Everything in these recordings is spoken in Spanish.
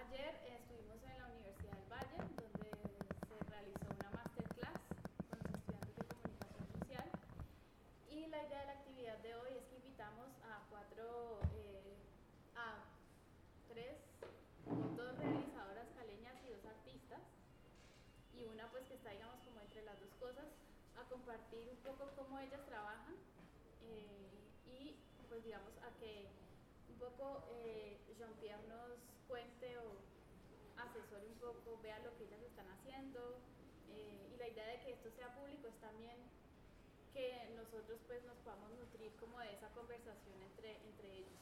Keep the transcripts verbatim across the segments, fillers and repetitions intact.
Ayer eh, estuvimos en la Universidad del Valle, donde se realizó una masterclass con los estudiantes de comunicación social. Y la idea de la actividad de hoy es que invitamos a cuatro, eh, a tres, dos realizadoras caleñas y dos artistas, y una pues que está, digamos, como entre las dos cosas, a compartir un poco cómo ellas trabajan eh, y pues digamos a que un poco eh, Jean-Pierre nos cuente o asesore un poco, vea lo que ellas están haciendo eh, y la idea de que esto sea público es también que nosotros pues nos podamos nutrir como de esa conversación entre, entre ellos.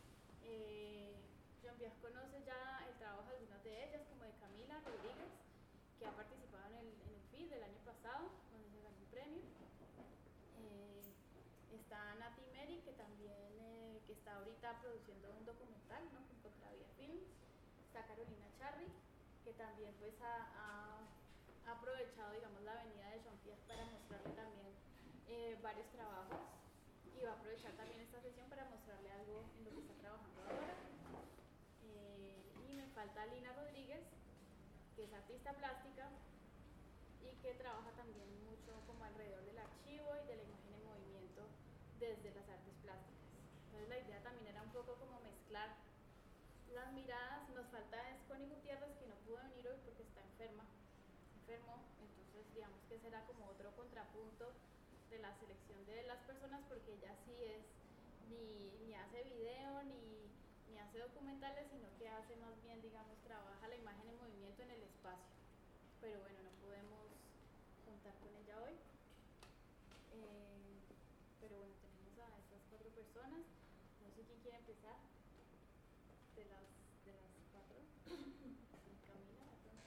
Eh, Jean-Pierre conoce ya el trabajo de algunas de ellas, como de Camila Rodríguez, que ha participado en el, en el F I D del año pasado, donde se ganó un premio. Eh, está Nati Meri, que también eh, que está ahorita produciendo un documental, ¿no?, con Contravía Films. Está Carolina Charri, que también pues ha, ha, ha aprovechado, digamos, la venida de Jean-Pierre para mostrarle también eh, varios trabajos, y va a aprovechar también esta sesión para mostrarle algo en lo que está trabajando ahora. Eh, y me falta Lina Rodríguez, que es artista plástica y que trabaja también mucho como alrededor del archivo y de la imagen en movimiento desde las artes plásticas. Entonces la idea también era un poco como mezclar las miradas. Nos falta es Connie Gutiérrez, que no pudo venir hoy porque está enferma, enfermo, entonces digamos que será como otro contrapunto de la selección de las personas, porque ella sí es, ni, ni hace video, ni, ni hace documentales, sino que hace más bien, digamos, trabaja la imagen en movimiento en el espacio. Pero bueno, no podemos contar con ella hoy. Eh, pero bueno, tenemos a estas cuatro personas. No sé quién quiere empezar de las, de las cuatro. Camila,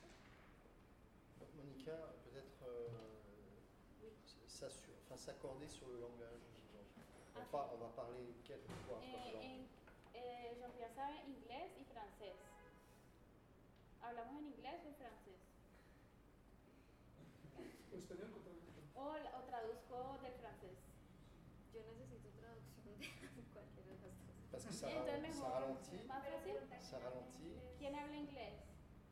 de pronto. Monica, peut-être euh, Oui. enfin, s'accorder sur le langage. On, Ah, par, on va parler quelle quoi eh, comme langue en, eh, Jean-Pierre sabe inglés y francés. ¿Hablamos en inglés o en francés? O español o, o, o traduzco del francés. Yo necesito traducción de cualquiera de las dos. Parce que ça, Entonces, ralent, ça mejor, ralentit. ¿más fácil? Ça ralentit. ¿Quién habla inglés?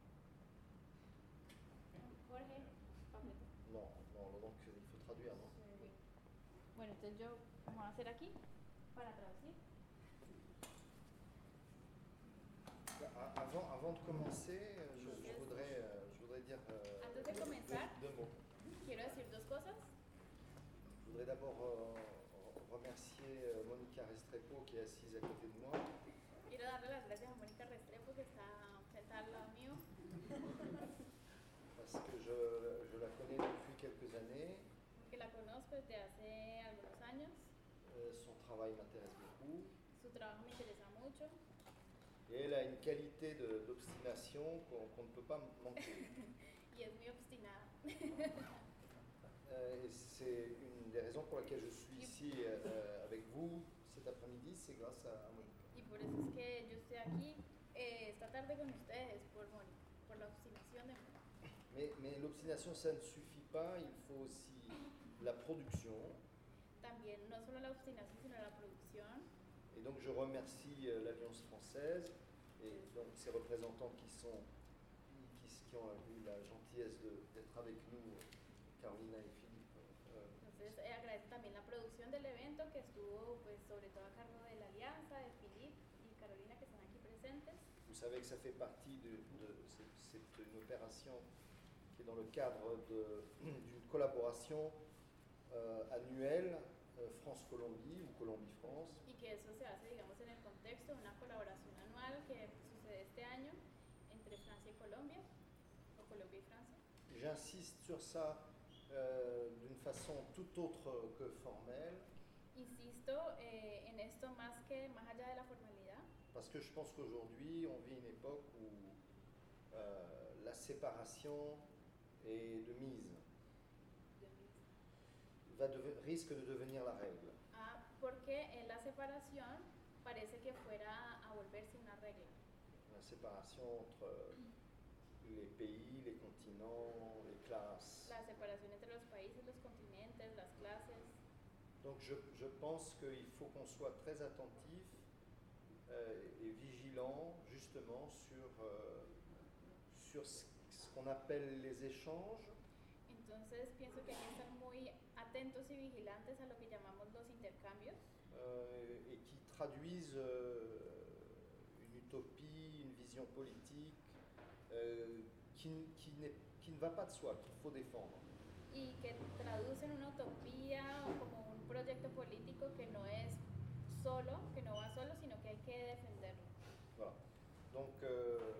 Jorge, Pablito. Non, non, donc il faut traduire, non? Oui. Bueno, entonces yo vamos a hacer aquí para traducir. Avant, avant de commencer, je, je, voudrais, je voudrais dire euh, Antes de comenzar, deux, deux mots. Quiero decir dos cosas. Je voudrais d'abord euh, remercier Monica Restrepo qui est assise à côté de moi. Quiero darle las gracias a Mónica Restrepo, que está sentada al lado mío. Parce que je, je la connais depuis quelques années. Que la conozco desde hace algunos años. Euh, son travail m'intéresse beaucoup. Su trabajo me interesa mucho. Et elle a une qualité de, d'obstination qu'on, qu'on ne peut pas manquer. Y es muy obstinada. euh, et c'est une des raisons pour laquelle je suis ici euh, avec vous cet après-midi, c'est grâce à Monica. Y por eso es que yo estoy aquí eh, esta tarde con ustedes, por Mónica, por la obstinación de Mónica. Mais, mais l'obstination, ça ne suffit pas, il faut aussi la production. También, no solo la obstinación, sino la producción. Et donc je remercie euh, l'Alliance française et donc ses représentants qui, sont, qui, qui ont eu la gentillesse de, d'être avec nous, Carolina et Philippe. Euh, Entonces eh, agradezco también la producción del evento, que estuvo pues sobre todo a cargo de la Alianza, de Philippe y Carolina, que están aquí presentes. Vous savez que ça fait partie de, de c'est, c'est une opération qui est dans le cadre de, d'une collaboration euh, annuelle France-Colombie ou Colombie-France. Y que eso se hace, digamos, en el contexto de una colaboración anual que sucede este año entre Francia y Colombia, o Colombia y Francia. J'insiste sur ça euh, d'une façon tout autre que formelle. Insisto eh, en esto más que más allá de la formalidad. Parce que je pense qu'aujourd'hui, on vit une époque où euh, la séparation est de mise. Va de, risque de devenir la règle. Ah, porque en la separación parece que fuera a volverse una regla. La séparation entre les pays, les continents, les classes. La separación entre los países, los continentes, las clases. Donc je, je pense qu'il faut qu'on soit très attentif euh, est vigilant justement sur, euh, sur ce, ce qu'on appelle les échanges. Entonces pienso que hay que estar muy atentos y vigilantes a lo que llamamos los intercambios. Euh, et qui traduisent euh, une utopie, une vision politique euh, qui, qui, qui ne va pas de soi, qu'il faut défendre. Y que traducen una utopía o como un proyecto político que no es solo, que no va solo, sino que hay que defenderlo. Voilà. Donc, euh,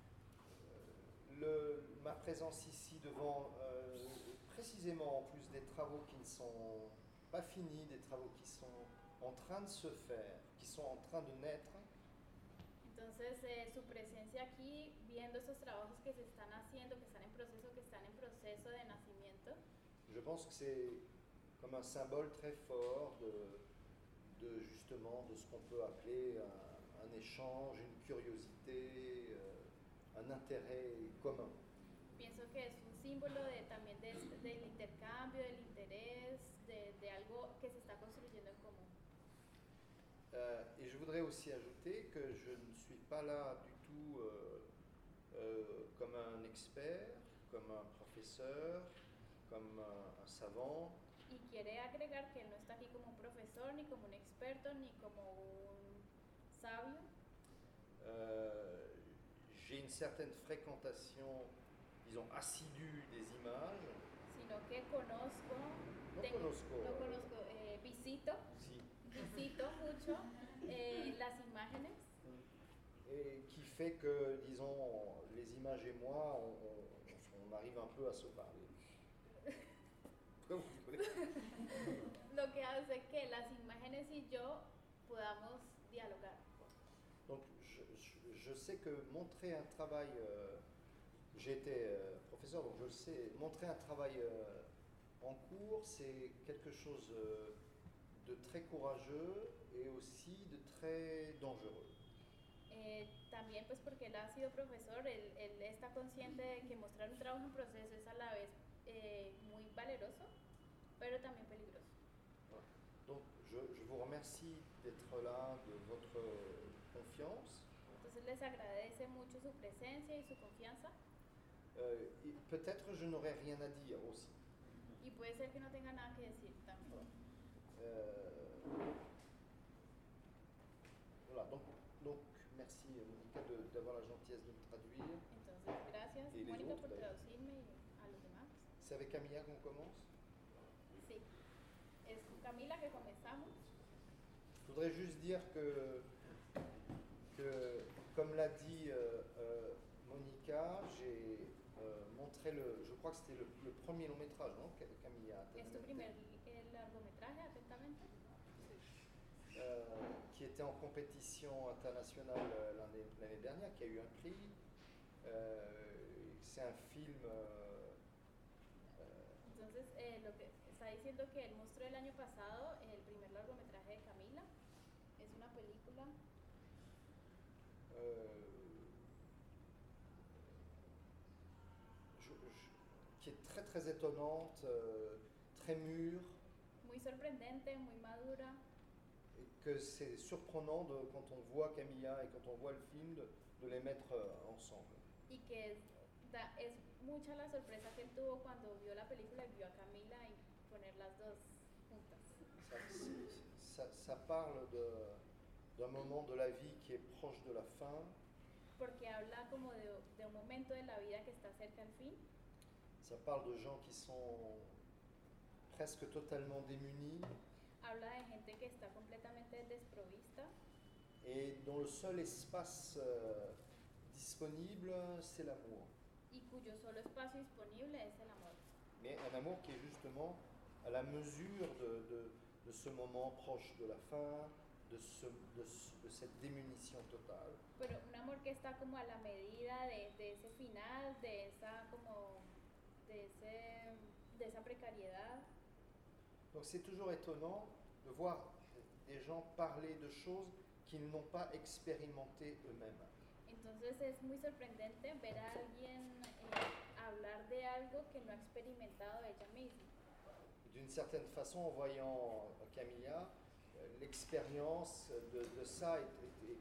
le, ma présence ici devant, euh, précisément en plus des travaux qui ne sont pas finis, des travaux qui sont en train de se faire, qui sont en train de naître. Entonces, eh, su presencia aquí, viendo esos trabajos que se están haciendo, que están en proceso, que están en proceso de nacimiento. Je pense que c'est comme un symbole très fort de, de justement de ce qu'on peut appeler un, un échange, une curiosité, euh, un intérêt commun. Pienso que es un símbolo de, también de, del intercambio, del interés, de, de algo que se está construyendo en común. Euh, et je voudrais aussi ajouter que je ne suis pas là du tout euh, euh, comme un expert, comme un professeur, comme un, un savant. Y quiere agregar que él no está aquí como un profesor, ni como un experto, ni como un sabio. Euh, j'ai une certaine fréquentation, disons, assidue des images. Sino que conozco, No tengo, conozco, no conozco eh, visito, si, visito mucho eh, las imágenes. et qui fait que, disons, les images et moi, on, on, on arrive un peu à se parler. Lo que hace que las imágenes y yo podamos dialogar. Donc, je, je, je sais que montrer un travail, euh, j'ai été euh, professeur, donc je sais, montrer un travail euh, en cours, c'est quelque chose euh, de très courageux et aussi de très dangereux. Eh, también pues porque él ha sido profesor, él, él está consciente de que mostrar un trabajo en proceso es a la vez eh, muy valeroso, pero también peligroso. Voilà. Donc je, je vous remercie d'être là, de votre confiance. Entonces les agradece mucho su presencia y su confianza. Euh, et peut-être je n'aurai rien à dire aussi. Y puede ser que no tenga nada que decir también. Euh, voilà, donc, donc merci Monica de, d'avoir la gentillesse de me traduire. Entonces gracias Y les Mónica autres, por d'ailleurs. traducirme y a los demás. C'est avec Camilla qu'on commence. Sí, es con Camila que comenzamos. Je voudrais juste dire que, que comme l'a dit euh, euh, Monica, j'ai euh, montré le, je crois que c'était le, le premier long métrage, non, Camilla? Es tu primer eh, largometraje, atentamente. Euh, qui était en compétition internationale euh, l'année, l'année dernière, qui a eu un prix. Euh, c'est un film. Euh, euh, Entonces, eh, lo que está diciendo que él mostró el año pasado el primer largometraje de Camila. Es una película euh, je, je, qui est très très étonnante, euh, très mûre. muy sorprendente, muy madura. Et que c'est surprenant de, quand on voit Camilla et quand on voit le film de, de les mettre euh, ensemble. Y que es, da, es mucha la sorpresa que él tuvo cuando vio la película y vio a Camila y poner las dos juntas. Ça, ça, ça parle de, d'un moment de la vie qui est proche de la fin. Porque habla como de, de un momento de la vida que está cerca al fin. Ça parle de gens qui sont presque totalement démunis. Habla de gente que está completamente desprovista. Et dont le seul espace euh, disponible, c'est l'amour. Y cuyo solo espacio disponible es el amor. Mais un amour qui est justement à la mesure de, de, de ce moment proche de la fin, de, ce, de, de cette démunition totale. Pero un amor que está como a la medida de, de ese final, de esa como de, ese, de esa precariedad. Donc c'est toujours étonnant de voir des gens parler de choses qu'ils n'ont pas expérimentées eux-mêmes. Entonces es muy sorprendente ver a alguien eh, hablar de algo que no ha experimentado ella misma. D'une certaine façon, en voyant Camilla, l'expérience de, de ça est, est,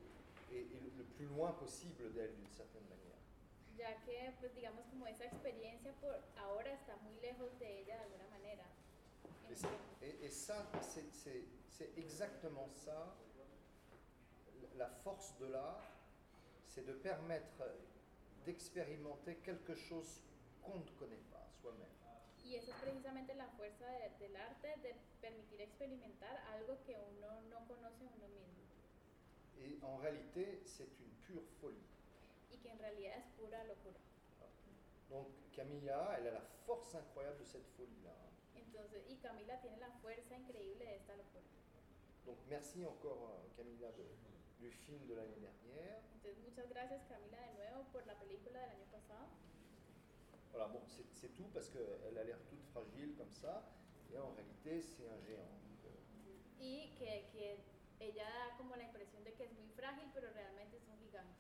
et, et le, le plus loin possible d'elle d'une certaine manière. ya que pues digamos como esa experiencia por ahora está muy lejos de ella de alguna manera. Et, c'est- et- et ça, c'est- c'est c'est exactement ça, la force de l'art, c'est de permettre d'expérimenter quelque chose qu'on ne connaît pas soi-même. Y esa es precisamente la fuerza de- del arte, de permitir experimentar algo que uno no conoce a uno mismo. Et en réalité, c'est une pure folie. Y que en realidad es pura locura. Donc Camilla, elle a la force incroyable de cette folie-là. Entonces, y Camila tiene la fuerza increíble de esta locura. Donc merci encore euh, Camilla de, du film de l'année dernière. Entonces, muchas gracias Camila de nuevo por la película del año pasado. Voilà, bon, c'est c'est tout parce qu'elle a l'air toute fragile comme ça, et en réalité, c'est un géant. Donc, euh, Y que, que ella da como la impresión de que es muy frágil, pero realmente es un gigante.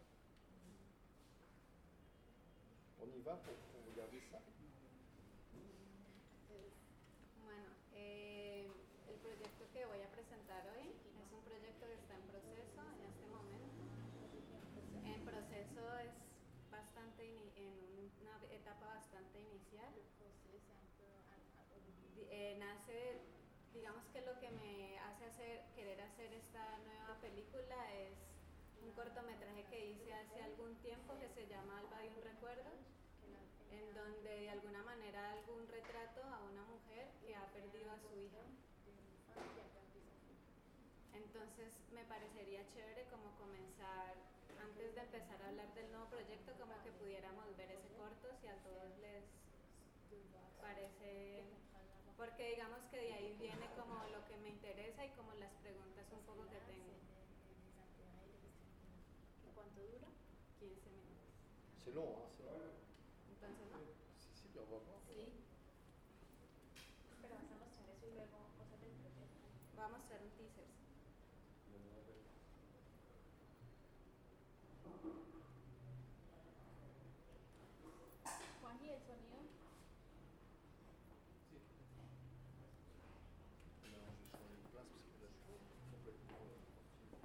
on y va pour, pour regarder ça. Bueno, eh, el proyecto que voy a presentar hoy es un proyecto que está en proceso en este momento. En proceso es bastante ini- en una etapa bastante inicial. Di- eh, nace, digamos que lo que me hace hacer, querer hacer esta nueva película es un cortometraje que hice hace algún tiempo que se llama Alba de un recuerdo, en donde de alguna manera hago un retrato a una mujer que ha perdido a su hija. Entonces me parecería chévere como comenzar, antes de empezar a hablar del nuevo proyecto, como que pudiéramos ver ese corto, si a todos les parece, porque digamos que de ahí viene como lo que me interesa y como las preguntas un poco que tengo. ¿Y cuánto dura? quince minutos. C'est long, hein, c'est long. Entonces, ¿no? Si, si, mais on va voir. Sí. Pero vas a mostrar eso y luego cosas del proyecto. Vamos a hacer un teaser. Juanji, el sonido. Non, je vais changer de place parce que là, je suis complètement euh, confus.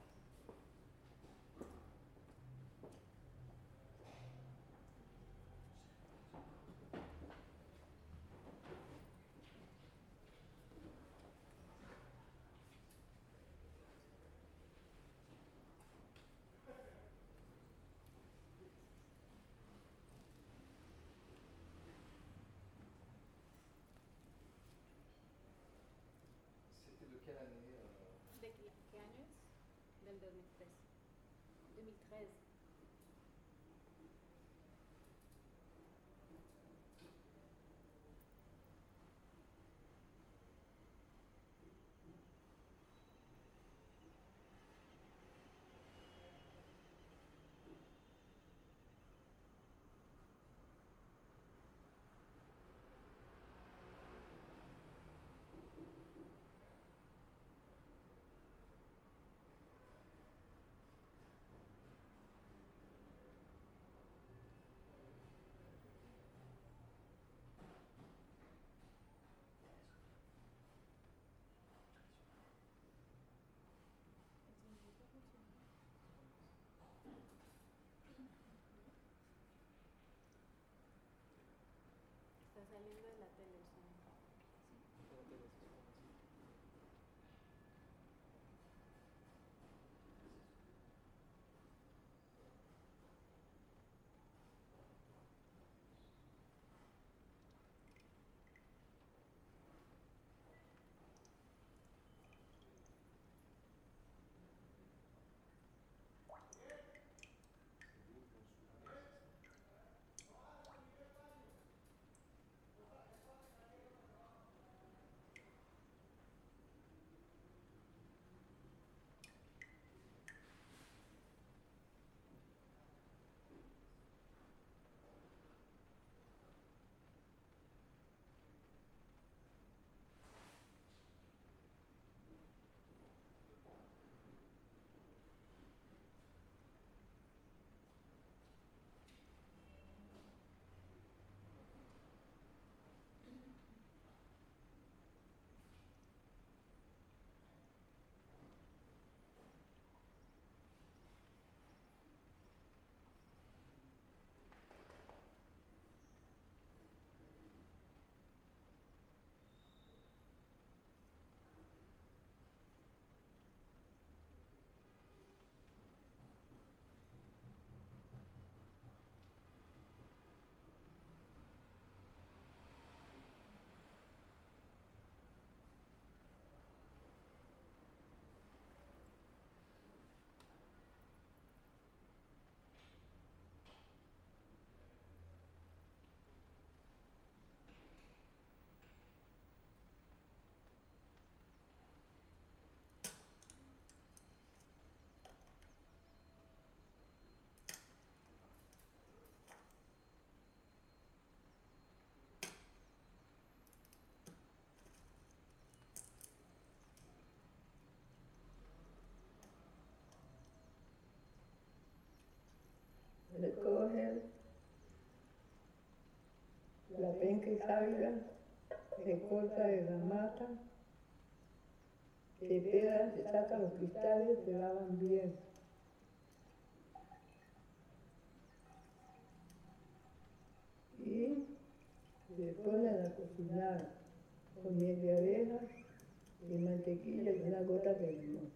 C'était de quelle année euh, ¿De qué, qué año es? Del dos mil tres. dos mil tres. palenque sábila, se corta de la mata, se pega, se saca los cristales, se lavan bien. Y se pone a cocinar con miel de abeja y mantequilla y una gota de limón.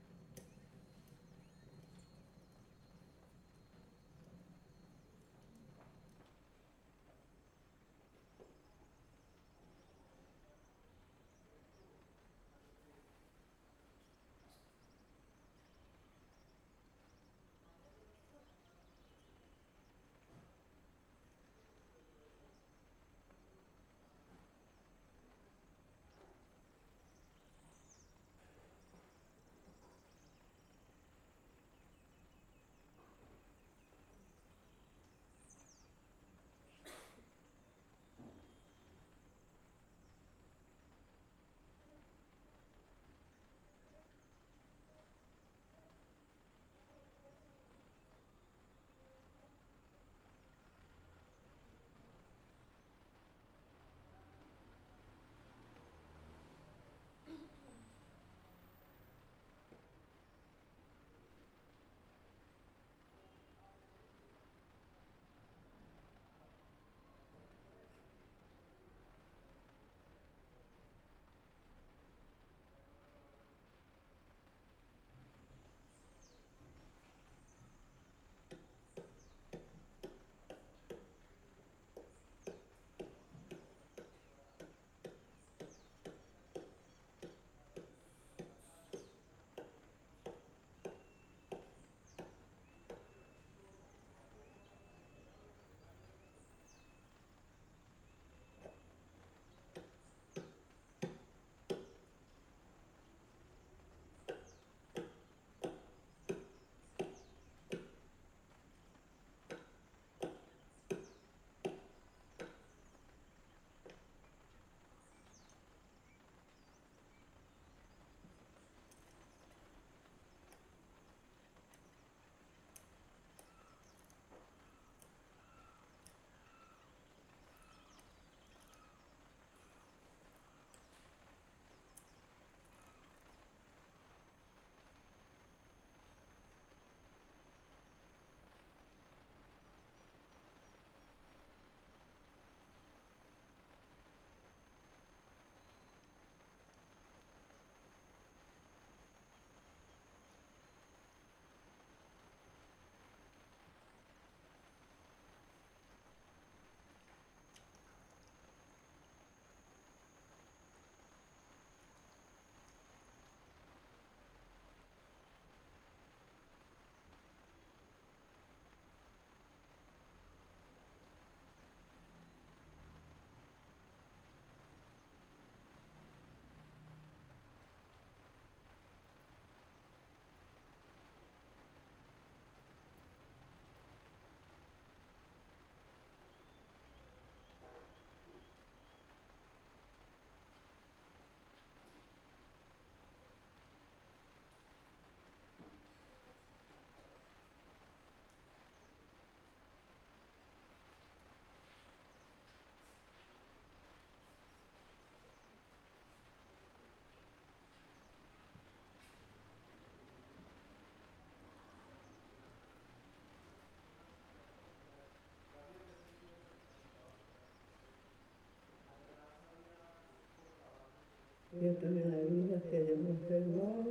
Yo tuve una hija que se me enfermó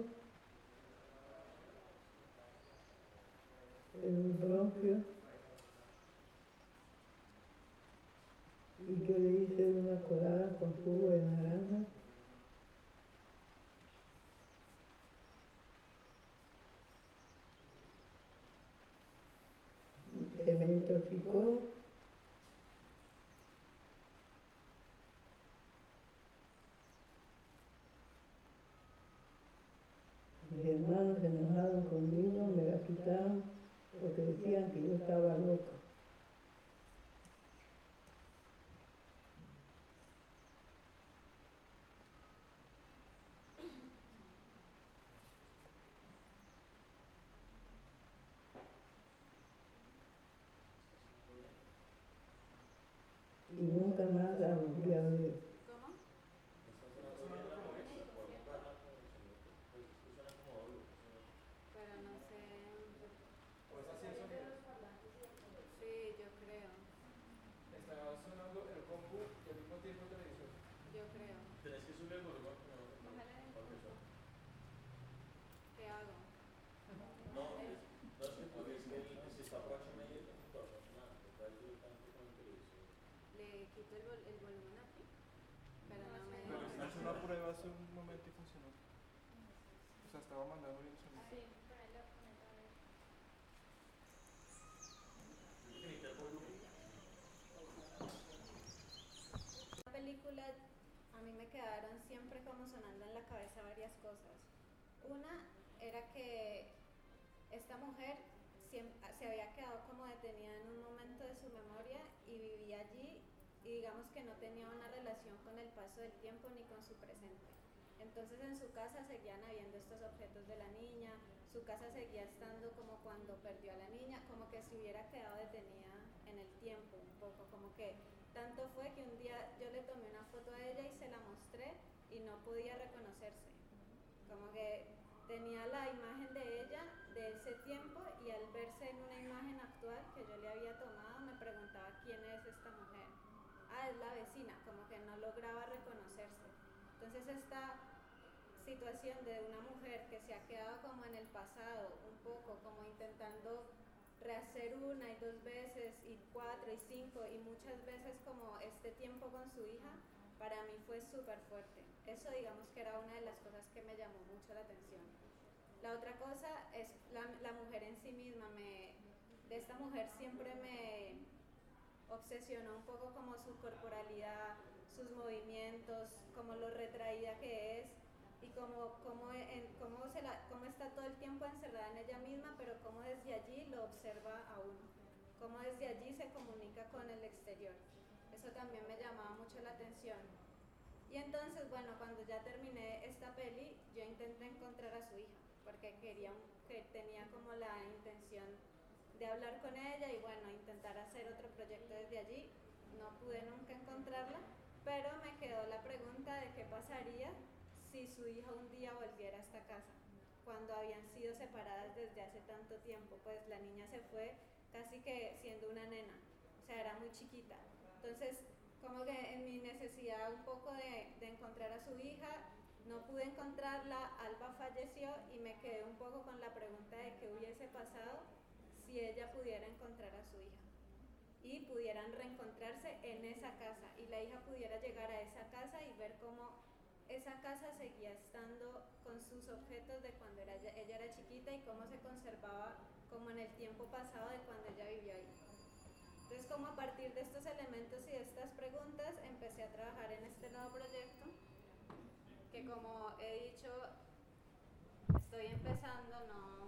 en un bronquio y yo le hice una colada con jugo de naranja. Se me intoxicó. Mis hermanos se enojaron conmigo, me la quitaron porque decían que yo estaba loca. Y nunca más volví a ver. ¿Cómo? Pero no sé. ¿O está así el sonido? Sí, yo creo. Está sonando el compu y al mismo tiempo el televisor. Yo creo. Tenés que subir el volumen. ¿Qué hago? No, es, no es que porque es que el, si está por H M I el computador no hace nada, toca es directamente con el televisor. Le quito el, vol el volumen aquí, pero no me Pero deja. hice una prueba hace un momento y funcionó. O sea, estaba mandando bien el sonido. Sí, ponelo, ponelo a ver. Yo creo que necesita el volumen. La película, a mí me quedaron siempre como sonando en la cabeza varias cosas. Una era que esta mujer siempre, se había quedado como detenida en un momento de su memoria y vivía allí y digamos que no tenía una relación con el paso del tiempo ni con su presente. Entonces en su casa seguían habiendo estos objetos de la niña, su casa seguía estando como cuando perdió a la niña, como que se hubiera quedado detenida en el tiempo un poco, como que tanto fue que un día yo le tomé una foto a ella y se la mostré y no podía reconocerse, como que tenía la imagen de ella de ese tiempo y al verse en una imagen actual que yo le había tomado me preguntaba quién es esta mujer. Ah, es la vecina, como que no lograba reconocerse. Entonces esta situación de una mujer que se ha quedado como en el pasado, un poco como intentando rehacer una y dos veces y cuatro y cinco y muchas veces como este tiempo con su hija, para mí fue súper fuerte. Eso digamos que era una de las cosas que me llamó mucho la atención. La otra cosa es la, la mujer en sí misma. Me, de esta mujer siempre me obsesionó un poco como su corporalidad, sus movimientos, como lo retraída que es y como, como, en, como, se la, como está todo el tiempo encerrada en ella misma, pero como desde allí lo observa a uno, como desde allí se comunica con el exterior. Eso también me llamaba mucho la atención. Y entonces, bueno, cuando ya terminé esta peli, yo intenté encontrar a su hija, porque quería, que tenía como la intención de hablar con ella y bueno, intentar hacer otro proyecto desde allí. No pude nunca encontrarla, pero me quedó la pregunta de qué pasaría si su hija un día volviera a esta casa, cuando habían sido separadas desde hace tanto tiempo. Pues la niña se fue casi que siendo una nena, o sea, era muy chiquita. Entonces, como que en mi necesidad un poco de, de encontrar a su hija, no pude encontrarla, Alba falleció y me quedé un poco con la pregunta de qué hubiese pasado si ella pudiera encontrar a su hija y pudieran reencontrarse en esa casa y la hija pudiera llegar a esa casa y ver cómo esa casa seguía estando con sus objetos de cuando era, ella era chiquita y cómo se conservaba como en el tiempo pasado de cuando ella vivió ahí. Entonces, como a partir de estos elementos y de estas preguntas, empecé a trabajar en este nuevo proyecto, que como he dicho, estoy empezando, no...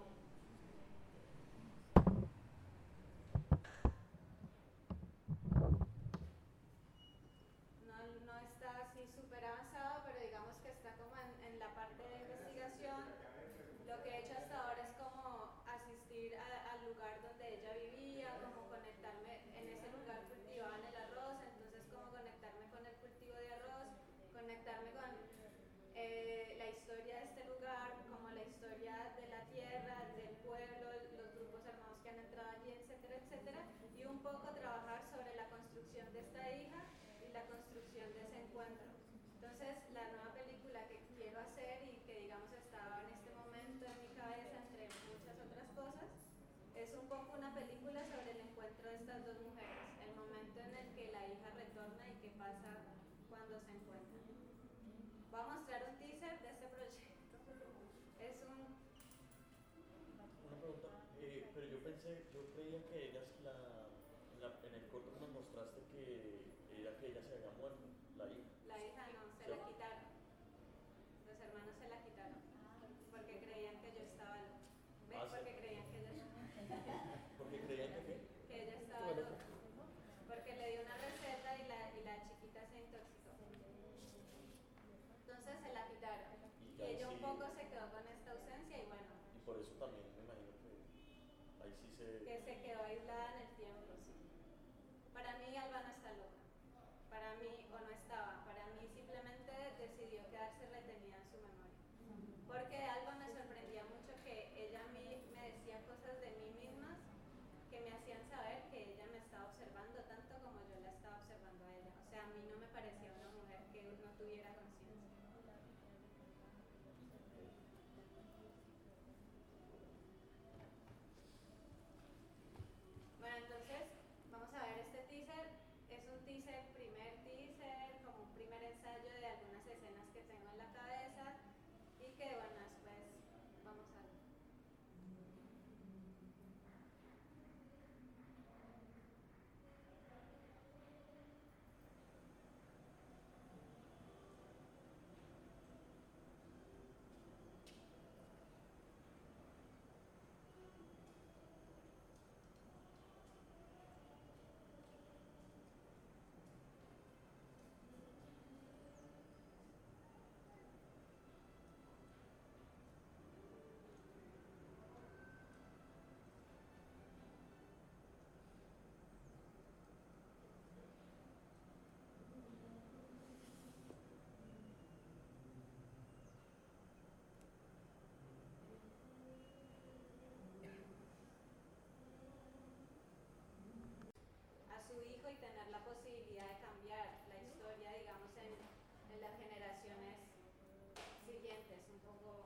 No, no está así súper avanzado, pero digamos que está como en, en la parte de investigación. Lo que he hecho hasta ahora es como asistir a, al lugar donde ella vivía, como conectarme, en ese lugar cultivaban el arroz, entonces como conectarme con el cultivo de arroz, conectarme con eh, la historia de este lugar, como la historia de la tierra, del pueblo, los grupos armados que han entrado allí, etcétera, etcétera, y un poco trabajar sobre la construcción de esta hija y la construcción de ese encuentro. Entonces, la nueva película que quiero hacer y que digamos estaba en este momento en mi cabeza, entre muchas otras cosas, es un poco una película sobre el encuentro de estas dos mujeres, el momento en el que la hija retorna y qué pasa cuando se encuentran. Voy a mostrar un teaser de este proyecto. Es un... Una pregunta, eh, pero yo pensé, yo creía que ellas, la, en, la, en el corto que nos mostraste, que era que ella se había muerto, la hija. La hija no, se ¿Sí? la quitaron. Los hermanos se la quitaron. Porque creían que yo estaba loca. ¿Ves? Ah, sí. Porque creían que ella Porque creían que qué. que ella estaba loca. Porque le dio una receta y la, y la chiquita se intoxicó. Entonces se la quitaron. Y, Y ella un poco se quedó con esta ausencia y bueno. Y por eso también me imagino que ahí sí se... Que se quedó aislada en el tiempo, sí. Para mí Alba no está loca. Para mí o no porque algo me sorprendía mucho que ella a mí me decía cosas de mí mismas que me hacían saber que ella me estaba observando tanto como yo la estaba observando a ella. O sea, a mí no me parecía una mujer que no tuviera conciencia. Bueno, entonces vamos a ver este teaser. Es un teaser, primer teaser, como un primer ensayo de algunas escenas que tengo en la cabeza y que bueno, después vamos a ver. A su hijo y tener la posibilidad de cambiar la historia, digamos, en, en las generaciones siguientes, un poco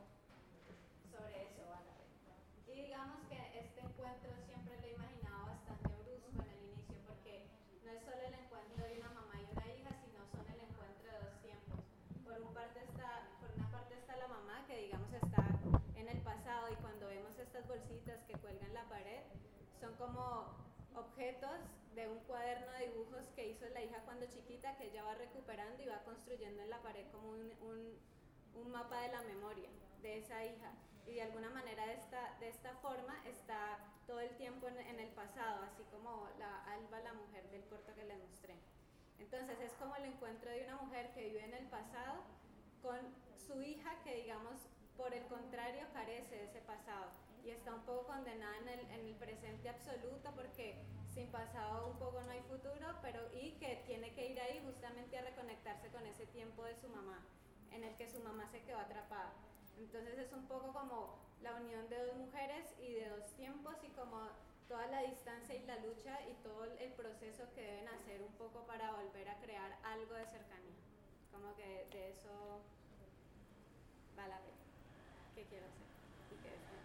sobre eso, ¿vale? Y digamos que este encuentro siempre lo he imaginado bastante brusco en el inicio, porque no es solo el encuentro de una mamá y una hija, sino son el encuentro de dos tiempos. Por, un parte está, por una parte está la mamá, que digamos está en el pasado, y cuando vemos estas bolsitas que cuelgan en la pared, son como objetos de un cuaderno de dibujos que hizo la hija cuando chiquita, que ella va recuperando y va construyendo en la pared como un, un, un mapa de la memoria de esa hija. Y de alguna manera de esta, de esta forma está todo el tiempo en, en el pasado, así como la Alba, la mujer del corto que les mostré. Entonces es como el encuentro de una mujer que vive en el pasado con su hija, que digamos por el contrario carece de ese pasado y está un poco condenada en el, en el presente absoluto, porque sin pasado un poco no hay futuro, pero y que tiene que ir ahí justamente a reconectarse con ese tiempo de su mamá, en el que su mamá se quedó atrapada. Entonces es un poco como la unión de dos mujeres y de dos tiempos, y como toda la distancia y la lucha y todo el proceso que deben hacer un poco para volver a crear algo de cercanía. Como que de eso va la pena. ¿Qué quiero hacer? ¿Y qué es?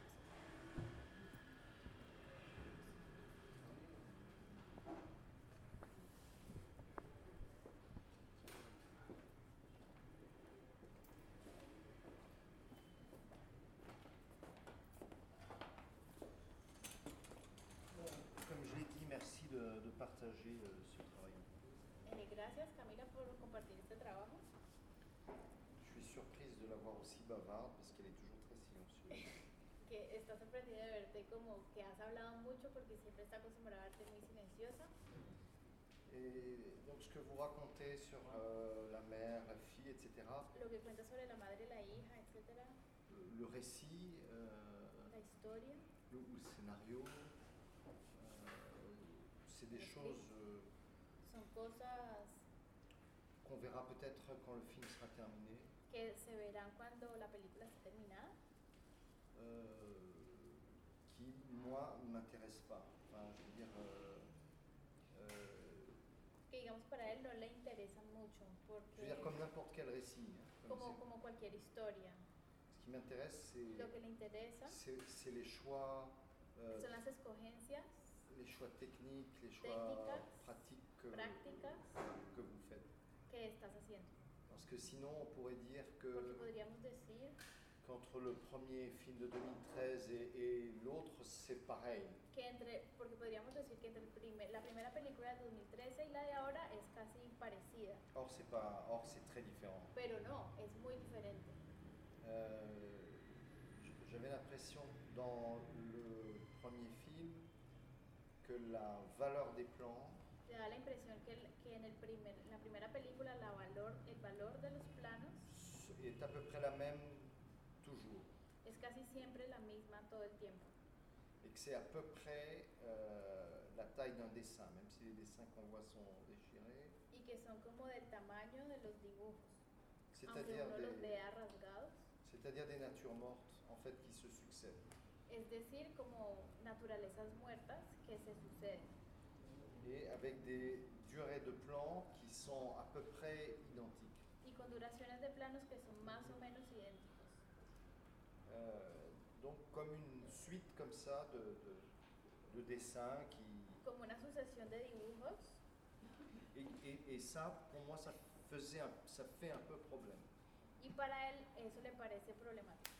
Comme je l'ai dit, merci de, de partager euh, ce travail. Eh, gracias, Camila, por compartir este trabajo. Je suis surprise de la voir aussi bavarde parce qu'elle est toujours très silencieuse. Que está sorprendida de verte como que has hablado mucho, porque siempre está acostumbrada a verte muy silenciosa. Et donc ce que vous racontez sur euh, la mère, la fille, et cetera. Lo que cuenta sobre la madre, la hija, etcétera. Le, le récit, euh, La historia. le, ou le scénario, euh, c'est des choses euh, Son cosas qu'on verra peut-être quand le film sera terminé. que se verán cuando la película esté terminada. Euh, qui, moi, ne m'intéresse pas. Enfin, je veux dire, euh, euh, Que digamos para él no le interesan mucho, je veux porque dire comme n'importe quel récit. Hein, comme como, c'est- como cualquier historia. ce qui m'intéresse, Lo que c'est, le interesa c'est, c'est les choix, euh, son las escogencias les choix techniques, les choix Técnicas, pratiques que, prácticas que vous faites. que estás haciendo. Parce que sinon, on pourrait dire Porque que podríamos decir qu'entre le premier film de deux mille treize et, et l'autre, c'est pareil. que entre, porque podríamos decir que entre el primer, la primera película de dos mil trece y la de ahora es casi parecida, Or, c'est pas, or, c'est très différent. pero no, es muy diferente. Euh, J'avais l'impression dans le premier film que la valeur des plans Te da la impresión que, el- que en el primer, en la primera película la valor, el valor de los planos est à peu près la même toujours. es casi siempre la misma todo el tiempo, Et que c'est à peu près euh, la taille d'un dessin, même si les dessins qu'on voit sont déchirés. y que son como del tamaño de los dibujos, aunque C'est-à-dire uno los des, vea rasgados, c'est-à-dire des natures mortes en fait qui se succèdent. Es decir, como naturalezas muertas que se suceden. Et avec des durées de plan qui sont à peu près identiques. Y con duraciones de planos que son más o menos idénticos. Euh, donc comme une suite comme ça de, de, de dessins qui... Como una sucesión de dibujos. Et, et, et ça, pour moi, ça, faisait un, ça fait un peu problème. Y para él eso le parece problemático.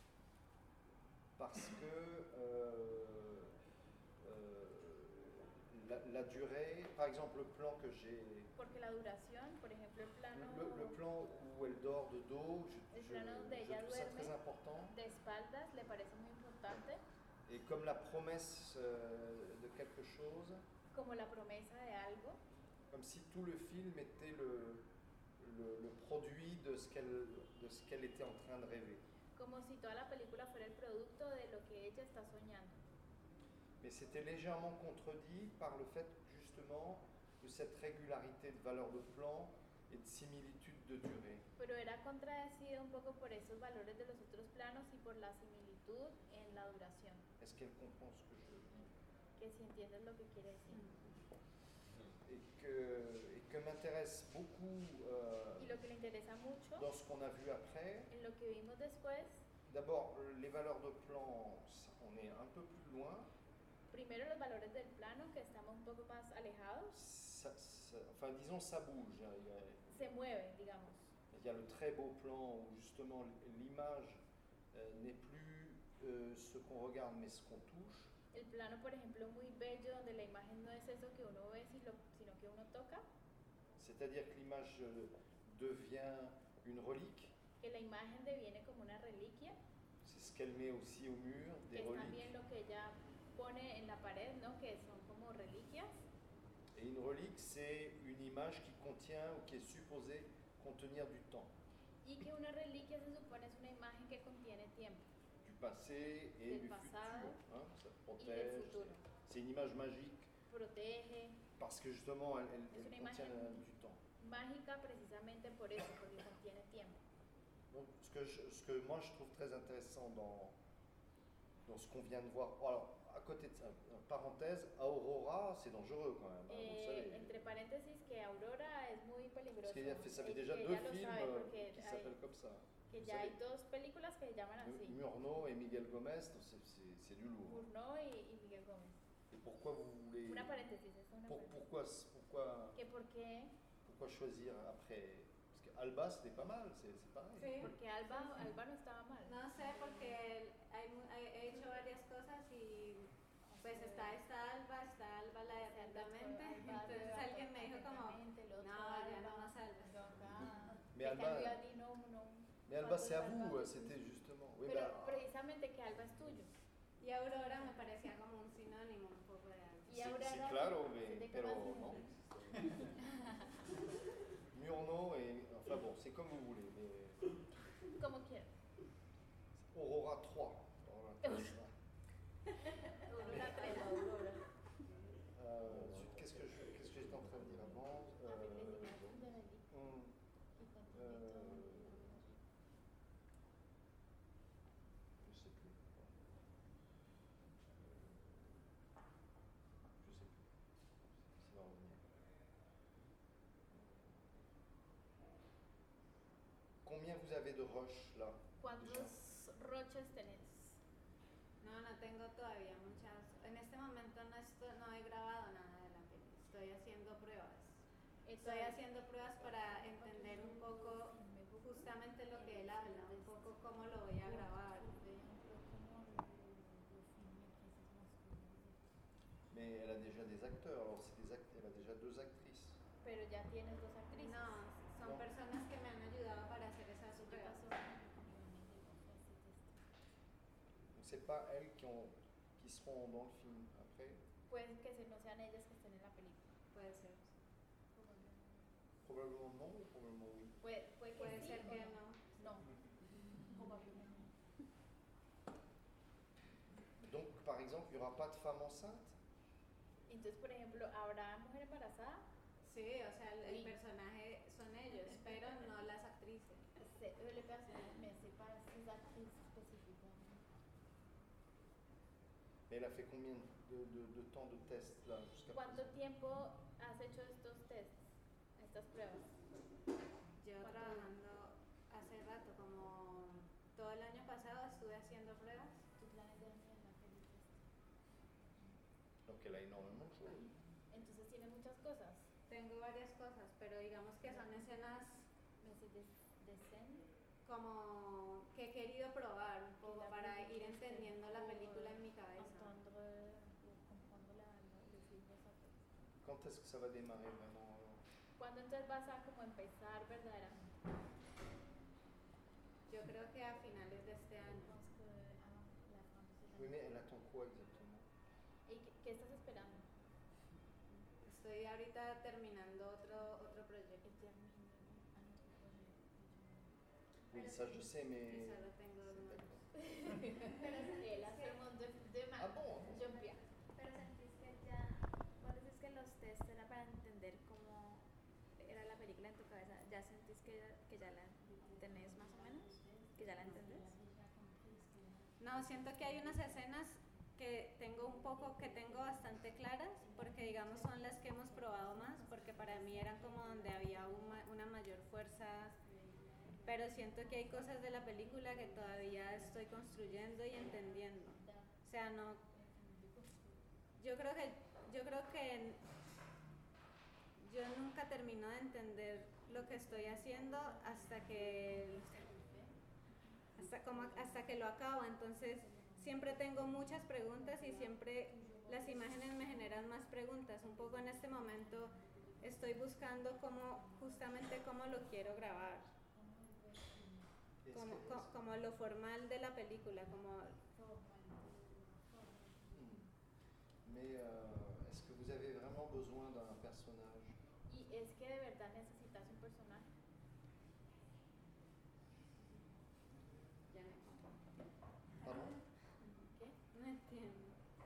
Parce que euh, euh, la, la durée, par exemple le plan que j'ai... Porque la duración, por ejemplo, el plano, Le, le plan où elle dort de dos, je, el je, plano donde je ella trouve ça duerme très important. de espaldas le parece muy importante, Et comme la promesse euh, de quelque chose, como la promesa de algo, comme si tout le film était le, le, le produit de ce qu'elle de ce qu'elle était en train de rêver. como si toda la película fuera el producto de lo que ella está soñando. Mais c'était légèrement contredit par le fait justement de cette régularité de valeur de plan et de similitude de durée. Pero era contradecido un poco por esos valores de los otros planos y por la similitud en la duración. Est-ce qu'elle comprend ce que je dis? Que si entiendes lo que quiere decir. Et que, et que m'intéresse beaucoup euh, Y lo que le interesa mucho, dans ce qu'on a vu après, en lo que vimos después, d'abord les valeurs de plan, ça, on est un peu plus loin. primero los valores del plano, que estamos un poco más alejados, Ça, ça, enfin disons ça bouge. Il y a, il y a, se mueven, digamos. il y a le très beau plan où justement l'image euh, n'est plus euh, ce qu'on regarde mais ce qu'on touche. El plano, por ejemplo, muy bello, donde la imagen no es eso que uno ve, sino sino que uno toca, C'est-à-dire que l'image euh, devient une relique. que la imagen deviene como una reliquia, C'est ce qu'elle met aussi au mur, que des es también reliques. lo que ella pone en la pared, ¿no? Que son como reliquias. Et une relique, c'est une image qui contient ou qui est supposée contenir du temps, Y que una reliquia se supone es una imagen que contiene tiempo du passé et Del du pasado futur. Hein, ça y del protège. futuro. C'est une image magique Protege, parce que justement elle, elle, Es elle una contient imagen euh, du temps. mágica precisamente por eso, porque contiene tiempo. Donc, ce que, je, ce que moi je trouve très intéressant dans, dans ce qu'on vient de voir, oh, alors à côté de ça, parenthèse, Aurora, c'est dangereux quand même, hein, vous le Eh, savez. entre paréntesis, que Aurora es muy peligroso. Parce qu'il y a fait, ça fait Eh, déjà que deux ella lo films sabe, euh, porque qui hay- s'appellent comme ça. que Vous ya hay savez, dos películas que se llaman Mu- así, Murnau et Miguel Gomez, donc c'est- c'est c'est du lourd. hein. Murnau y, y Miguel Gómez. Et pourquoi vous voulez... Una paréntesis, es una pour- paréntesis. pourquoi, pourquoi, Que por qué, pourquoi choisir après? Parce que Alba, c'était pas mal, c'est c'est pareil. Sí. porque Alba, Alba no estaba mal. No sé, porque hay, mu- hay- he hecho varias cosas y pues está esta Alba, está Alba la de atentamente. Entonces alguien me dijo como, no, ya no más Alba. Mais Alba, Alba, a ti no, no. mais Alba c'est à Alba, vous, Alba. c'était justement... Oui, Pero bah, precisamente que Alba es tuyo. Y Aurora me parecía como un sinónimo un poco de Alba. Y c'est Aurora c'est claro, se mais, te pero acabas de- non. Murnau et... Enfin bon, c'est comme vous voulez, mais... Como quieras. Aurora trois. Aurora trois. Aurora tres, Aurora. Euh, zut, qu'est-ce que je- qu'est-ce que j'étais en train de dire avant? Euh, Avec les images de la vie. hum, Y contiene euh, todo. je sais plus. Je sais plus. Ça va revenir. Combien vous avez de roches là? ¿Cuántos roches tenés? No, no tengo todavía muchas. En este momento no, estoy, no he grabado nada de la peli. Estoy haciendo pruebas. Estoy haciendo pruebas para entender un poco justamente lo que él habla, un poco cómo lo voy a grabar. Mais elle a déjà des acteurs, alors c'est des act- elle a déjà deux actrices. Pero ya tienes dos actrices. No, son No. personas que me han ayudado para hacer esas ¿Qué pruebas. pasó? Donc c'est pas elles qui, ont, qui seront dans le film après. Puede que se- no sean ellas que estén en la película. Puede ser. Probablement non ou probablement oui. Puede, puede que Puede sí ser o que no. no. No. Probablemente. Donc par exemple, il n'y aura pas de femme enceinte? Entonces, por ejemplo, ¿habrá mujer embarazada? Sí, o sea, el, el Sí. personaje son ellos, pero no las actrices. C'est eux les personnages, mais c'est pas ces actrices Mais elle a fait combien de, de, de temps de tests là jusqu'à ¿Cuánto présent? tiempo has hecho estos tests, estas pruebas? Llevo ¿Cuánto? trabajando hace rato, como todo el año pasado estuve haciendo pruebas. Toute l'année dernière, elle a fait des tests. Donc elle a énormément de choses. Entonces tiene muchas cosas. Tengo varias cosas, pero digamos que son escenas Mais c'est des, des scènes como que he querido probar un poco para ir entendiendo la película en mi cabeza. entendre ou comprendre la, la, le film de sa tête. Quand est-ce que ça va démarrer vraiment? ¿Cuándo entonces vas a como empezar verdaderamente? Yo creo que a finales de este Je año. pense que à la fin de cette Oui, année. mais elle attend quoi exactement? ¿Y qué, qué estás esperando? Estoy ahorita terminando otro otro proyecto. Et termine un autre projet. Oui, ça je sais, Y mais. solo tengo dos nombres. D'accord. El hacemos de, de Ah bon? Jean-Pierre. Pero sentís que ya, cuando dices que los test era para entender cómo era la película en tu cabeza, ¿ya sentís que ya, que ya la tenés más o menos? ¿Que ya la entendés? No, siento que hay unas escenas que tengo un poco, que tengo bastante claras, porque digamos son las que hemos probado más, porque para mí eran como donde había una, una mayor fuerza, pero siento que hay cosas de la película que todavía estoy construyendo y entendiendo. O sea, no, yo creo que, yo creo que yo nunca termino de entender lo que estoy haciendo hasta que hasta como hasta que lo acabo, entonces siempre tengo muchas preguntas y siempre las imágenes me generan más preguntas. Un poco en este momento estoy buscando cómo, justamente cómo lo quiero grabar, como, co, como lo formal de la película, como. Mais euh, est-ce que vous avez vraiment besoin d'un personnage? ¿Y es que de verdad necesitas un personaje? Ya me compré. Pardon? ¿Qué? No entiendo.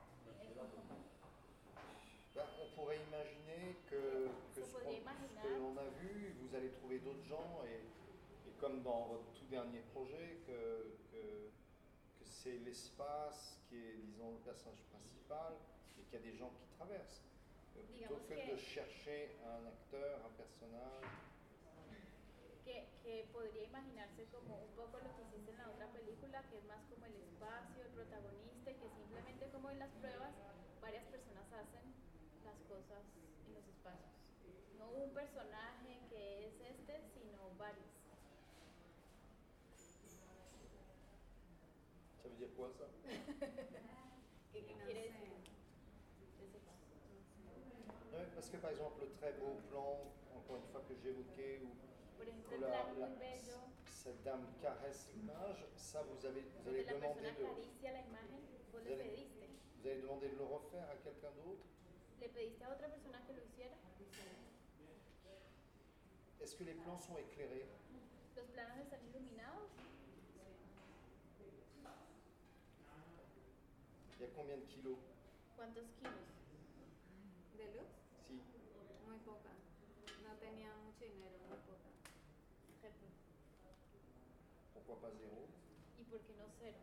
Ben, on pourrait imaginer que, que Se ce podría qu'on- ce imaginar. que l'on a vu, vous allez trouver d'autres gens, et, et comme dans votre tout dernier projet, que, que, que c'est l'espace qui est, disons, le personnage principal, et qu'il y a des gens qui traversent. Euh, plutôt Digamos que que- de chercher un acteur, un personnage. Que, que podría imaginarse como un poco lo que hiciste en la otra película, que es más como el espacio, el protagonista, y que simplemente como en las pruebas varias personas hacen las cosas en los espacios. No un personaje que es este, sino varios. Ça veut dire quoi ça? ¿Qué, qué No quiere sé. decir? Ese paso. Ouais, parce que par exemple, le très beau plan, encore une fois que j'évoquais, où, Por ejemplo, où el la, plano la- muy bello, cette dame caresse l'image, ça vous, avez, vous donde allez la demander persona de, acaricia la imagen, vos Vous le allez- pediste. vous allez demander de le refaire à quelqu'un d'autre. ¿Le pediste a otra persona que lo hiciera? Est-ce que les plans sont éclairés? ¿Los planos están iluminados? Il y a combien de kilos? ¿Cuántos kilos? ¿De luz? Si. Muy poca. No tenía mucho dinero, muy poca. Très peu. Pourquoi pas zéro? ¿Y por qué no cero?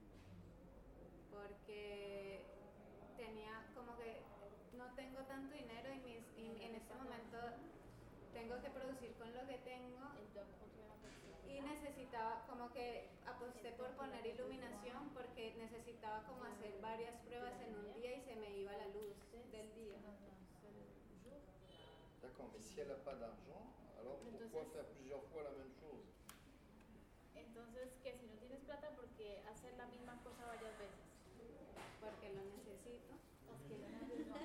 Porque tenía como que no tengo tanto dinero y, mis, y en este momento tengo que producir con lo que tengo El doit produire un peu. y necesitaba como que aposté por poner iluminación porque necesitaba como hacer varias pruebas en un día y se me iba la luz del día. D'accord, mais si elle n'a pas d'argent, alors pourquoi Entonces- faire plusieurs fois la même chose? Entonces, que si no tienes plata, ¿por qué hacer la misma cosa varias veces? Porque lo necesito. Parce que l'on a besoin.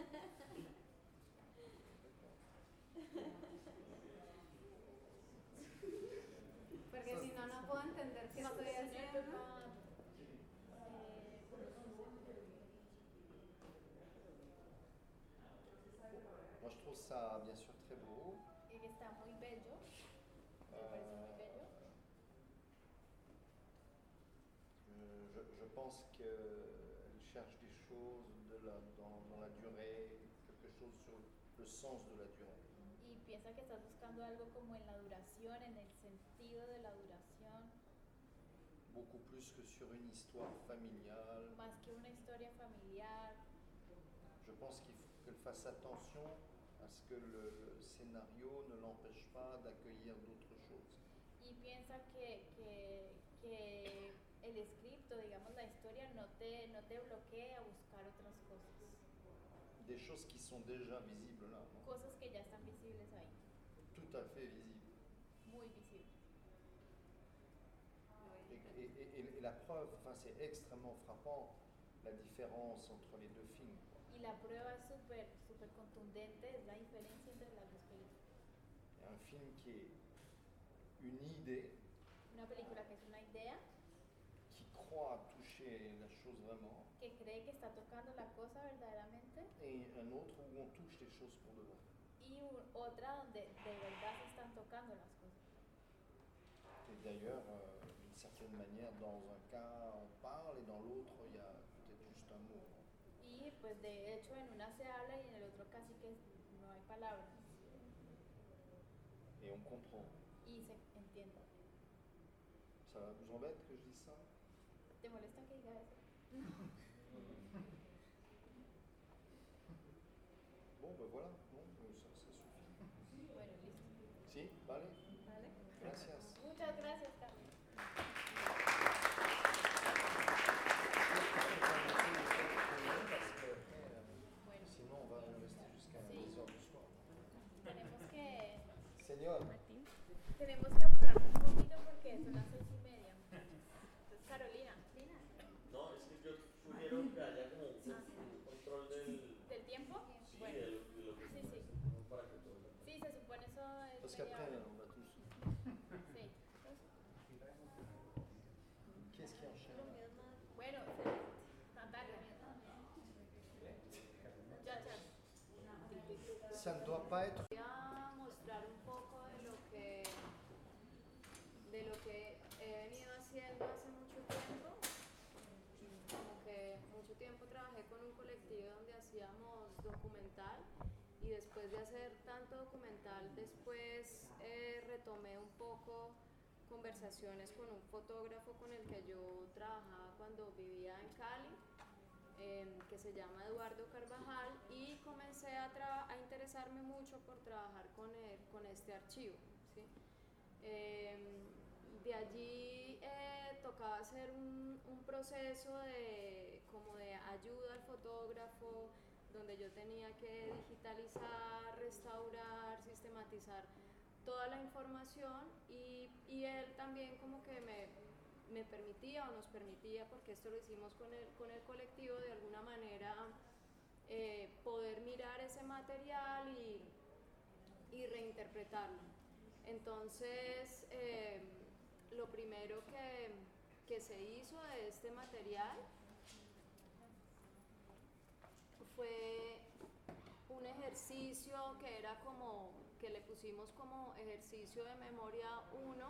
Porque si no, no puedo entender qué estoy Parce que si no, elle peut haciendo. pas, eh, produire. Moi je trouve ça bien sûr très beau. Y que está muy bello, me parece muy bello. Euh, je, je pense qu'elle cherche des choses de la, dans, dans la durée, quelque chose sur le sens de la durée. Y piensa que estás buscando algo como en la duración, en el sentido de la duración, Beaucoup plus que sur une histoire familiale. más que una historia familiar. je pense qu'il faut qu'elle fasse attention à ce que le, le scénario ne l'empêche pas d'accueillir d'autres choses. Y piensa que, que, que el script, o digamos la historia, no te, no te bloquee a buscar otras cosas. Des choses qui sont déjà visibles là, non? Cosas que ya están visibles ahí, Tout à fait visibles. muy visibles. Et, et, et, et la preuve, enfin, c'est extrêmement frappant la différence entre les deux films. Quoi. Y la prueba es súper súper contundente, es la diferencia entre las dos películas. Il y a un film qui est une idée, Una película que es una idea, qui croit toucher la chose vraiment, que cree que está tocando la cosa verdaderamente, et un autre où on touche les choses pour de vrai. y un- otra donde de verdad se están tocando las cosas. Et d'ailleurs, euh, d'une certaine manière, dans un cas on parle et dans l'autre il y a peut-être juste un mot. Y pues de hecho en una se habla y en el otro casi que no hay palabras Et on comprend. y se entiende. Ça vous embête que je dise ça? ¿Te molesta que diga eso? Bon, ben voilà, bon, euh, ça, ça suffit. Bueno, listo. Si, vale, ¿Vale? gracias. Muchas gracias, Carmen. Parce que, euh, Bueno, sinon on va rester jusqu'à Sí. dix heures du soir. tenemos que Señor, tenemos que apurarnos un poquito porque son las seis y media. Entonces, Carolina, Lina, No, es que yo sugiero que haya como un, un control del, ¿del tiempo? sí, Bueno, de, lo, de lo que sí, se sí. hace, para que todo salga. Sí, se supone eso es parce media qu'après hora. on va tous. Sí. Qui est-ce qui enchaîne? Bueno, Natalia. Muchachas. Ça ne doit pas être. Voy a mostrar un poco de lo que de lo que he venido haciendo hace mucho tiempo. Como que mucho tiempo trabajé con un colectivo donde hacíamos documental y después de hacer tanto documental, después eh, retomé un poco conversaciones con un fotógrafo con el que yo trabajaba cuando vivía en Cali, eh, que se llama Eduardo Carvajal, y comencé a, traba- a interesarme mucho por trabajar con, el- con este archivo, ¿sí? Eh, de allí eh, tocaba hacer un, un proceso de, como de ayuda al fotógrafo, donde yo tenía que digitalizar, restaurar, sistematizar toda la información, y, y él también como que me, me permitía o nos permitía, porque esto lo hicimos con el, con el colectivo, de alguna manera eh, poder mirar ese material y, y reinterpretarlo. Entonces, eh, lo primero que, que se hizo de este material fue un ejercicio que era como, que le pusimos como ejercicio de memoria uno,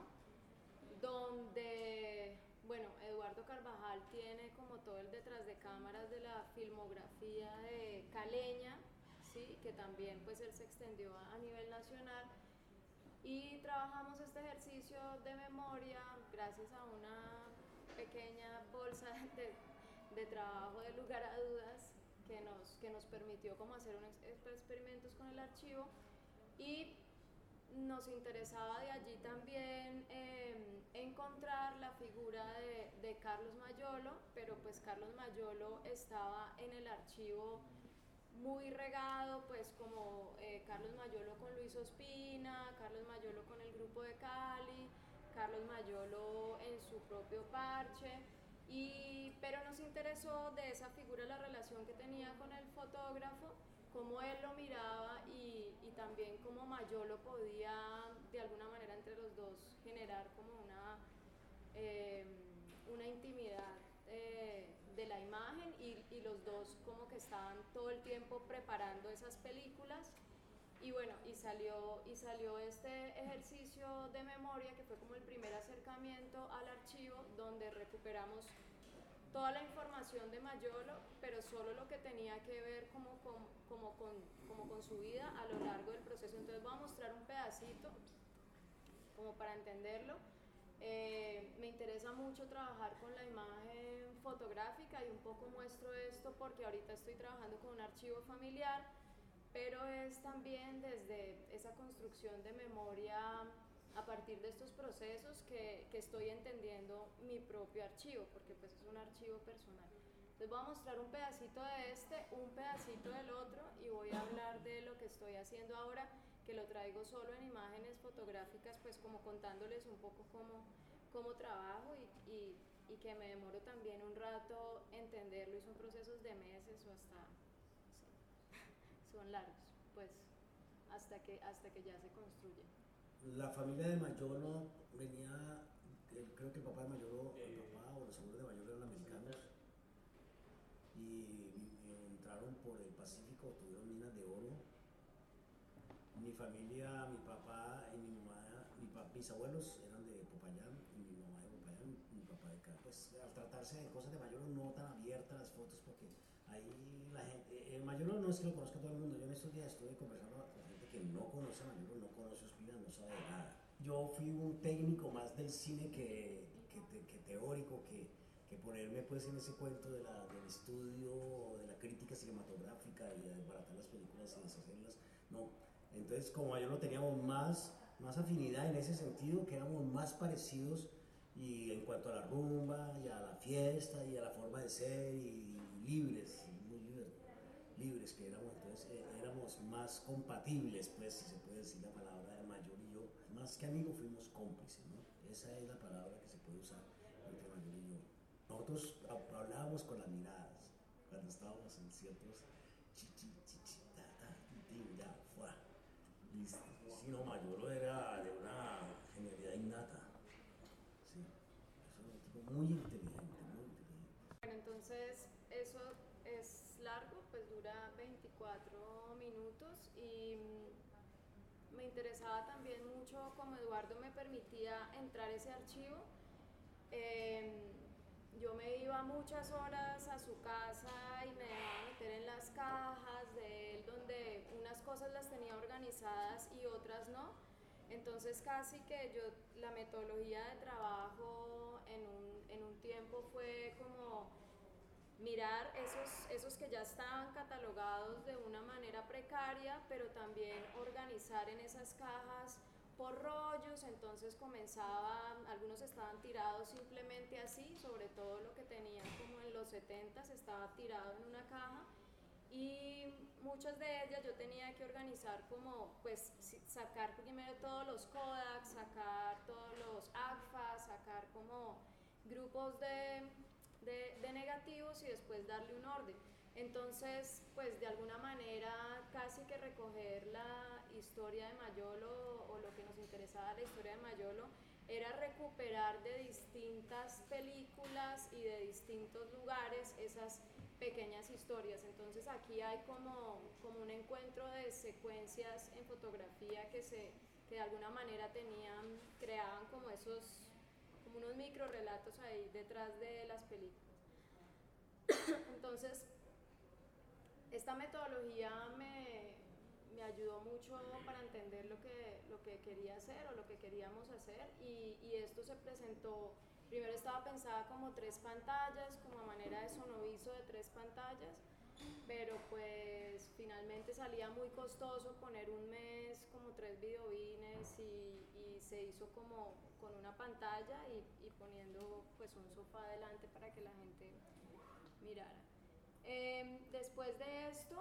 donde, bueno, Eduardo Carvajal tiene como todo el detrás de cámaras de la filmografía de Caleña, ¿sí? Que también pues él se extendió a, a nivel nacional, y trabajamos este ejercicio de memoria gracias a una pequeña bolsa de, de trabajo de lugar a dudas que nos, que nos permitió como hacer unos experimentos con el archivo, y nos interesaba de allí también eh, encontrar la figura de, de Carlos Mayolo, pero pues Carlos Mayolo estaba en el archivo muy regado, pues como eh, Carlos Mayolo con Luis Ospina, Carlos Mayolo con el grupo de Cali, Carlos Mayolo en su propio parche, y, pero nos interesó de esa figura la relación que tenía con el fotógrafo, cómo él lo miraba, y, y también cómo Mayolo podía de alguna manera entre los dos generar como una, eh, una intimidad eh, de la imagen, y, y los dos como que estaban todo el tiempo preparando esas películas. Y bueno, y salió, y salió este ejercicio de memoria que fue como el primer acercamiento al archivo, donde recuperamos toda la información de Mayolo, pero solo lo que tenía que ver como con, como con, como con su vida a lo largo del proceso. Entonces voy a mostrar un pedacito como para entenderlo. Eh, me interesa mucho trabajar con la imagen fotográfica y un poco muestro esto porque ahorita estoy trabajando con un archivo familiar, pero es también desde esa construcción de memoria a partir de estos procesos que, que estoy entendiendo mi propio archivo, porque pues es un archivo personal. Les voy a mostrar un pedacito de este, un pedacito del otro y voy a hablar de lo que estoy haciendo ahora, que lo traigo solo en imágenes fotográficas, pues como contándoles un poco cómo, cómo trabajo y, y, y que me demoro también un rato entenderlo y son procesos de meses o hasta, sí, son largos, pues hasta que, hasta que ya se construye. La familia de Mayolo venía, eh, creo que el papá de Mayolo, el papá o los abuelos de Mayolo eran americanos y, y entraron por el Pacífico, tuvieron minas de oro. Mi familia, mi papá y mi mamá, mi pa, mis abuelos eran de Popayán y mi mamá de Popayán, mi papá de Cali. Pues al tratarse de cosas de Mayolo no tan abiertas las fotos porque ahí la gente, el Mayolo no es que lo conozca todo el mundo. Yo en estos días estuve conversando con gente que no conoce a Mayolo, no conoce Ospina, no sabe de nada. Yo fui un técnico más del cine que, que, que, que teórico, que, que ponerme pues en ese cuento de la, del estudio, de la crítica cinematográfica y de desbaratar las películas y deshacerlas, no. Entonces, como Mayolo teníamos más, más afinidad en ese sentido, que éramos más parecidos y en cuanto a la rumba y a la fiesta y a la forma de ser y libres, muy libres, libres que éramos, entonces eh, éramos más compatibles, pues si se puede decir la palabra de Mayolo y yo, más que amigos fuimos cómplices, ¿no? Esa es la palabra que se puede usar entre Mayolo y yo. Nosotros hablábamos con las miradas, cuando estábamos en ciertos chichi, chichi, ta, ta, tin, ya, fuera. Y si no, Mayolo era de una genialidad innata. Sí, es un tipo muy inteligente, muy inteligente. Bueno, entonces eso es largo, pues dura veinticuatro minutos y me interesaba también mucho como Eduardo me permitía entrar ese archivo. Eh, yo me iba muchas horas a su casa y me dejaba meter en las cajas de él donde unas cosas las tenía organizadas y otras no. Entonces casi que yo, la metodología de trabajo en un, en un tiempo fue como mirar esos, esos que ya estaban catalogados de una manera precaria, pero también organizar en esas cajas por rollos. Entonces comenzaba, algunos estaban tirados simplemente así, sobre todo lo que tenían como en los setentas estaba tirado en una caja y muchas de ellas yo tenía que organizar como pues sacar primero todos los Kodaks, sacar todos los A C F A, sacar como grupos de, de, de negativos y después darle un orden. Entonces, pues de alguna manera casi que recoger la historia de Mayolo o lo que nos interesaba la historia de Mayolo era recuperar de distintas películas y de distintos lugares esas pequeñas historias. Entonces aquí hay como, como un encuentro de secuencias en fotografía que, se, que de alguna manera tenían, creaban como esos, como unos micro relatos ahí detrás de las películas. Entonces, esta metodología me, me ayudó mucho para entender lo que, lo que quería hacer o lo que queríamos hacer y, y esto se presentó, primero estaba pensada como tres pantallas, como a manera de sonoviso de tres pantallas, pero pues finalmente salía muy costoso poner un mes como tres videobines y, y se hizo como con una pantalla y, y poniendo pues un sofá adelante para que la gente mirara. Eh, después de esto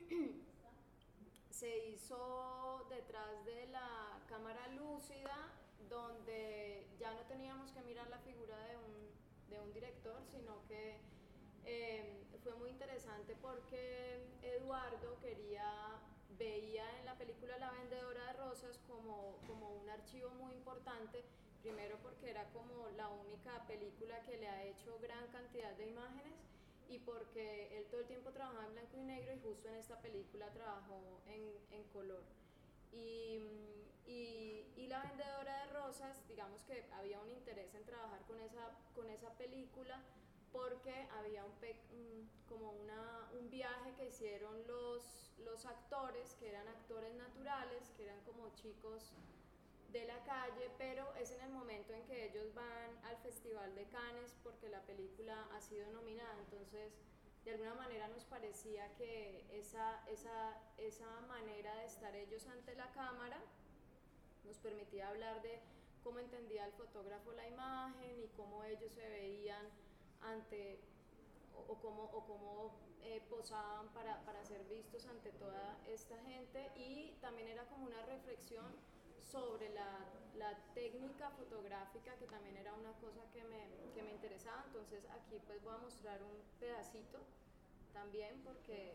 se hizo detrás de la cámara lúcida, donde ya no teníamos que mirar la figura de un, de un director, sino que eh, fue muy interesante porque Eduardo quería, veía en la película La Vendedora de Rosas como, como un archivo muy importante, primero porque era como la única película que le ha hecho gran cantidad de imágenes y porque él todo el tiempo trabajaba en blanco y negro y justo en esta película trabajó en, en color. Y, y, y La Vendedora de Rosas, digamos que había un interés en trabajar con esa, con esa película porque había un, un, como una, un viaje que hicieron los, los actores, que eran actores naturales, que eran como chicos de la calle, pero es en el momento en que ellos van al Festival de Cannes porque la película ha sido nominada. Entonces, de alguna manera nos parecía que esa, esa, esa manera de estar ellos ante la cámara nos permitía hablar de cómo entendía el fotógrafo la imagen y cómo ellos se veían ante, o, o cómo, o cómo eh, posaban para, para ser vistos ante toda esta gente, y también era como una reflexión sobre la, la técnica fotográfica, que también era una cosa que me, que me interesaba. Entonces aquí pues voy a mostrar un pedacito también porque...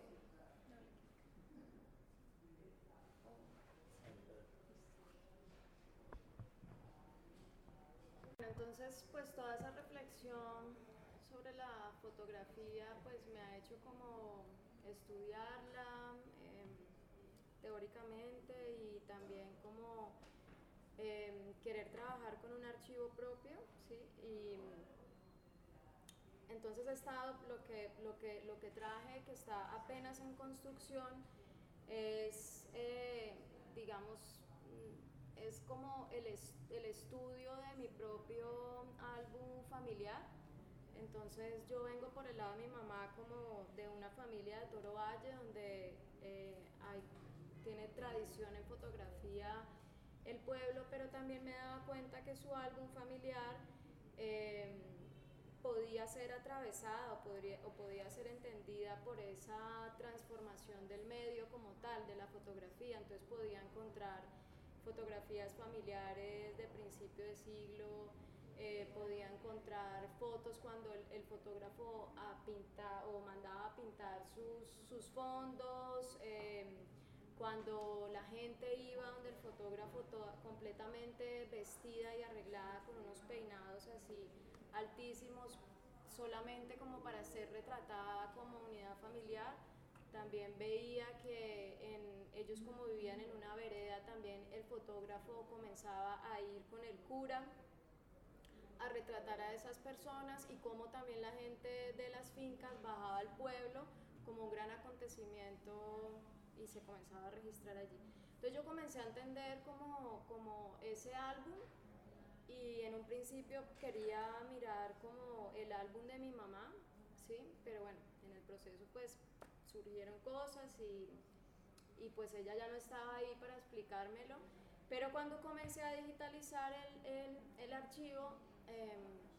Entonces pues toda esa reflexión sobre la fotografía pues me ha hecho como estudiarla eh, teóricamente, y también como eh, querer trabajar con un archivo propio, ¿sí? Y entonces he estado, lo que, lo que, lo que traje, que está apenas en construcción, es, eh, digamos, es como el, es, el estudio de mi propio álbum familiar. Entonces yo vengo por el lado de mi mamá como de una familia de Toro Valle, donde eh, hay, tiene tradición en fotografía el pueblo, pero también me daba cuenta que su álbum familiar eh, podía ser atravesada o, podría, o podía ser entendida por esa transformación del medio como tal, de la fotografía. Entonces podía encontrar fotografías familiares de principio de siglo, eh, podía encontrar fotos cuando el, el fotógrafo a pinta, o mandaba a pintar sus, sus fondos, eh, cuando la gente iba donde el fotógrafo toda, completamente vestida y arreglada con unos peinados así altísimos, solamente como para ser retratada como unidad familiar. También veía que en, ellos como vivían en una vereda, también el fotógrafo comenzaba a ir con el cura a retratar a esas personas, y cómo también la gente de las fincas bajaba al pueblo como un gran acontecimiento y se comenzaba a registrar allí. Entonces yo comencé a entender como, como ese álbum, y en un principio quería mirar como el álbum de mi mamá, ¿sí? Pero bueno, en el proceso pues surgieron cosas y, y pues ella ya no estaba ahí para explicármelo. Pero cuando comencé a digitalizar el, el, el archivo, eh,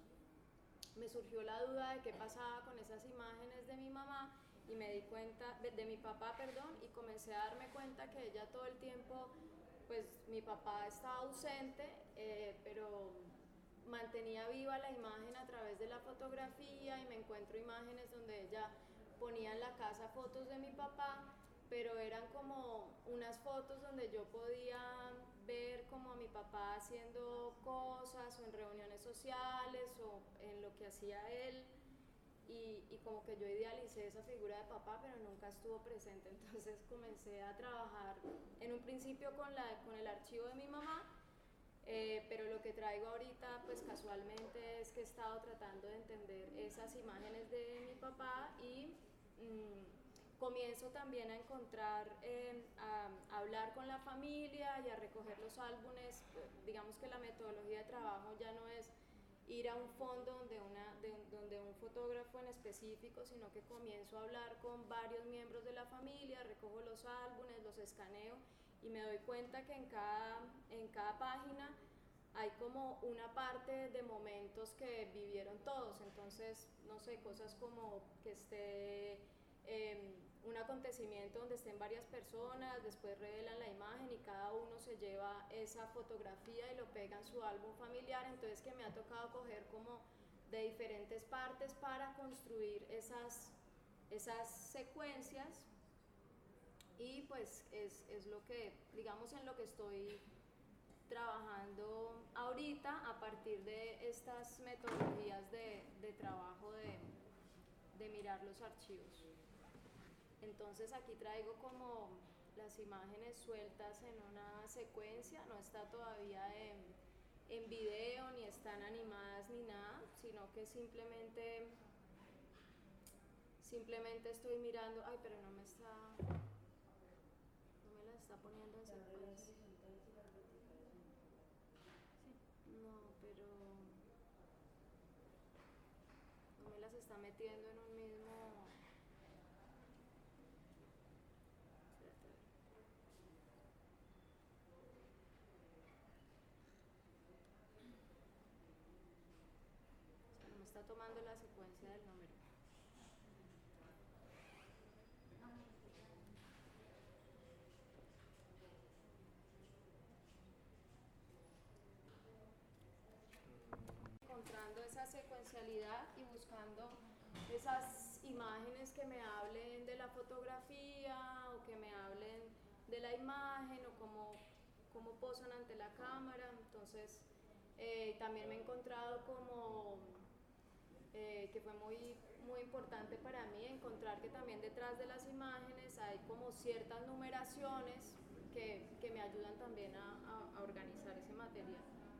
me surgió la duda de qué pasaba con esas imágenes de mi mamá, y me di cuenta, de, de mi papá, perdón, y comencé a darme cuenta que ella todo el tiempo, pues mi papá estaba ausente, eh, pero mantenía viva la imagen a través de la fotografía, y me encuentro imágenes donde ella ponía en la casa fotos de mi papá, pero eran como unas fotos donde yo podía ver como a mi papá haciendo cosas, o en reuniones sociales, o en lo que hacía él, y, y como que yo idealicé esa figura de papá, pero nunca estuvo presente. Entonces comencé a trabajar en un principio con, la, con el archivo de mi mamá, eh, pero lo que traigo ahorita pues casualmente es que he estado tratando de entender esas imágenes de mi papá, y mmm, comienzo también a encontrar, eh, a, a hablar con la familia y a recoger los álbumes. Digamos que la metodología de trabajo ya no es ir a un fondo donde, una, de, donde un fotógrafo en específico, sino que comienzo a hablar con varios miembros de la familia, recojo los álbumes, los escaneo, y me doy cuenta que en cada, en cada página hay como una parte de momentos que vivieron todos. Entonces, no sé, cosas como que esté eh, un acontecimiento donde estén varias personas, después revelan la imagen y cada uno se lleva esa fotografía y lo pega en su álbum familiar. Entonces que me ha tocado coger como de diferentes partes para construir esas, esas secuencias, y pues es, es lo que, digamos, en lo que estoy trabajando ahorita a partir de estas metodologías de, de trabajo de, de mirar los archivos. Entonces aquí traigo como las imágenes sueltas en una secuencia, no está todavía en, en video, ni están animadas ni nada, sino que simplemente, simplemente estoy mirando, ay, pero no me está, no me la está poniendo en secuencia. pero no me las está metiendo en un mismo. Espérate. O sea, no me está tomando la secuencia del número. Encontrando esa secuencialidad y buscando esas imágenes que me hablen de la fotografía o que me hablen de la imagen o cómo, cómo posan ante la cámara. Entonces eh, también me he encontrado como eh, que fue muy, muy importante para mí encontrar que también detrás de las imágenes hay como ciertas numeraciones que, que me ayudan también a, a, a organizar ese material.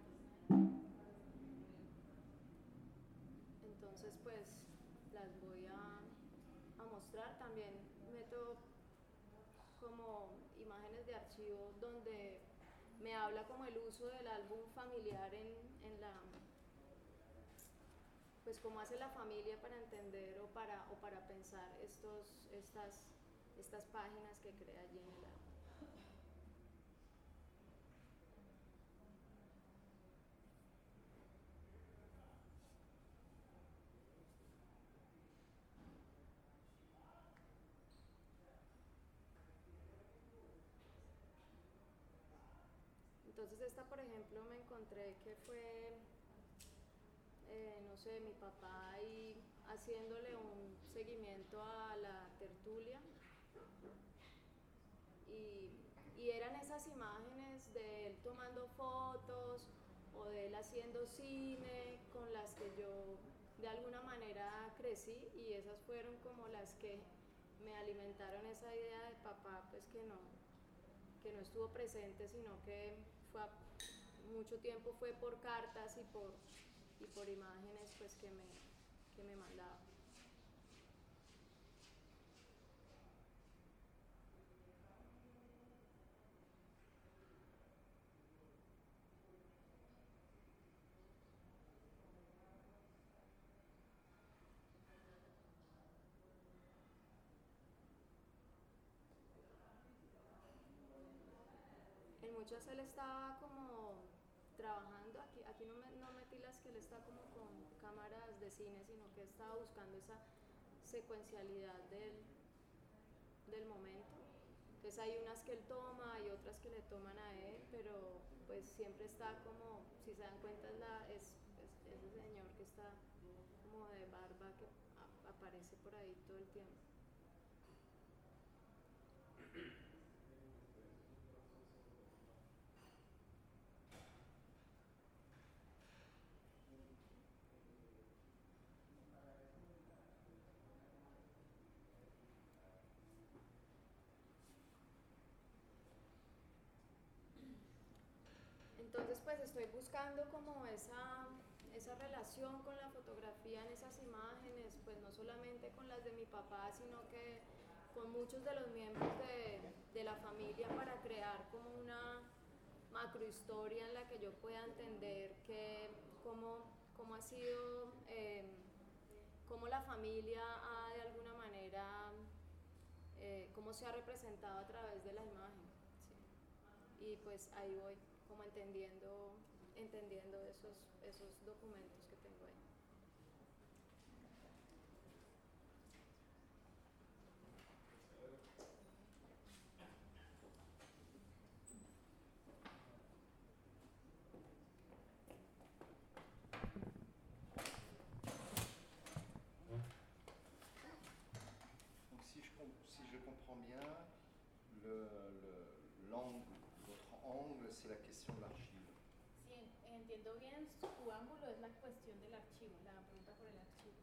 Entonces pues las voy a, a mostrar. También meto como imágenes de archivo donde me habla como el uso del álbum familiar en, en la, pues cómo hace la familia para entender o para, o para pensar estos, estas, estas páginas que crea allí en el álbum. Entonces esta, por ejemplo, me encontré que fue, eh, no sé, mi papá ahí haciéndole un seguimiento a la tertulia y, y eran esas imágenes de él tomando fotos o de él haciendo cine con las que yo de alguna manera crecí, y esas fueron como las que me alimentaron esa idea de papá, pues que no, que no estuvo presente, sino que fue a, mucho tiempo fue por cartas y por, y por imágenes pues que me, que me mandaba. En muchas él estaba como trabajando, aquí, aquí no, me, no metí las que él está como con cámaras de cine, sino que estaba buscando esa secuencialidad del, del momento. Entonces hay unas que él toma y otras que le toman a él, pero pues siempre está como, si se dan cuenta, es, la, es, es ese señor que está como de barba que a, aparece por ahí todo el tiempo. Entonces pues estoy buscando como esa, esa relación con la fotografía en esas imágenes, pues no solamente con las de mi papá, sino que con muchos de los miembros de, de la familia, para crear como una macrohistoria en la que yo pueda entender que, cómo, cómo ha sido, eh, cómo la familia ha de alguna manera, eh, cómo se ha representado a través de la imagen. ¿Sí? Y pues ahí voy como entendiendo, entendiendo esos, esos documentos que tengo ahí. Donc si je, si je comprends bien, le, le, l'angle, votre angle, c'est la question de l'archive. Si en, entiendo bien, su ángulo es la cuestión del archivo, la pregunta por el archivo.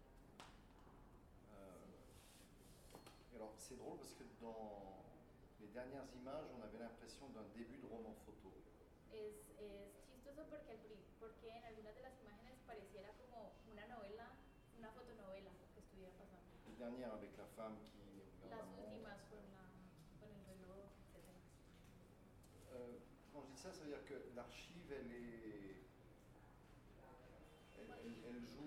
Euh, alors c'est drôle parce que dans les dernières images, on avait l'impression d'un début de roman photo. Es, es chistoso porque, el, porque en algunas de las imágenes pareciera como una novela, una fotonovela que estuviera pasando. Les dernières avec la femme qui regarde Las la montre. últimas con, la, con el reloj, etcétera. Euh, quand je dis ça, ça veut dire que l'archive, elle est,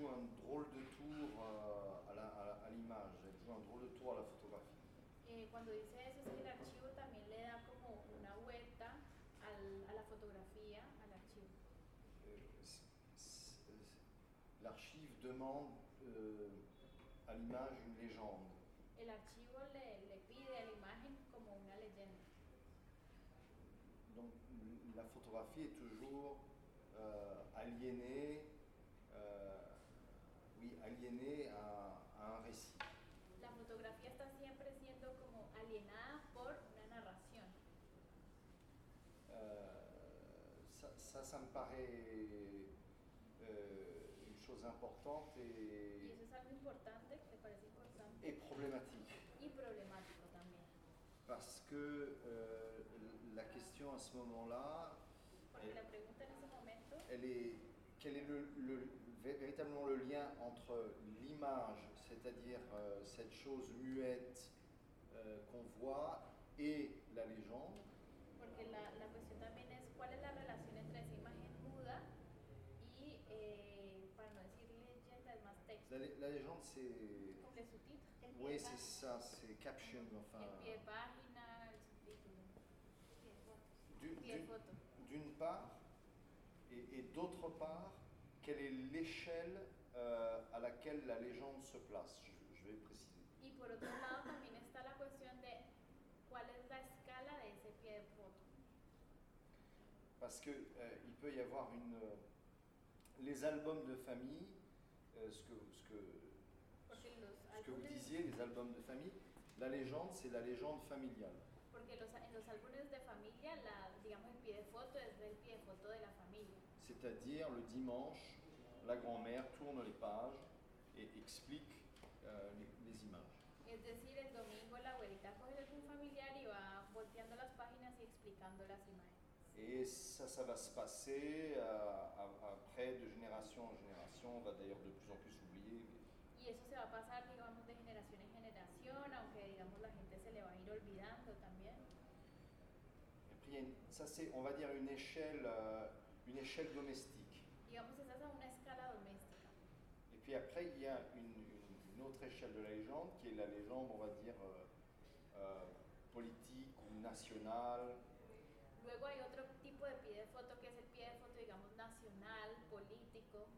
joue un drôle de tour euh, à, la, à, la- à l'image, elle joue un drôle de tour à la photographie. Eh, cuando dice eso es que el archivo también le da como una vuelta al- a la fotografía, al archivo. Euh, c- c- L'archive demande euh, à l'image une légende. El archivo le, le pide a la imagen como una leyenda. Donc la photographie est toujours euh, aliénée, euh, oui, aliénée à, à un récit. La fotografía está siempre siendo como alienada por una narración. Euh, ça, ça, ça me paraît euh, une chose importante Y et, eso es algo importante, me parece importante et problématique. y problemático también. Parce que euh, la question à ce moment-là, Porque la pregunta en ese momento elle est, quel est le, le- vé- véritablement le lien entre l'image, c'est-à-dire euh, cette chose muette euh, qu'on voit, et la légende. Porque la, la cuestión también es cuál es la relación entre esa imagen muda y, eh, para no decir leyenda, es más texto. La, lé- la légende, c'est... Cumple su título. Oui, c'est ça, c'est caption, enfin... El pie de página, el subtítulo. D'une- Pie de d'une- foto. D'une part, et, et d'autre part, quelle est l'échelle euh, à laquelle la légende se place, je, je vais préciser. Y por otro lado también está la cuestión de cuál es la escala de ese pie de foto. Parce que euh, il peut y avoir une... euh, les albums de famille, euh, ce, que, ce, que, Porque los ce que vous álbumes, disiez, les albums de famille, la légende, c'est la légende familiale. porque los, en los álbumes de familia, la, digamos el pie de foto es el pie de foto de la familia. C'est-à-dire, le dimanche, la grand-mère tourne les pages et explique euh, les, les images. Es decir, el domingo la abuelita coge el álbum familiar y va volteando las páginas y explicando las imágenes. Et ça, ça va se passer euh, à- après de génération en génération, on va d'ailleurs de plus en plus oublier. mais- Y eso se va a pasar, digamos, de generación en generación, aunque, digamos, la gente se le va a ir olvidando también. Et puis, il y a une- ça c'est, on va dire, une échelle, euh, une échelle domestique. Digamos, esa es a una escala doméstica. Et puis après, il y a une, une- une autre échelle de la légende, qui est la légende, on va dire, euh, euh, politique ou nationale. Luego hay otro tipo de pie de foto que es el pie de foto, digamos, nacional, político.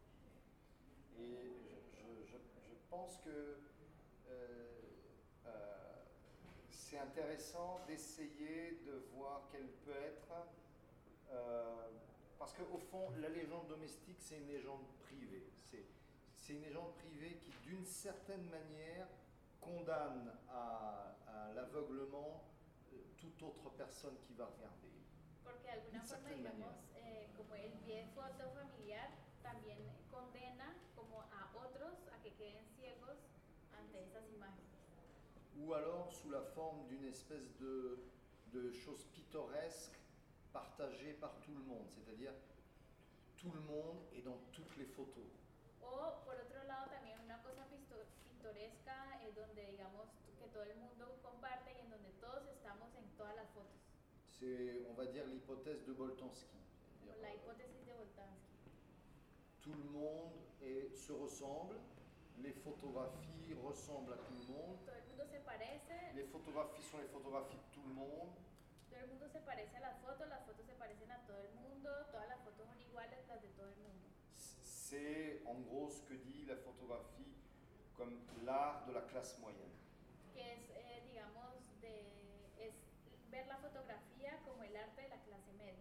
Et je, je- je- je pense que euh, euh, c'est intéressant d'essayer de voir quelle peut être... euh, parce qu'au fond, la légende domestique, c'est une légende privée. C'est, c'est une légende privée qui, d'une certaine manière, condamne à, à l'aveuglement euh, toute autre personne qui va regarder. Porque de alguna D'une forma, certaine digamos, manière. eh, como el pie de foto familiar también condena como a otros a que queden ciegos ante esas imágenes. Ou alors sous la forme d'une espèce de, de chose pittoresque partagée par tout le monde, c'est-à-dire tout le monde est dans toutes les photos. O por otro lado también una cosa pisto- pintoresca eh, donde digamos que todo el mundo comparte y en donde todos estamos en todas las fotos. C'est, on va dire, l'hypothèse de Boltanski. C'est-à-dire, La euh, hipótesis de Boltanski. tout le monde est- se ressemble, les photographies ressemblent à tout le monde, Todo el mundo se parece, les photographies sont les photographies de tout le monde, todo el mundo se parece a las fotos, las fotos se parecen a todo el mundo, todas las fotos son iguales las de todo el mundo. c'est en gros ce que dit la photographie comme l'art de la classe moyenne. Que es, eh, digamos, de, es ver la fotografía como el arte de la clase media.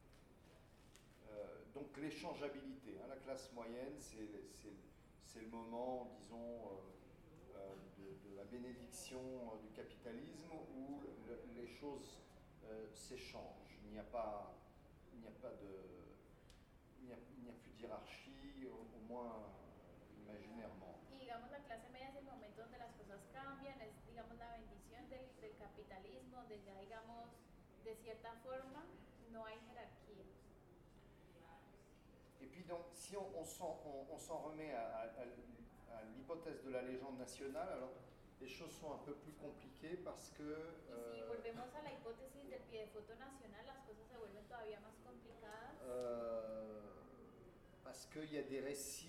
Euh, donc l'échangeabilité, hein, la classe moyenne, c'est, c'est, c'est le moment, disons, euh, euh, de, de la bénédiction euh, du capitalisme où le- les choses euh, s'échangent. Il n'y a pas, il n'y a pas de, il n'y a, il n'y a plus d'hierarchie, au, au moins euh, imaginairement. Y digamos, la clase media es el momento donde las cosas cambian, es, digamos, la bendición del, del capitalismo, donde ya, digamos, de cierta forma, no hay jerarquía. Et puis donc, si on, on s'en, on- on s'en remet à, à- à- à l'hypothèse de la légende nationale, alors les choses sont un peu plus compliquées parce que... Y si euh, volvemos a la hipótesis del pie de foto nacional, las cosas se vuelven todavía más complicadas. euh, parce qu'il y a des récits différents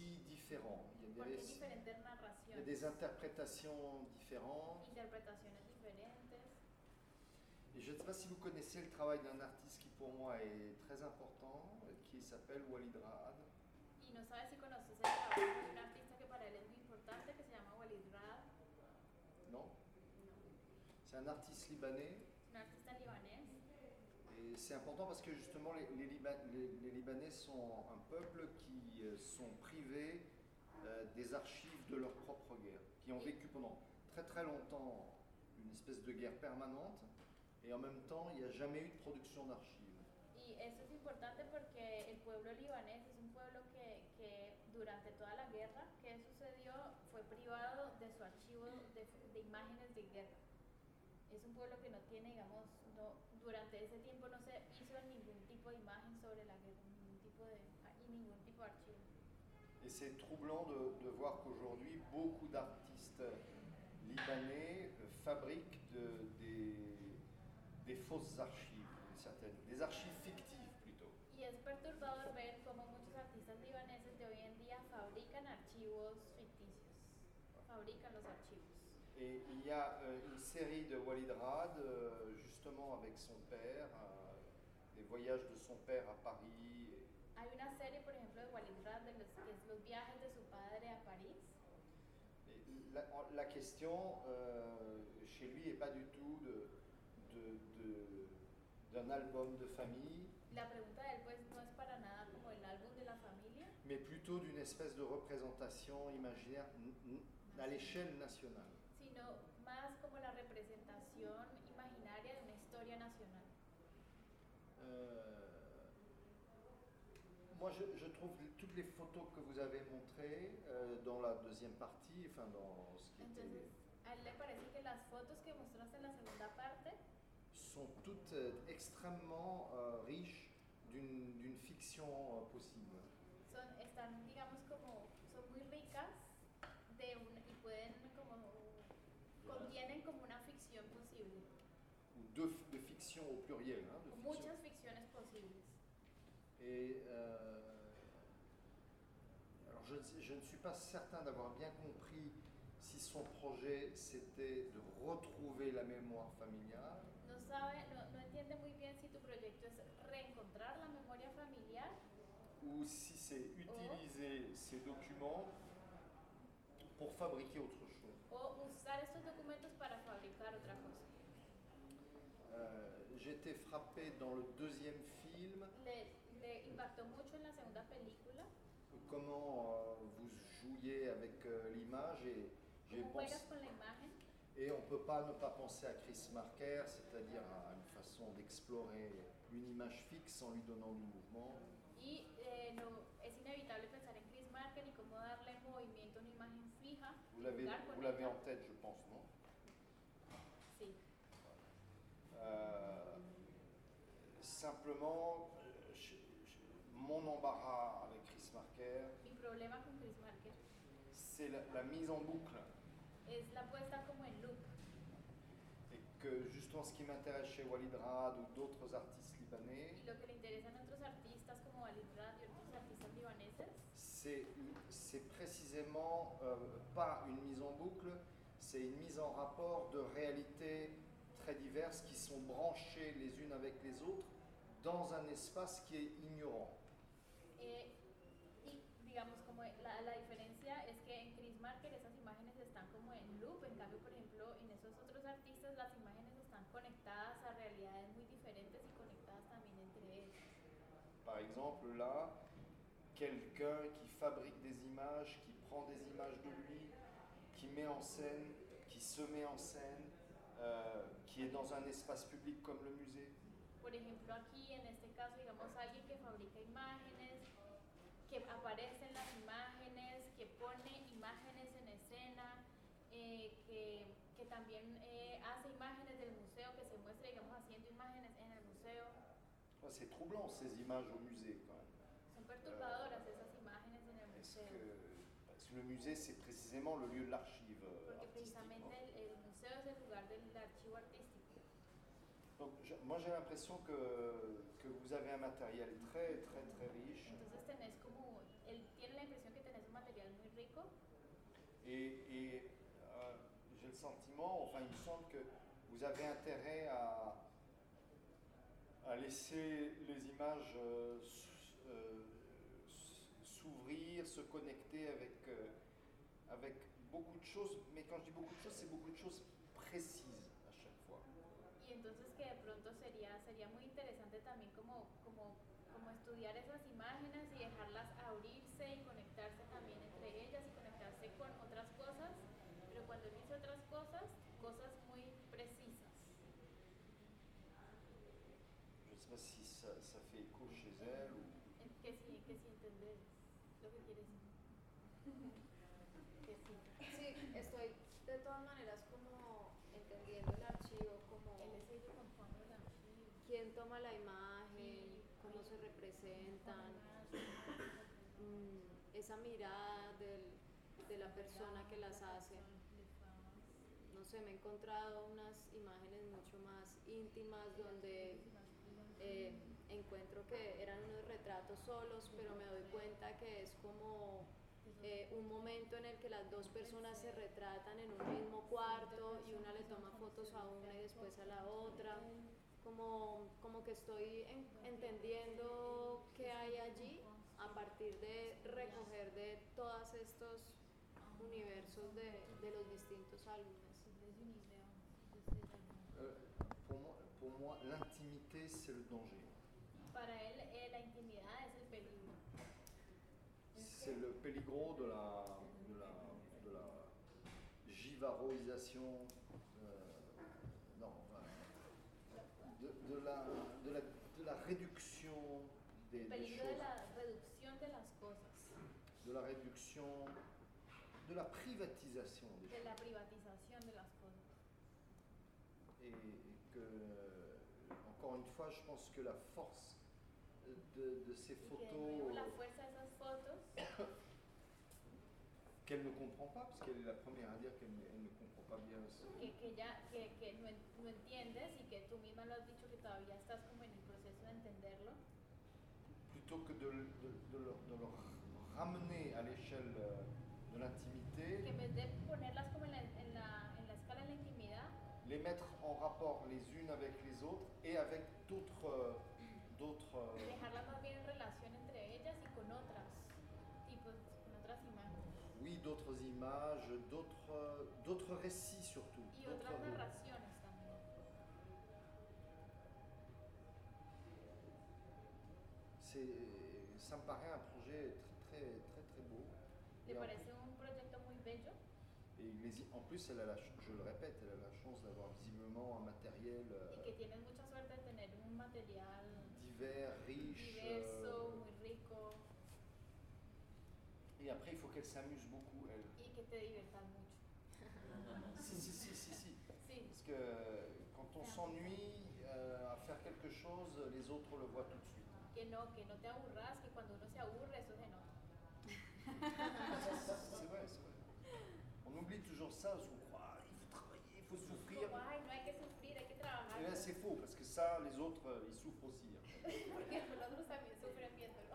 différent. Il y a porque hay des, diferentes il y a narraciones, des interprétations différentes. interpretaciones diferentes. Et je ne sais pas si vous connaissez le travail d'un artiste qui pour moi est très important, qui s'appelle Walid Raad. Y no sabes si conoces el trabajo de un artista que para él es muy importante, que se llama Walid Raad. Non? No, C'est un artiste libanais. es un artista libanés. Et c'est important parce que justement les, les, Liba- les- les Libanais sont un peuple qui euh, sont privés euh, des archives de leur propre guerre, qui ont vécu pendant très très longtemps une espèce de guerre permanente, et en même temps il n'y a jamais eu de production d'archives. Y eso es importante porque el pueblo libanés es un pueblo que, que durante toda la guerra que sucedió fue privado de su archivo de, de imágenes de guerra. Es un pueblo que no tiene, digamos, no, durante ese tiempo no se hizo ningún tipo de imagen sobre la guerra, ningún tipo de, y ningún tipo de archivo. Et c'est troublant de, de voir qu'aujourd'hui beaucoup d'artistes libanais euh, fabriquent de- des, des fausses archives, certaines, des archives fictives plutôt. Y es perturbador ver cómo muchos artistas libaneses de hoy en día fabrican archivos ficticios, fabrican los archivos. Et il y a euh, une série de Walid Raad, euh, justement avec son père, euh, les voyages de son père à Paris. Et, Hay una serie, por ejemplo, de Walid Raad, de los, que es los viajes de su padre a París. et la, la question euh, chez lui n'est pas du tout de, de, de- d'un album de famille, La pregunta de él pues no es para nada como el álbum de la familia, mais plutôt d'une espèce de représentation imaginaire n- n- à l'échelle nationale. sino más como la representación imaginaria de una historia nacional. Euh, moi, je, je trouve toutes les photos que vous avez montrées euh, dans la deuxième partie, enfin dans ce qui Entonces, était, a él le parece que las fotos que mostraste en la segunda parte sont toutes euh, extrêmement euh, riches d'une d'une fiction euh, possible. son, están, digamos, como, son muy ricas de un, y pueden como, contienen como una ficción posible, Ou de, de fiction au pluriel. Hein, de o fiction. muchas ficciones posibles. Et euh, alors je, ne sais- je ne suis pas certain d'avoir bien compris si son projet c'était de retrouver la mémoire familiale No sabe, no, no entiende muy bien si tu proyecto es reencontrar la memoria familiar ou si c'est utiliser ces documents pour fabriquer autre chose. o usar estos documentos para fabricar otra cosa. Euh, J'ai été frappé dans le deuxième film Le, le impactó mucho en la segunda película comment euh, vous jouiez avec euh, l'image et j'ai cómo pensé, juegas con la imagen et on ne peut pas ne pas penser à Chris Marker, c'est-à-dire à une façon d'explorer une image fixe en lui donnant du mouvement. y eh, no, es inevitable pensar en Chris Marker y cómo darle movimiento a una imagen fija Vous y l'avez jugar con vous l'avez ella. en tête, je pense, non? Sí. Euh, simplement, euh, je- je- mon embarras avec Chris Marker, Mi problema con Chris Marker c'est la, la mise en boucle. es la puesta como en loop. Et que justement, ce qui m'intéresse chez Walid Raad ou d'autres artistes libanais, Y lo que le interesan a otros artistas como Walid Raad y otros artistas libaneses c'est c'est précisément euh, pas une mise en boucle, c'est une mise en rapport de réalités très diverses qui sont branchées les unes avec les autres dans un espace qui est ignorant. Eh, y digamos como la, la diferencia es que en Chris Marker esas imágenes están como en loop, en cambio por ejemplo en esos otros artistas las imágenes están conectadas a realidades muy diferentes y conectadas también entre ellas. Par exemple, là, quelqu'un qui fabrique des images, qui prend des images de lui, qui met en scène, qui se met en scène, euh, qui est dans un espace public comme le musée. Por ejemplo aquí en este caso digamos alguien que fabrica imágenes, que aparece en las imágenes, que pone imágenes en escena, eh, que, que también eh, hace imágenes del museo, que se muestra digamos haciendo imágenes en el museo. Ouais, c'est troublant ces images au musée quand même. Son perturbadoras esas imágenes en el Est-ce museo, que, parce que le musée c'est précisément le lieu de l'archive euh, porque artistique. precisamente non? el, el museo es el lugar del archivo artístico. Donc je- moi j'ai l'impression que, que vous avez un matériel très très très riche. Entonces tenés como, él tiene la impresión que tenés un material muy público. Et, et euh, j'ai le sentiment, enfin il me semble que vous avez intérêt à, à laisser les images euh, euh, s'ouvrir, se connecter avec, euh, avec beaucoup de choses, mais quand je dis beaucoup de choses, c'est beaucoup de choses précises à chaque fois. Y entonces que de pronto sería, sería muy interesante también como, como, como estudiar esas imágenes y dejarlas abrirse y conectarse también entre ellas y conectarse con otras cosas, pero cuando él dice otras cosas, cosas muy precisas. Je ne sais pas si ça, ça fait écho chez elle ou... Que si, que si entendés lo que quiere decir. Que sí. Sí, estoy de todas maneras como entendiendo el archivo, como Él es ello con Juan de la Archivo. quién toma la imagen, Sí, cómo se representan, Juan mm, esa mirada del, de la persona que las hace. No sé, me he encontrado unas imágenes mucho más íntimas donde eh, encuentro que eran unos retratos solos, pero me doy cuenta que es como eh, un momento en el que las dos personas se retratan en un mismo cuarto y una le toma fotos a una y después a la otra. Como, como que estoy en, entendiendo qué hay allí a partir de recoger de todos estos universos de, de los distintos álbumes. Euh, pour moi, pour moi l'intimité, c'est le danger. Para él, eh, la intimidad es el peligro. C'est le péligro de la, de la, de la givaroisation, euh, non, enfin, de, de, la, de, la, de la réduction des, El des peligro de choses, la reducción de las cosas, de la réduction, de la privatisation des de choses. la privatización de las cosas. Et, et que, encore une fois, je pense que la force de, de ces Y que de nuevo photos la fuerza de esas fotos, qu'elle ne comprend pas, parce qu'elle est la première à dire qu'elle ne, elle ne comprend pas bien ce... que, que ya que, que no, en- no entiendes y que tú misma lo has dicho que todavía estás como en el proceso de entenderlo, plutôt que de, de, de, leur, de leur ramener à l'échelle euh, de que l'intimité, en vez de ponerlas como en la, en la, en la escala de la intimidad, les mettre en rapport les unes avec les autres et avec d'autres... euh, d'autres euh, dejarlas más bien en relación entre ellas y con otras tipos, con otras imágenes oui, d'autres images, d'autres, euh, d'autres récits surtout. y d'autres- otras narraciones también. C'est, ça me paraît un projet très très très très beau. ¿Te Et en parece un proyecto muy bello? Et mais en plus, elle a la, ch- je le répète, elle a la chance d'avoir visiblement un matériel Y euh, que tienes mucha suerte de tener un material divers, riche. diverso, euh, muy rico et après, il faut qu'elle s'amuse beaucoup, elle. y que te diviertas mucho. Si, si, si, si, si. Sí, Parce que quand on s'ennuie euh, à faire quelque chose, les autres le voient tout de suite. que no, que no te aburras, que cuando uno se aburre eso se nota. C'est vrai, c'est vrai. On oublie toujours ça, parce qu'on croit, ah, il faut travailler, il faut souffrir. Como, ay, no hay que sufrir, hay que trabajar. Et là, c'est faux, parce que ça, les autres, euh, ils souffrent aussi. hein. Porque los otros también sufren viéndolo.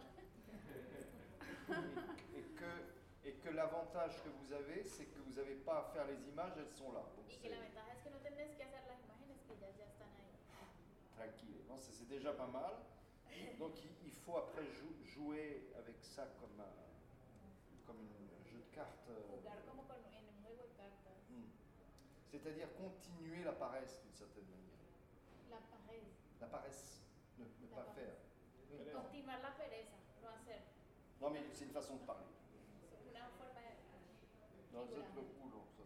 Et, et que, et que l'avantage que vous avez, c'est que vous n'avez pas à faire les images, elles sont là. Donc Y que c'est la ventaja es que no tenés que hacer las imágenes, que ellas ya están ahí. tranquille. Non, c'est c'est déjà pas mal. Donc il, il faut après jou- jouer avec ça comme un, comme un jeu de cartes. euh, Jugar como con, en un juego de cartas. hmm. C'est-à-dire continuer la paresse d'une certaine manière. La pared. La paresse, ne, ne La pas paresse. faire. Oui. Continuar la pereza, no hacer. Non mais c'est une façon de parler. Es una forma de. Non, vous êtes Figurant. le boulot, ça,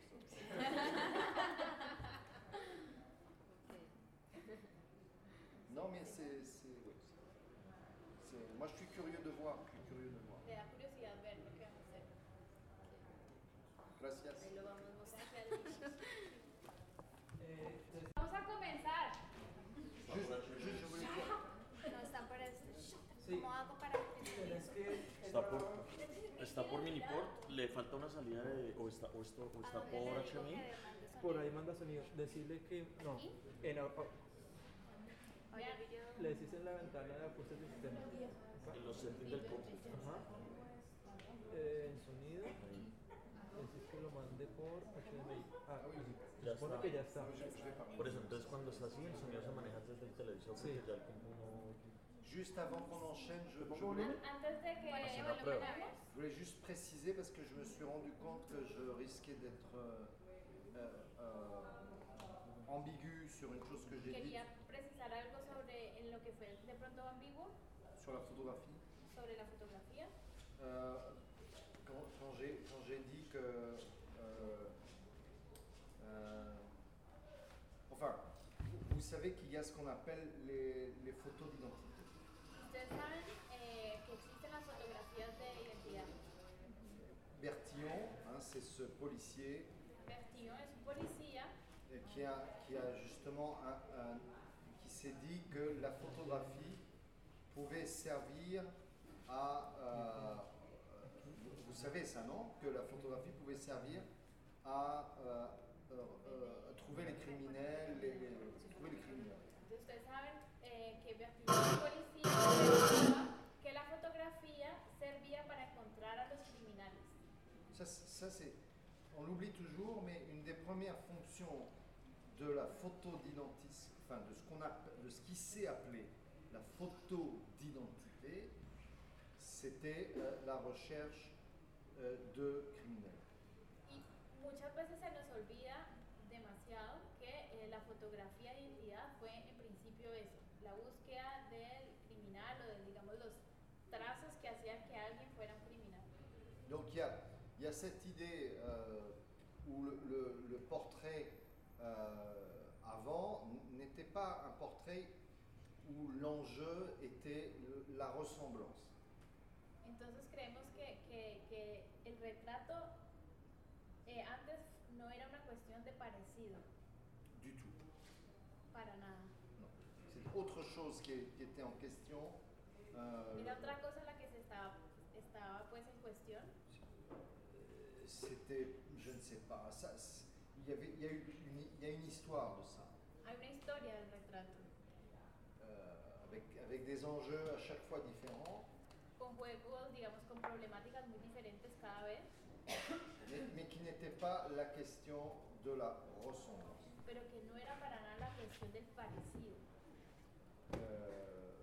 ça. Non mais c'est... c'est- oui, c'est- c'est- moi je suis curieux de voir, je suis curieux de voir. Te da curiosidad ver lo que vamos a hacer. Gracias. Ahí lo vamos mostrando. Gracias. Eh, des- Vamos a comenzar. Juste, juste, je voulais dire... No está por este. sí, ¿Cómo hago para tenés que... Está por, está por Miniport, le falta una salida de, o está, o esto, o está por H M I. Por ahí manda sonido. Decirle que... No, en, au- au- Vean. le decís en la ventana de ajustes de sistema. En los settings del compu. Ajá. Eh, en sonido. Ahí. lo mande por H D M I. Ah, Ah oui, sí. Ya Se supone está. que ya está. Je, je vais parler. Por eso, entonces cuando está así, el sonido se maneja desde el televisor, porque Sí. ya el compu no... Juste avant qu'on enchaîne, je, je pongo voulais, volumen? Antes de que Hacer una prueba. terminemos, je voulais juste préciser parce que je me suis rendu compte que je risquais d'être euh, euh, euh, ambigu sur une chose que j'ai dite quería precisar algo sobre en lo que fue de pronto ambiguo, sur la photographie. sobre la fotografía. Euh, quand quand j'ai quand j'ai dit que euh, euh, enfin, vous savez qu'il y a ce qu'on appelle les, les photos d'identité. Ustedes saben eh, que existen las fotografías de identidad. Bertillon, hein, c'est ce policier Bertillon es un policía euh, qui a, qui a justement un, un- qui s'est dit que la photographie pouvait servir à euh, vous, vous savez ça, non? Que la photographie pouvait servir à euh, euh, euh, trouver les criminels, les, les- trouver les criminels. Entonces ustedes saben eh, que Bertillon es un policía pensaba que la fotografía servía para encontrar a los criminales. Ça, c'est- ça c'est, on l'oublie toujours, mais une des premières fonctions de la photo d'identité, enfin de ce qu'on a, de ce qui s'est appelé la photo d'identité, c'était euh, la recherche euh, de criminels. Y muchas veces se nos olvida demasiado que eh, la fotografía de identidad fue en principio eso, la búsqueda del criminal o de, digamos, los trazos que hacían que alguien fuera un criminal. Donc il y a, il y a cette idée euh, où le, le- le portrait euh, avant n'était pas un portrait où l'enjeu était le- la ressemblance. Entonces creemos que, que, que el retrato eh, antes no era una cuestión de parecido, Du tout. para nada. Non. C'est autre chose qui, est- qui était en question. euh, Era otra cosa la que se estaba, estaba pues en cuestión. C'était, je ne sais pas, ça, c'est- il y avait, il y a eu une, il y a une histoire de ça, Hay una historia del retrato, euh, avec, avec des enjeux à chaque fois différents, con juegos, digamos, con problemáticas muy diferentes cada vez, mais, mais qui n'était pas la question de la ressemblance. pero que no era para nada la cuestión del parecido. Euh,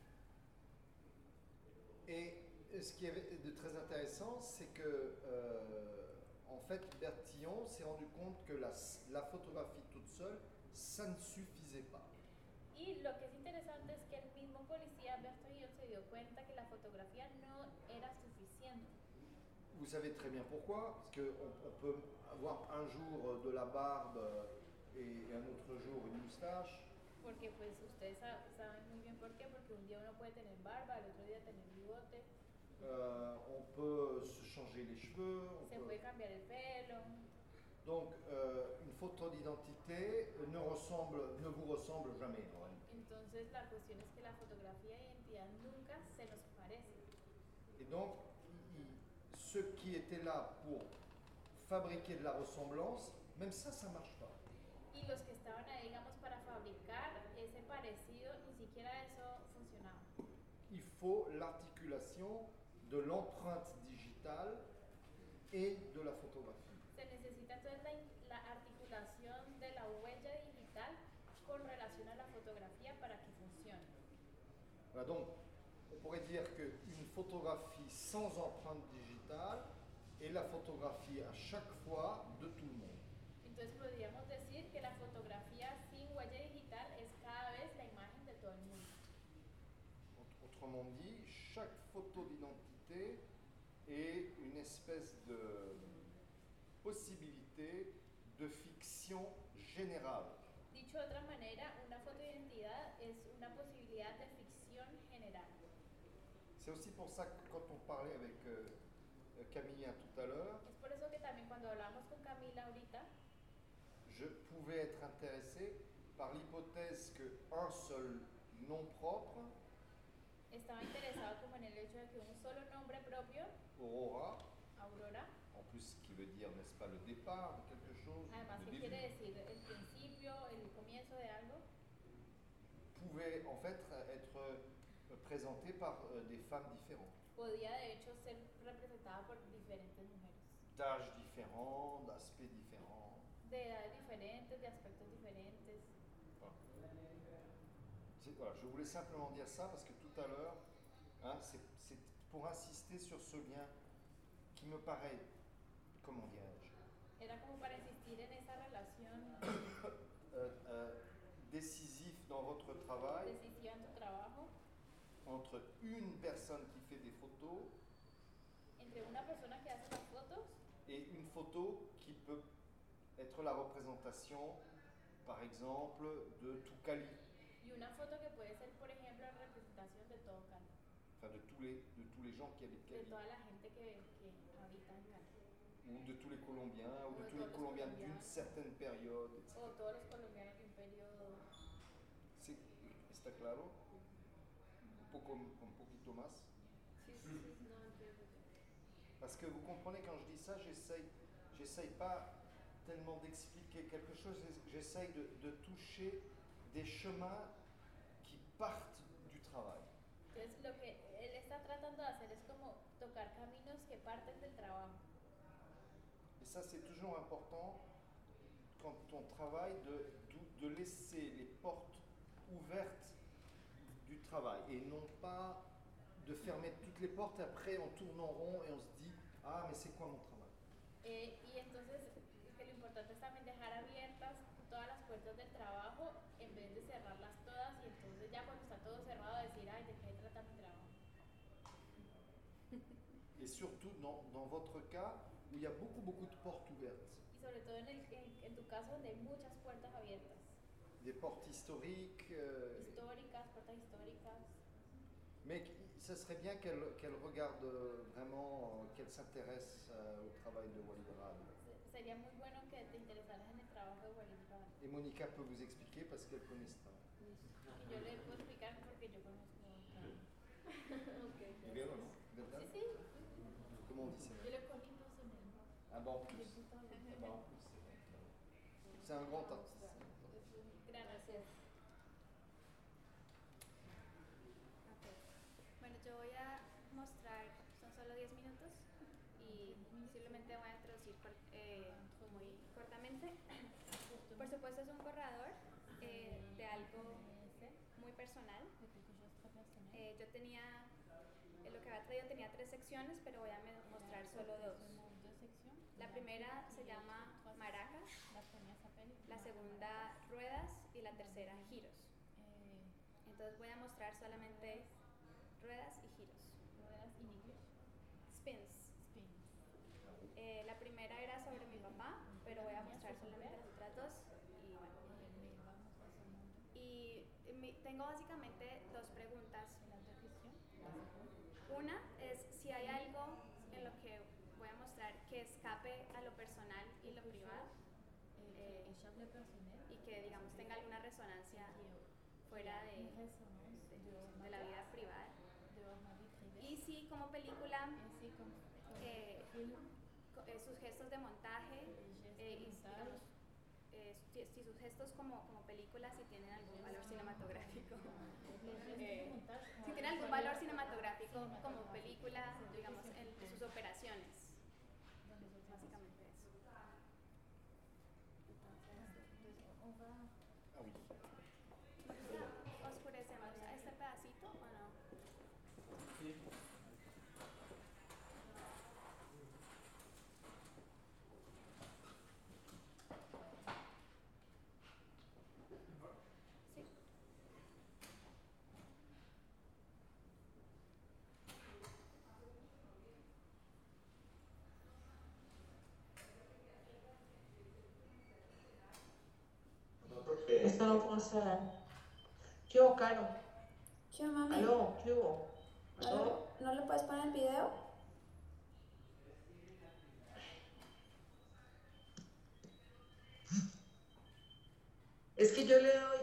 et ce qui est de très intéressant, c'est que euh, en fait, Bertillon s'est rendu compte que la, la photographie toute seule, ça ne suffisait pas. Y lo que es interesante es que el mismo policía Bertillon se dio cuenta que la fotografía no era suficiente. Vous savez très bien pourquoi, parce qu'on on peut avoir un jour de la barbe et un autre jour une moustache. Porque pues ustedes sa- saben muy bien por qué, porque un día uno puede tener barba, al otro día tener bigote, Euh, on peut se changer les cheveux. On se peut- puede cambiar el pelo. Donc, euh, une photo d'identité ne, ressemble, ne vous ressemble jamais. en réalité. Entonces la cuestión es que la fotografía de identidad nunca se nos parece. Et donc, il- il- ceux qui étaient là pour fabriquer de la ressemblance, même ça, ça ne marche pas. Y los que estaban ahí, digamos, para fabricar ese parecido, ni siquiera eso funcionaba. Il faut l'articulation de l'empreinte digitale et de la photographie. Se necesita entonces la, in- la articulación de la huella digital con relación a la fotografía para que funcione. Voilà, donc, on pourrait dire qu'une photographie sans empreinte digitale est la photographie à chaque fois de tout le monde. Entonces podríamos decir que la fotografía sin huella digital es cada vez la imagen de todo el mundo. Aut- Autrement dit, chaque photo d'identité est une espèce de possibilité de fiction générale. Dicho de otra manera, una foto de identidad es una posibilidad de ficción general. C'est aussi pour ça que quand on parlait avec euh, euh, Camilla tout à l'heure, Es por eso que también cuando hablamos con Camila ahorita, je pouvais être intéressé par l'hypothèse qu'un seul nom propre, estaba interesado como en el hecho de que un solo nombre propio, Aurora, Aurora, en plus ce qui veut dire, n'est-ce pas, le départ de quelque chose, además le que début, quiere decir el principio, el comienzo de algo, pouvait en fait être euh, présenté par euh, des femmes différentes. podía de hecho ser representada por diferentes mujeres. d'âges différents, d'aspects différents. De edades diferentes, de aspectos diferentes. Voilà. C'est- voilà, je voulais simplement dire ça parce que tout à l'heure, hein, c'est c'est pour insister sur ce lien qui me paraît, comment dirais-je, Era como para insistir en esa relación euh, euh, décisif dans votre travail decisiva en tu trabajo entre une personne qui fait des photos entre una persona que hace las fotos et une photo qui peut être la représentation, par exemple, de tout Cali, y una foto que puede ser, por ejemplo, la representación de todo Cali, enfin de tous les, de tous les gens qui habitent de Cali, toda la gente que, que habita en Cali, ou de tous les Colombiens, ou Ou de de tous les todos los Colombiens d'une colombianos. certaine période, et cetera. o todos los colombianos de un periodo. Sí, ¿está claro? Un poco, un poquito más. Sí, sí, sí, no entiendo. Parce que vous comprenez, quand je dis ça, j'essaye, j'essaye pas tellement d'expliquer quelque chose, j'essaye de, de toucher des chemins qui partent du travail. Entonces lo que él está tratando de hacer es como tocar caminos que parten del trabajo. Et ça, c'est toujours important quand on travaille de, de, de laisser les portes ouvertes du travail et non pas de fermer toutes les portes et après on tourne en rond et on se dit « Ah, mais c'est quoi mon travail ?» Eh, y entonces que lo importante es también dejar abiertas todas las puertas del trabajo en vez de cerrarlas todas y entonces ya cuando está todo cerrado decir, ay, ¿de qué trata mi trabajo? Et surtout dans, dans votre cas où il y a beaucoup beaucoup de portes ouvertes. Y sobre todo en, el, en, en tu caso donde hay muchas puertas abiertas, Des portes historiques, euh, históricas, puertas históricas, mais ce serait bien qu'elle qu'elle regarde vraiment, euh, qu'elle s'intéresse euh, au travail de Walid Rad. Se- sería muy bueno que te interesaras en el trabajo de Walid Rad. Et Monica peut vous expliquer parce qu'elle connaît ça. Y yo le puedo explicar porque yo conozco a okay. Bien, non? Sí, sí, Comment on dit ça? yo le conozco en el Ah bah en plus. Ah bah en plus, c'est vrai. C'est un grand artiste. Gracias. Ok. Bueno, yo voy a mostrar, son solo diez minutos y simplemente voy a introducir cor- eh, muy cortamente. Por supuesto es un borrador eh, de algo muy personal. Eh, yo tenía, eh, lo que había traído tenía tres secciones, pero voy a me- mostrar solo dos. La primera se llama Maracas, la segunda Ruedas y la tercera Giros. Entonces voy a mostrar solamente ruedas y giros. Spins. Eh, la primera era sobre mi papá, pero voy a mostrar solamente las otras dos. Y bueno. Y eh, mi- tengo básicamente dos preguntas. Una es si hay algo en lo que voy a mostrar que escape a lo personal y lo privado, eh, y que digamos tenga alguna resonancia fuera de, de- de la vida privada. Y si como película eh, co- eh, sus gestos de montaje eh, y digamos, eh, si, si sus gestos como, como película si tienen algún valor cinematográfico. Eh, si tienen algún valor cinematográfico como película, digamos, en sus operaciones. Básicamente eso. Ah oui. ¿Oscurecemos este pedacito o no? Sí. Sí. Esto no funciona. ¿Qué hubo, Caro? ¿Qué, mami? Aló, ¿qué hubo? ¿No, Aló. le, ¿No le puedes poner el video? Es que yo le doy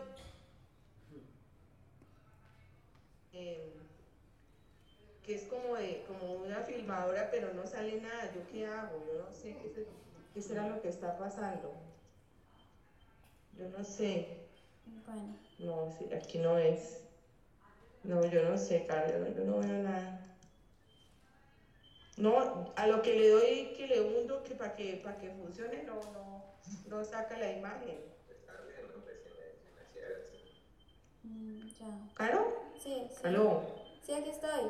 eh, que es como de como una filmadora, pero no sale nada. ¿Yo qué hago? Yo no sé qué, se- qué será lo que está pasando. Yo no sé. Bueno. No, sí, aquí no es. No, yo no sé, Carlos, yo no veo nada. No, a lo que le doy, que le hundo, que para que, para que funcione, no, no, no saca la imagen. Mm, ya. ¿Caro? Sí, sí. ¿Aló? Sí, aquí estoy.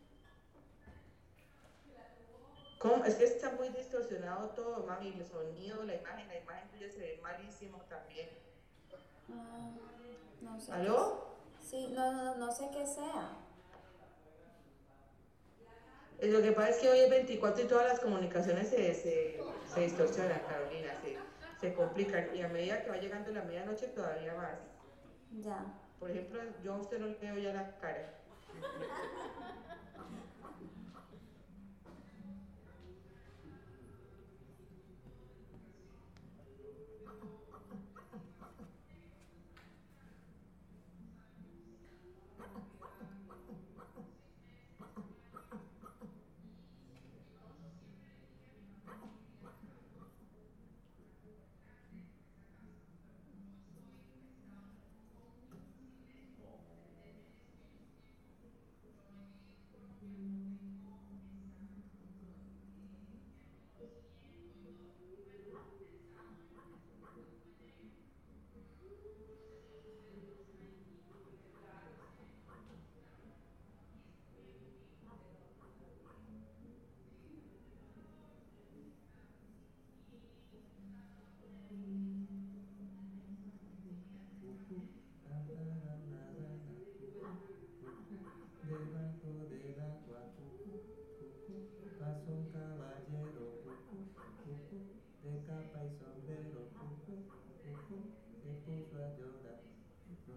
¿Cómo? Es que está muy distorsionado todo, mami, el sonido, la imagen, la imagen tuya se ve malísimo también. Ah, no sé qué es. ¿Aló? Sí, no, no, no sé qué sea. Eh, Lo que pasa es que hoy es veinticuatro y todas las comunicaciones se, se, se distorsionan, Carolina, se, se complican y a medida que va llegando la medianoche todavía más. Ya. Por ejemplo, yo a usted no le veo ya la cara. Debajo del agua, cucú, cucú, pasó un caballero, cucú, cucú, de capa y sombrero, cucú, cucú, se puso a llorar. Cucú.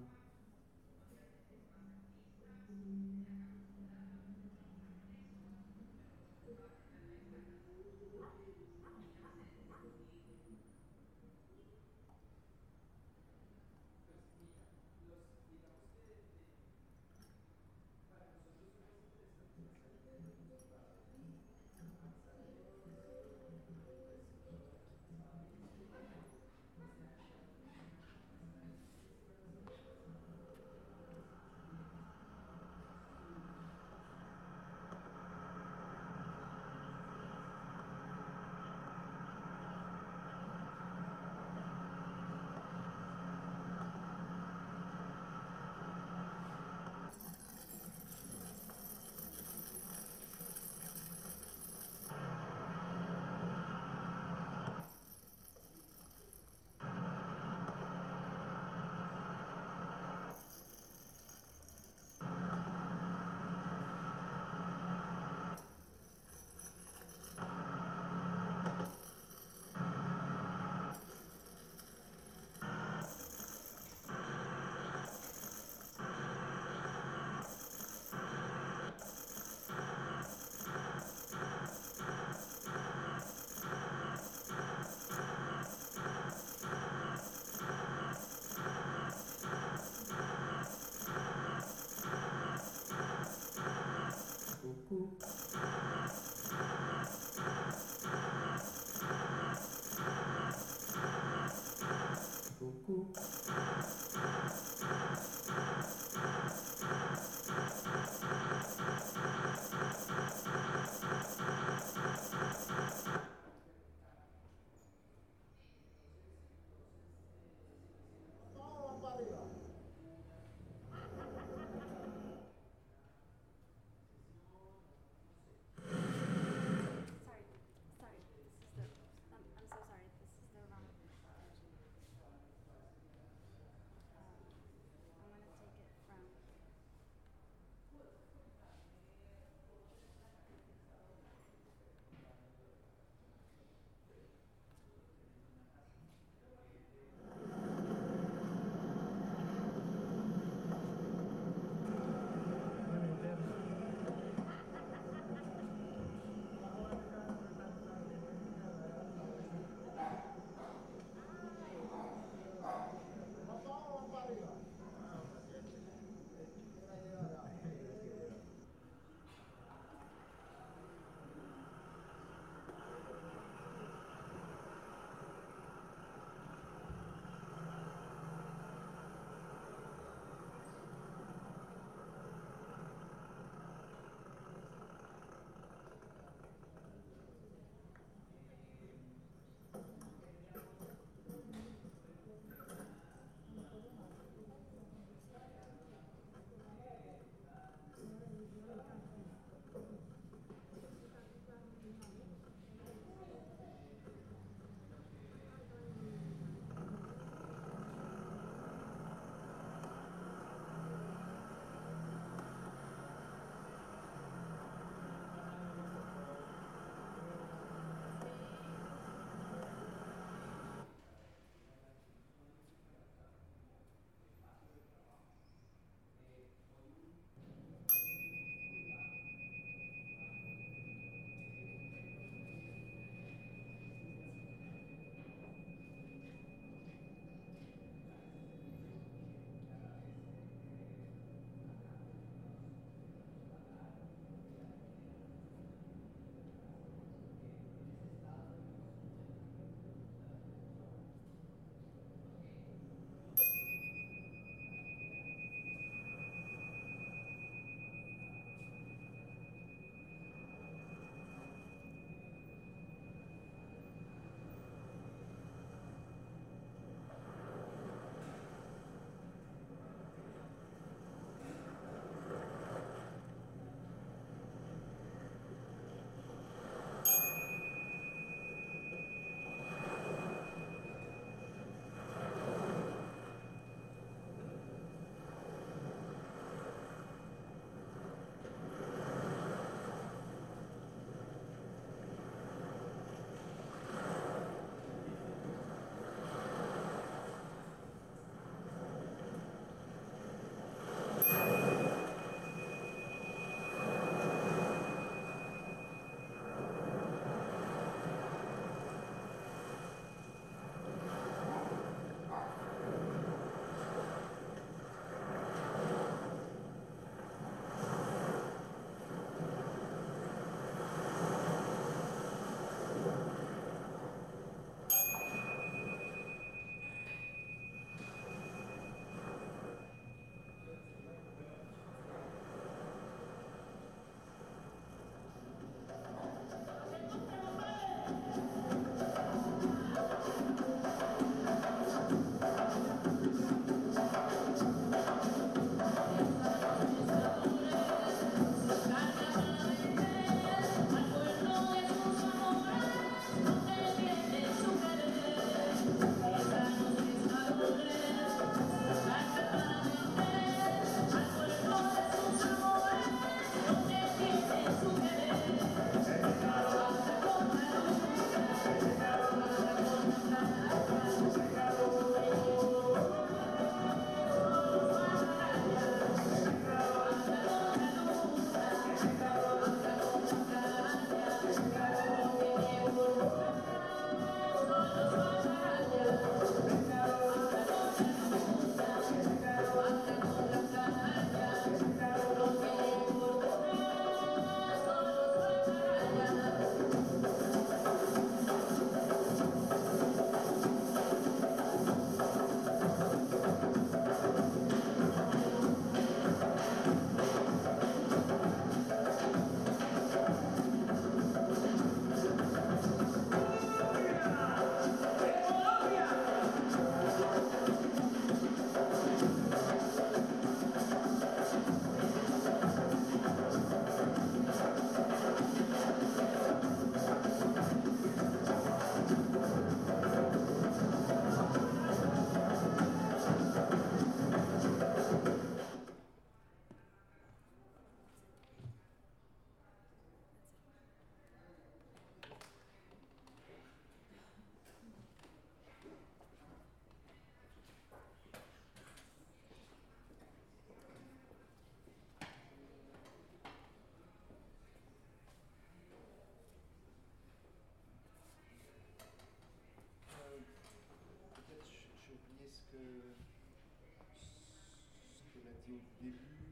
dit au début.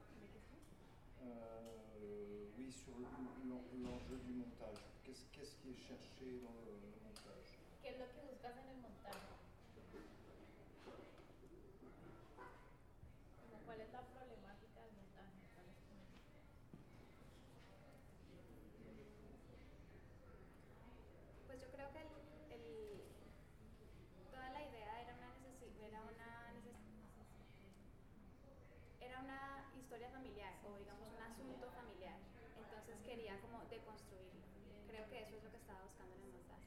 Euh, oui, sur l'enjeu du montage. Qu'est-ce qu'est-ce qui est cherché dans le, le montage? ¿Qué es lo que buscas en el montaje? Como, ¿cuál es la problemática del montaje? ¿Cuál es como- Pues yo creo que el, el- toda la idea era una necesi- era una neces- era una historia familiar o digamos un asunto familiar. Entonces quería como deconstruirlo. Creo que eso es lo que estaba buscando en el montaje.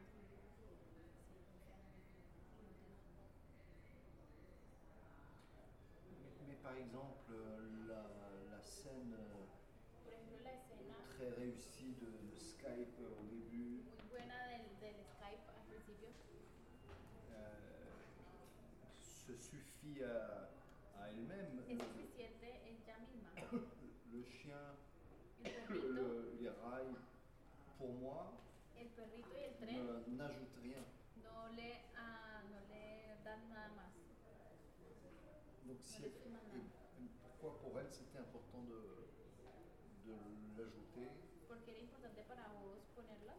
Mais, mais par exemple, la, la scène euh, Por ejemplo, la escena très réussie de, de Skype euh, au début, muy buena del, del Skype al principio euh, se suffit à, à elle-même. es Le, suficiente ella misma. le chien, El le- perrito, le- les rails, pour moi, el perrito y el tren ne- n'ajoutent rien. no le, ah, no le dan nada más. Donc No si, le et, suman et nada. pourquoi pour elle c'était important de, de l'ajouter? ¿Por qué era importante para vos ponerlas?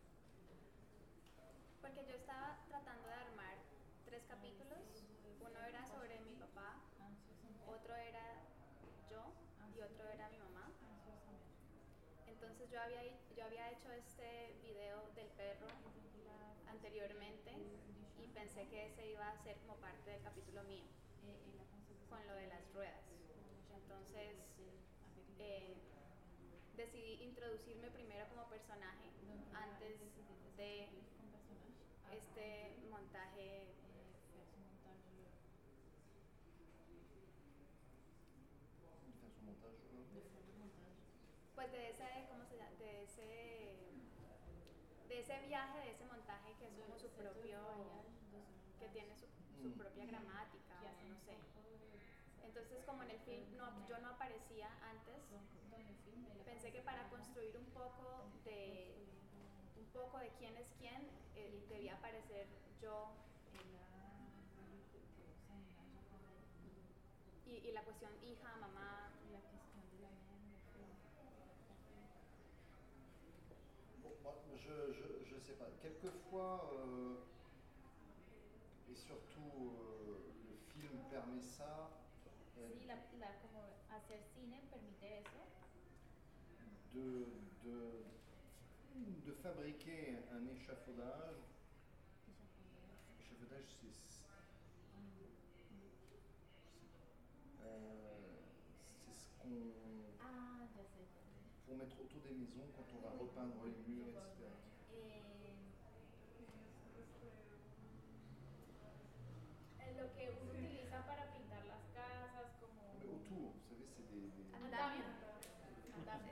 Porque yo estaba tratando de armar tres capítulos. Uno era sobre mi papá, otro era yo y otro era mi mamá. Entonces yo había, yo había hecho este video del perro anteriormente y pensé que ese iba a ser como parte del capítulo mío, con lo de las ruedas. Entonces eh, decidí introducirme primero como personaje antes de este montaje. Faire son montage. Pues de ese, ¿cómo se llama? De ese, de ese viaje, de ese montaje que es como su propio, que tiene su, su propia gramática, o no sé. Entonces, como en el film no, yo no aparecía antes, pensé que para construir un poco de, un poco de quién es quién, eh, debía aparecer yo. Y, y la cuestión hija, mamá. Bon, moi, je, je, je sais pas. Quelquefois, euh, et surtout euh, le film permet ça, euh, Sí, la, la, como hacer cine permite eso, de, de, de fabriquer un échafaudage. Échafaudage, c'est euh, c'est ce qu'on. ah, ya sé, ya sé. Pour mettre autour des maisons quand on va repeindre les murs, et cetera. Eh, eh, lo que uno utiliza para pintar las casas, como Mais autour, vous savez, c'est des. des- andamio. Andamio.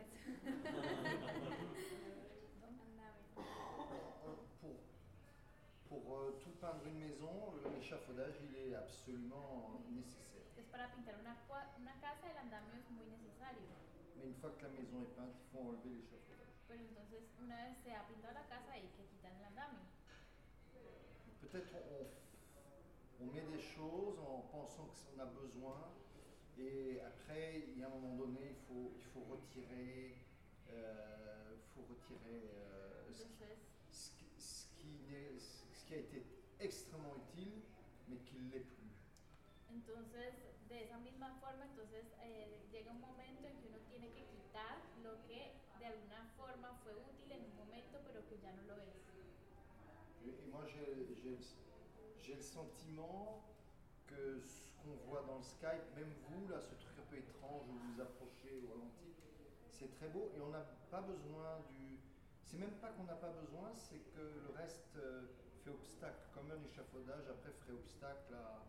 Pour, pour euh, tout peindre une maison, l'échafaudage, il est absolument nécessaire. Es para pintar una, cua- una casa, el andamio es muy necesario. Mais une fois que la maison est peinte, il faut enlever l'échafaudage. Pero entonces, una vez se ha pintado la casa, hay que quitar el andamio. Peut-être on, on met des choses en pensant qu'on a besoin, et après, il y a un moment donné, il faut, il faut retirer, euh, faut retirer euh, ce, qui, Entonces, ce, qui, ce, qui n'est- ce qui a été extrêmement utile, mais qui ne l'est plus. entonces, de esa misma forma, entonces eh, llega un momento en que uno tiene que quitar lo que de alguna forma fue útil en un momento, pero que ya no lo es. Et, et moi, j'ai, j'ai, j'ai le sentiment que ce qu'on voit dans le Skype, même vous, là, ce truc un peu étrange où vous vous approchez au ralenti, c'est très beau et on n'a pas besoin du... C'est même pas qu'on n'a pas besoin, c'est que le reste euh, fait obstacle, comme un échafaudage après ferait obstacle à...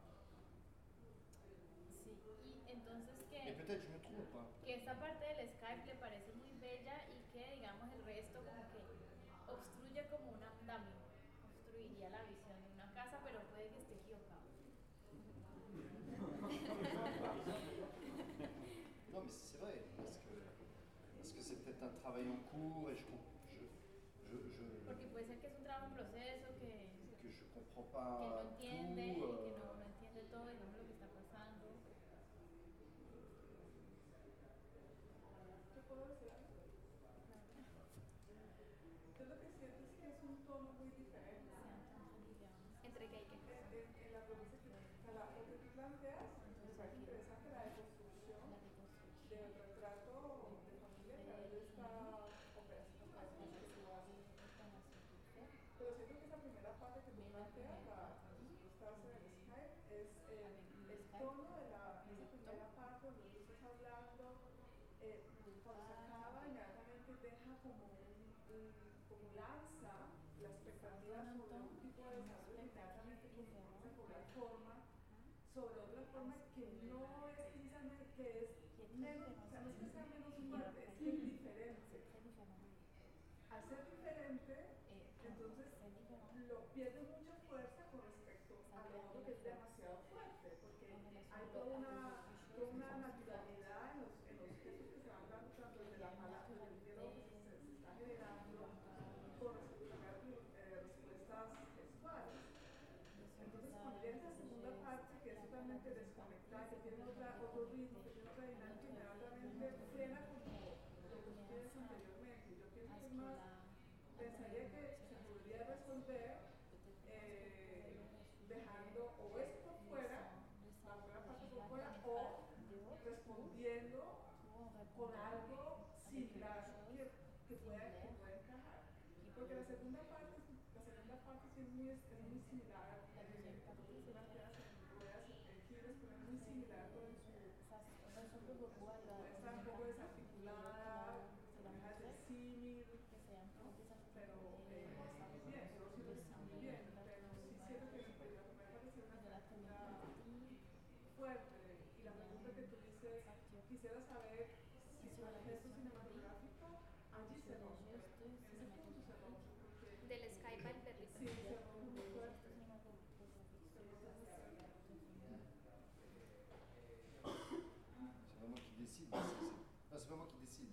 Sí, y entonces Mais que, peut-être je me trompe, hein. que esta parte del Skype le parece muy bella y que, digamos, el resto como que obstruye como un andamio, obstruiría la visión de una casa, pero puede que esté equivocado. Non mais c'est vrai, parce que, parce que c'est peut-être un travail en cours et je, comp- je, je, je, Porque puede ser que es un trabajo en proceso, que, que je comprends que pas no entiende, tout. y que euh, no, no entiende todo, digamos, lo que está pasando. eh, cuando se acaba inmediatamente deja como, un, un, como lanza la expectativa sobre un tipo de desarrollo, inmediatamente comienza a cobrar forma sobre otra forma que no es precisamente, que es menos, o sea, no es que sea menos fuerte, es que es diferente. Al ser diferente, entonces lo pierde mucha fuerza con respecto a lo otro que es demasiado fuerte, porque hay toda una, toda una naturalidad en los, en los gestos que se van dando, tanto desde la palabra, desde el diálogo que se, se está generando, con respecto a las eh, respuestas gestuales. Entonces, cuando llega esa segunda parte, que es totalmente desconectada, que tiene otra, otro ritmo, que tiene otra dinámica, inmediatamente frena como lo que tú tienes anteriormente. Yo pienso que es más, pensaría que se podría resolver eh, dejando o eso por fuera, la primera parte por fuera, o respondiendo con algo similar que, que, pueda, que pueda encajar. Porque la segunda parte, la segunda parte sí es muy, es muy similar, eh, pero es muy similar con su, está un poco desarticulada, se maneja el símil, ¿no? Pero eh, está muy bien, yo sí lo está muy bien, pero sí siento que me parece una fractura fuerte. Y la pregunta que tú dices, quisiera saber si con el gesto cinematográfico allí se rompe, en ese punto se rompe. Del Skype al perrito. Sí, se rompe muy fuerte. C'est pas moi qui décide. Non, c'est pas moi qui décide.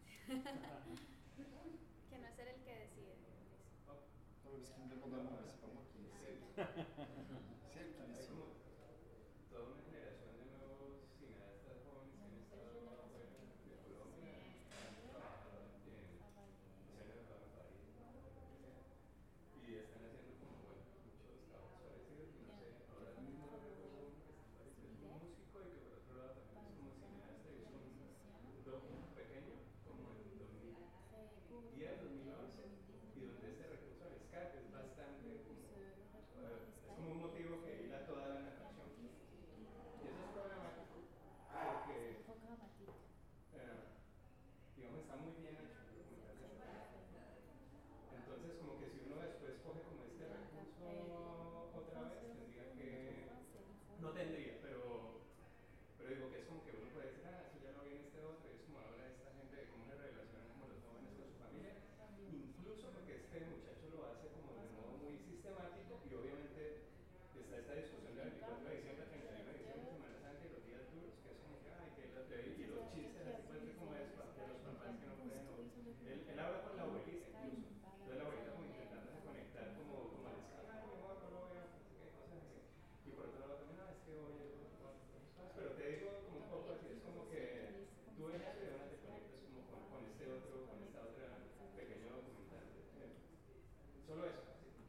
Que no es él el que decide. Non, mais parce qu'il me demande à moi, mais c'est pas moi qui décide. C'est elle qui décide. Toda una generación de nuevos cineastas jóvenes que han estado afuera de Colombia, han trabajado en escenas de París, y están haciendo como bueno, muchos trabajos parecidos. No sé, ahora mismo no recuerdo uno que parece es un músico y que por otro lado también es como cineasta, y es un docu pequeño, como en dos mil diez, dos mil once, y donde este recurso al Skype es bastante como, uh, es como un motivo que hila toda la narración. Y eso es problemático porque, eh, digamos, está muy bien hecho el documental de esta. Entonces, como que si uno después coge como este recurso otra vez, tendría que, no tendría, pero, pero digo que es como que uno puede decir, ah, eso ya lo vi en este otro, y es como habla esta gente de cómo se relacionan como los jóvenes con su familia, incluso porque este muchacho lo hace como de modo muy sistemático, y obviamente está esta discusión de veinticuatro de diciembre, treinta y uno de diciembre, Semana Santa y los días duros, que es como que, ay, que los de y los chistes, así pues como es, para los papás que no pueden, o, él, él habla con la abuelita incluso, entonces la abuelita como intentándose conectar como, como al Skype, ay, mi amor, no lo veo, no sé qué, cosas así, y por otro lado también, no, es que oye, pero te digo como un poco así, es como que tú ves eso y de una te conectas como con, con este otro, con esta otra pequeño documental, eh, solo eso.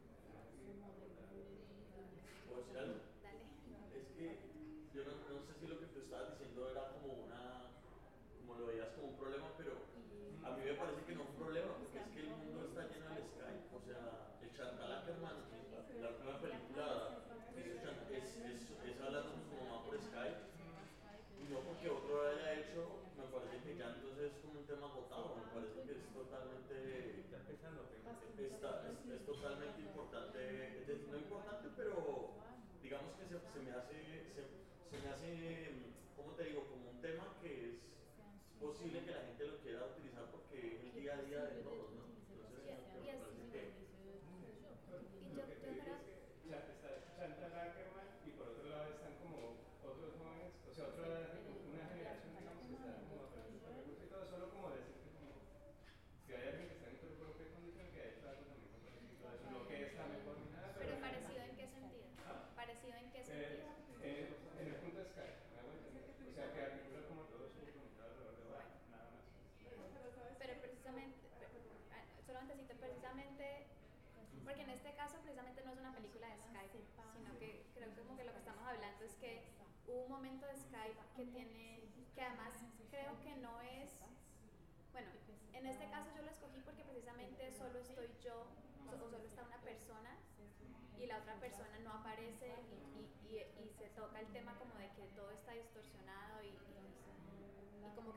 ¿Puedo decir algo? Es que yo no, no sé si lo que tú estabas diciendo era como una, como lo veías como un problema, pero a mí me parece que no es un problema, porque es que el mundo está lleno de Skype. O sea, el Chantal Ackerman, la última película que hizo Chantal, es, es, es hablando con su mamá por Skype, y no porque otro lo haya hecho, me parece que ya entonces es como un tema agotado. Me parece que es totalmente, está, es, es totalmente importante, es decir, no importante, pero digamos que se, se me hace, se, se me hace, ¿cómo te digo? Como un tema que es posible que la gente lo quiera utilizar porque es el día a día de todos, ¿no? Entonces, me parece que... Y yo creo que está Chantal Ackerman y por otro lado están como otros jóvenes, o sea, otra, una generación, digamos, que está como aprendiendo el recurso y todo, solo como decir que como, si hay alguien que está en tu propia condición, que ha hecho algo también con parecido a eso, no que está mejor ni nada. Pero parecido en qué sentido? ¿Ah? ¿Parecido en qué Eh, sentido? eh, en el punto de Skype, me hago entender. O sea, que articula como todo su comunicado alrededor de bueno, nada más. Pero precisamente, solamente cito precisamente, porque en este caso precisamente no es una película de Skype, sino que creo que como que lo que estamos hablando es que hubo un momento de Skype que tiene, que además creo que no es, bueno, en este caso yo lo escogí porque precisamente solo estoy yo, o solo está una persona, y la otra persona no aparece y, y, y, y se toca el tema como de que todo está distorsionado y, y, y como que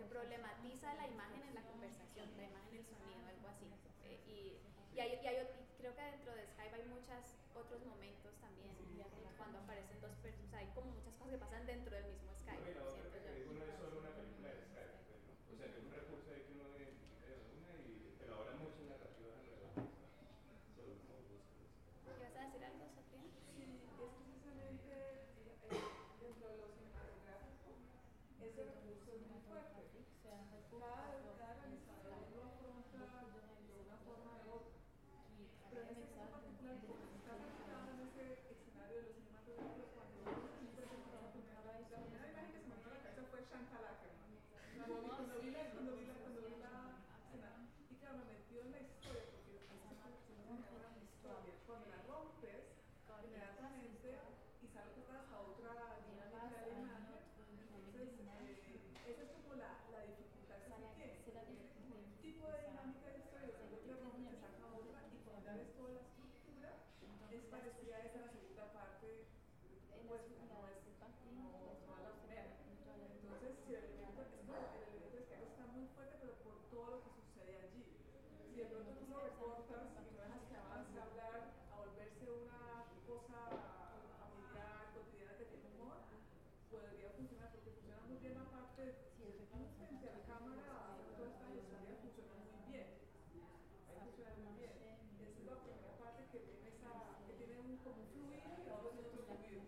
problematiza la imagen en la conversación, la imagen y el sonido, algo así. Eh, y, y, hay, y, hay, y creo que dentro de Skype hay muchos otros momentos también, cuando aparecen dos personas, o sea, hay como muchas cosas que pasan dentro del mismo Skype. Bueno, siento yo. eso no es solo una película de Skype, pues, ¿no? O sea, que es un recurso ahí que uno identifica de una, y, pero ahora muchas narrativas alrededor de eso. Solo como buscas. ¿Ibas a decir algo, Sofía? Sí, es precisamente eh, dentro de lo cinematográfico, ese recurso es muy fuerte. Cada, cada realizador lo afronta de una forma u otra. Pero en este caso particular, como está reflejado en ese escenario de los cinematográficos, cuando yo vi, por ejemplo, la primera, la primera imagen que se me vino a la cabeza fue Chantal Ackerman. Cuando vi, cuando vi la, cuando vi la, cuando vi la escena. Y claro, me metió en la historia, porque es que una historia. Cuando la rompes, inmediatamente, y sale tocas a otra dinámica de la imagen, entonces, eh, esa es como la, la dificultad que se tiene. Un tipo de dinámica de historia, cuando te rompes, te saca otra, y cuando ya ves toda la estructura, es parecida a esa la segunda parte de tu propuesta, no es, no, no es la primera. Entonces, si el elemento, es como el elemento de Skype está muy fuerte, pero por todo lo que sucede allí. Si de pronto tú lo recortas y no dejas que avance a hablar, a volverse una cosa familiar, cotidiana que tiene humor, podría funcionar, porque funciona muy bien la parte de tú frente a la cámara, toda esta historia funciona muy bien. Ahí funciona muy bien. Esa es la primera parte que tiene, esa, que tiene un, como un fluido y la otra tiene otro fluido.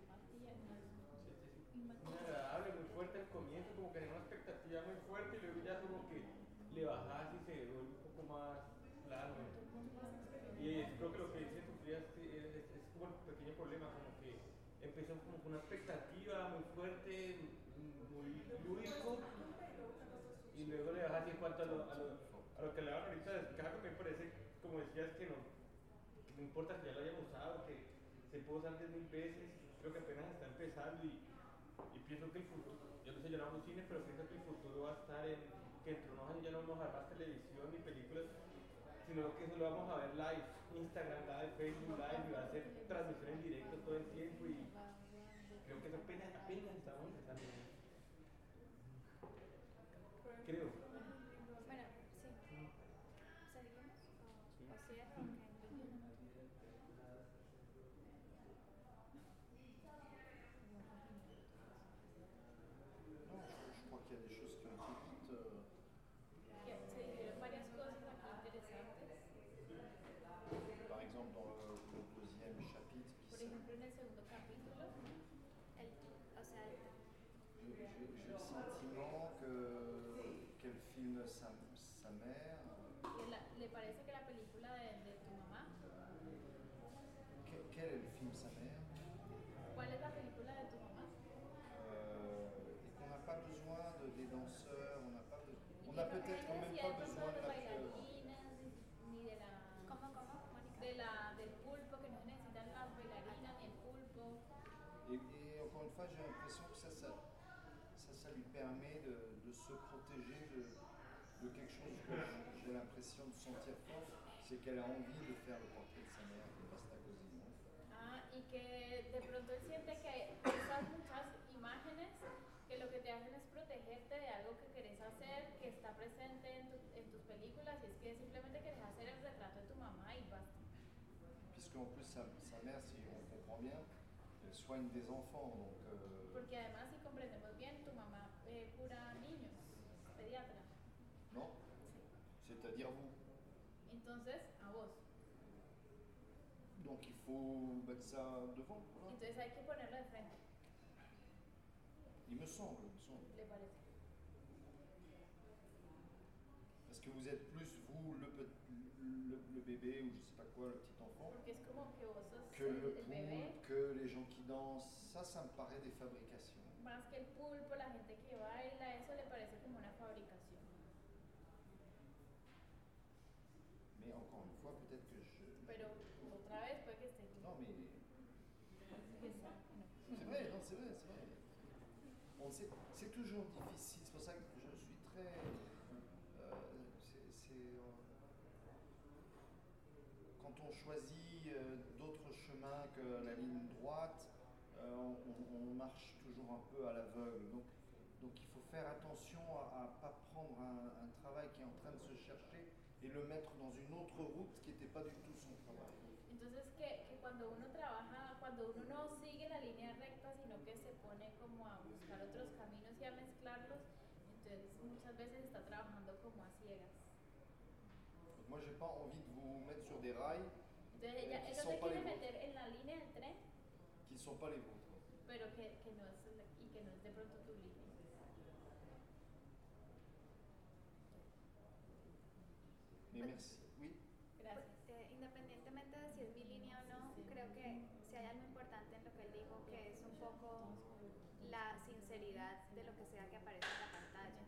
Muy agradable, muy fuerte al comienzo, como que tenía una expectativa muy fuerte, y luego ya como que le bajas y se vuelve un poco más plano. Y es, creo que lo que dice Sofía es, es, es como el pequeño problema, como que empezó como con una expectativa muy fuerte, muy lúdico, y luego le bajas. Y en cuanto a lo, a lo, a lo que le hablan ahorita de Chicago, me parece, como decías, que no, no importa que ya lo hayan usado, que se puede usar diez mil veces, creo que apenas está empezando, y, y pienso que el futuro, yo no sé, yo no hago cine, pero pienso que el futuro va a estar en que dentro de unos años ya no vamos a ver más televisión ni películas, sino que solo vamos a ver live, Instagram live, Facebook live, y va a hacer transmisión en directo todo el tiempo, y creo que eso apenas, apenas estamos empezando. Creo. Bueno, sí. ¿Seguimos? ¿O, o cierro? Non, je, je crois qu'il y a des choses qui ont été dites. Euh, Se dijeron varias cosas aquí interesantes. Par exemple, dans le, le deuxième chapitre, qui Por ejemplo, en el segundo capítulo, el, o sea, el, j'ai le sentiment que qu'elle filme sa, sa mère. la, ¿le parece que la película de, de tu mamá? Que, quel est le film Sa mère? ¿Cuál es la película de tu mamá? Euh, et qu'on n'a pas besoin de, des danseurs, on n'a pas besoin, on n'a peut-être même pas besoin de l'acteur. Ni de la, ¿Cómo, cómo, Mónica? de la, del pulpo, que no se necesitan las bailarinas ni el pulpo. Et, et encore une fois, j'ai l'impression que ça, ça, ça, ça lui permet de, de se protéger de, de quelque chose que j'ai l'impression de sentir fort, c'est qu'elle a envie de faire le portrait de sa mère, de Basta Così, ¿no? Ah, y que de pronto él siente que esas muchas imágenes que lo que te hacen es protegerte de algo que querés hacer, que está presente en, tu, en tus películas, y es que simplemente querés hacer el retrato de tu mamá y basta. Puisqu'en plus, sa, sa mère, si on comprend bien, elle soigne des enfants, donc... Euh, Porque además, si comprendemos bien, tu mamá eh, cura niños, es pediatra. non? C'est-à-dire vous. Entonces, a vos. Donc il faut mettre ça devant, voilà. Entonces hay que ponerlo de frente. Il me semble, il me semble. ¿Le parece? Parce que vous êtes plus, vous, le, le, le bébé, ou je sais pas quoi, le petit enfant, Porque es como que vos sos que el, le el bebé, poulpe, que les gens qui dansent, ça, ça me paraît des fabrications. más que el pulpo, la gente que baila, eso le parece como una fabricación. Mais encore une fois, peut-être que je... Pero otra vez puede que esté. Non, mais... Que sea, no. C'est vrai, non, c'est vrai, c'est vrai. Bon, c'est, c'est toujours difficile, c'est pour ça que je suis très... Euh, c'est, c'est, euh, quand on choisit euh, d'autres chemins que la ligne droite, euh, on, on marche toujours un peu à l'aveugle. Donc, donc il faut faire attention à ne pas prendre un, un travail qui est en train de se chercher et le mettre dans une autre route qui n'était pas du tout son travail. Entonces que, que cuando uno trabaja, cuando uno no sigue la línea recta, sino que se pone como a buscar otros caminos y a mezclarlos, entonces muchas veces está trabajando como a ciegas. Donc moi, j'ai pas envie de vous mettre sur des rails Entonces euh, ella, qui ella sont te pas les quiere vôtres, meter en la línea del tren, qui sont pas les vôtres. pero que, que no es, y que no es de pronto tu línea. Mais merci. Oui. Gracias. Eh, independientemente de si es mi línea o no, creo que si hay algo importante en lo que él dijo, que es un poco la sinceridad de lo que sea que aparece en la pantalla.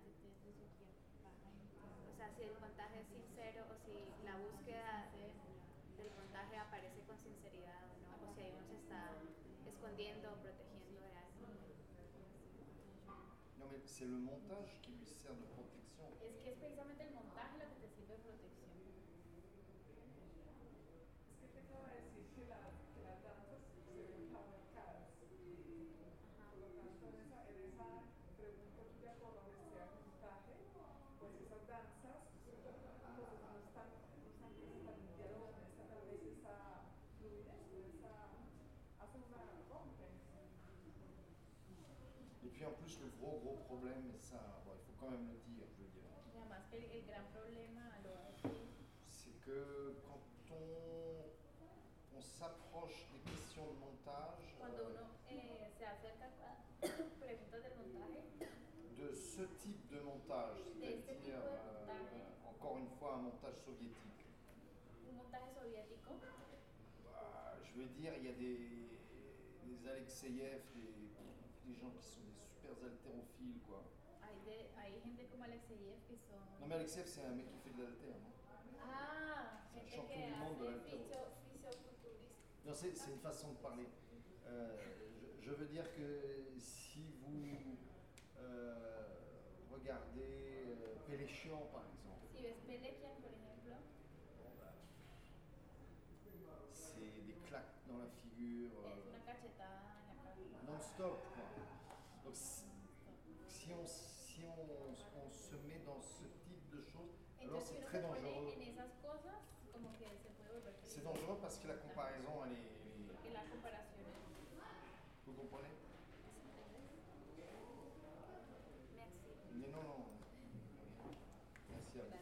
O sea, si el montaje es sincero o si la búsqueda del montaje aparece con sinceridad o no, o si ahí uno se está escondiendo o protegiendo de algo. Non, mais c'est le montage qui lui sert de protection. Es que es precisamente el montaje lo que te sirve de protección. Es que te acabo de decir que, la, que las danzas se ven fabricadas. Por lo tanto, en esa, en esa pregunta tuya por honestidad del montaje, pues esas danzas pues, no están, no están presentes en el diálogo, no está tal vez esa fluidez, esa, hace una rompe. Et puis en plus, le gros gros problème, et ça, bon, il faut quand même le dire, je veux dire, Y además que el, el gran problema, lo voy a decir, c'est que quand on, on s'approche des questions de montage, cuando euh, uno eh, se acerca a preguntas del montaje, de ce type de montage, De este c'est-à-dire, tipo de euh, montaje. encore une fois, un montage soviétique, un montaje soviético, bah, je veux dire, il y a des, des Alexeyev, des, des gens qui sont des super haltérophiles, quoi. hay, de, hay gente como Alexeyev que son... Non mais Alexeyev, c'est un mec qui fait de l'haltère, non? Ah, C'est un gente champion que du monde de hace l'haltéro. fisio, fisioculturista. Non, c'est c'est une façon de parler. Euh, je, je veux dire que si vous euh, regardez euh, Péléchian, par exemple, Si ves Pelekian, por ejemplo, bon, bah, c'est des claques dans la figure es euh, una cachetada en la cara. non-stop, quoi. Donc si, si on, si on, on se met dans ce type de choses, alors Entonces, si c'est uno très se pone dangereux. en esas cosas, como que se puede volver C'est peligroso. dangereux parce que la comparaison, elle est... elle est- Porque la comparación es... Vous comprenez? Merci. Mais non, non. Merci à vous.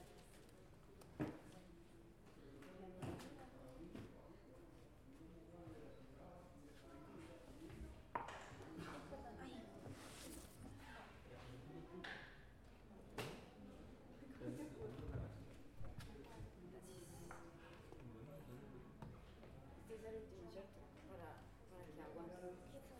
Este es el último, ¿cierto? Para, para que aguante.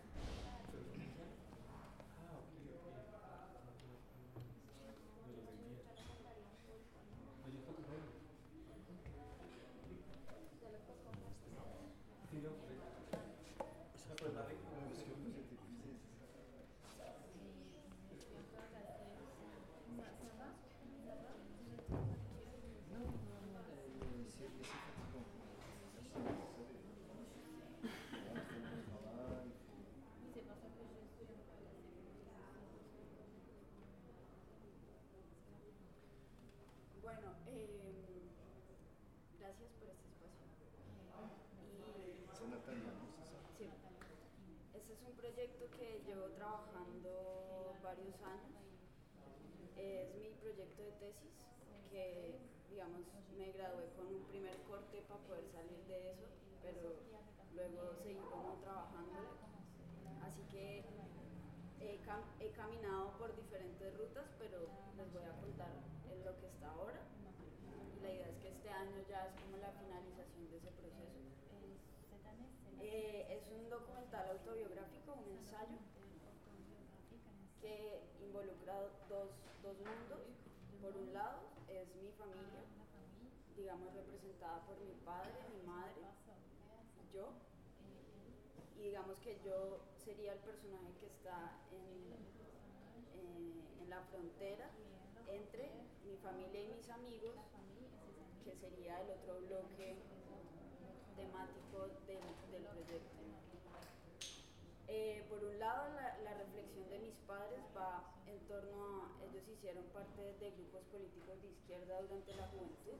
Parce que vous êtes épuisé, c'est ça? Non, non, non, euh, c'est c'est fatigant. Merci, vous savez. On rentre au travail, il faut- Y se pasa que yo estoy en Bueno, eh, gracias por este espacio. Y C'est Natalia, non? C'est ça? sí, este es un proyecto que llevo trabajando varios años. Es mi proyecto de tesis, que digamos me gradué con un primer corte para poder salir de eso, pero luego seguí como trabajándole. Así que he, cam- he caminado por diferentes rutas, pero les voy a contar en lo que está ahora. Y la idea es que este año ya es como la finalización de ese proceso. Eh, es un documental autobiográfico, un ensayo, que involucra dos, dos mundos. Por un lado es mi familia, digamos representada por mi padre, mi madre y yo. Y digamos que yo sería el personaje que está en, eh, en la frontera entre mi familia y mis amigos, que sería el otro bloque temático del, del proyecto. Eh, por un lado, la, la reflexión de mis padres va en torno ellos hicieron parte de grupos políticos de izquierda durante la juventud.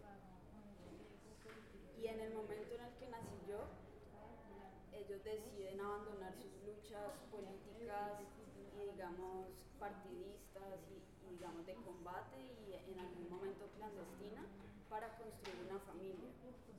Y en el momento en el que nací yo, ellos deciden abandonar sus luchas políticas y digamos partidistas y, y digamos de combate y en algún momento clandestina para construir una familia.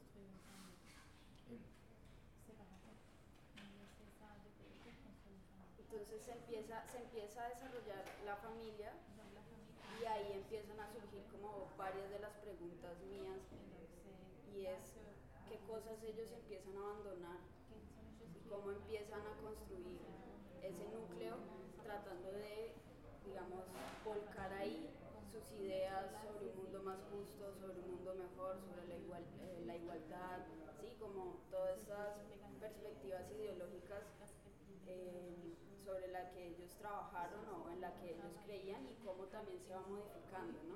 Entonces se empieza, se empieza a desarrollar la familia y ahí empiezan a surgir como varias de las preguntas mías y es qué cosas ellos empiezan a abandonar y cómo empiezan a construir ese núcleo tratando de, digamos, volcar ahí sus ideas sobre un mundo más justo, sobre un mundo mejor, sobre la, igual, eh, la igualdad, ¿sí? Como todas estas perspectivas ideológicas eh, sobre la que ellos trabajaron o en la que ellos creían y cómo también se va modificando, ¿no?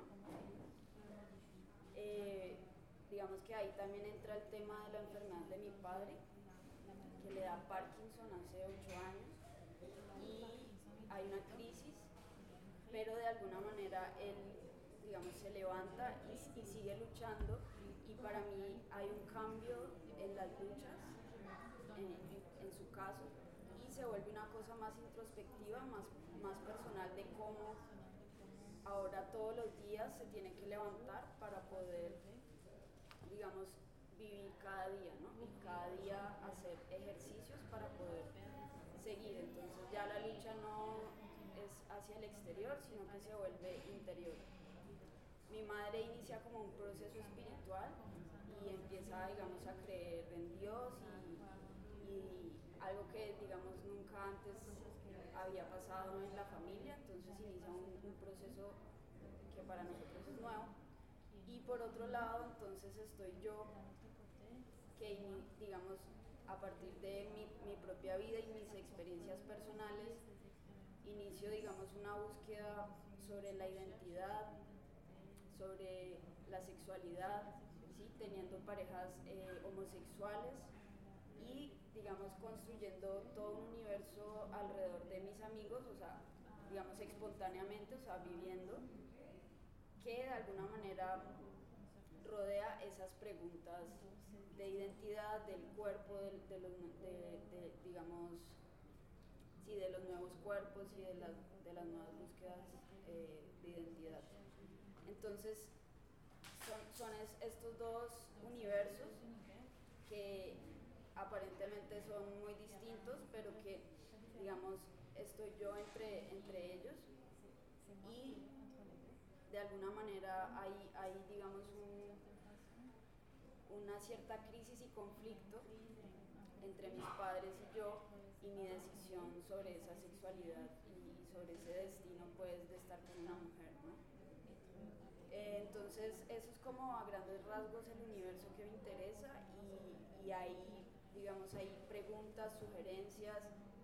Eh, digamos que ahí también entra el tema de la enfermedad de mi padre, que le da Parkinson hace ocho años y hay una crisis, pero de alguna manera él, digamos, se levanta y, y sigue luchando y para mí hay un cambio en las luchas, en, en su caso, y se vuelve una cosa más introspectiva, más, más personal de cómo ahora todos los días se tiene que levantar para poder, digamos, vivir cada día, ¿no? Y cada día hacer ejercicios para poder seguir. Entonces ya la lucha no es hacia el exterior, sino que se vuelve interior. Mi madre inicia como un proceso espiritual y empieza, digamos, a creer en Dios y, y algo que, digamos, nunca antes había pasado en la familia, entonces inicia un, un proceso que para nosotros es nuevo. Y por otro lado, entonces estoy yo, que digamos, a partir de mi, mi propia vida y mis experiencias personales, inicio, digamos, una búsqueda sobre la identidad, sobre la sexualidad, ¿sí? Teniendo parejas eh, homosexuales y, digamos, construyendo todo un universo alrededor de mis amigos, o sea, digamos, espontáneamente, o sea, viviendo, que de alguna manera rodea esas preguntas de identidad, del cuerpo, de, de los, de, de, digamos, sí, de los nuevos cuerpos y de, la, de las nuevas búsquedas eh, de identidad. Entonces, son, son es, estos dos universos que aparentemente son muy distintos, pero que, digamos, estoy yo entre, entre ellos y de alguna manera hay, hay digamos, un, una cierta crisis y conflicto entre mis padres y yo y mi decisión sobre esa sexualidad y sobre ese destino, pues, de estar con una mujer, ¿no? Eh, entonces, eso es como a grandes rasgos el universo que me interesa y, y ahí, digamos, hay preguntas, sugerencias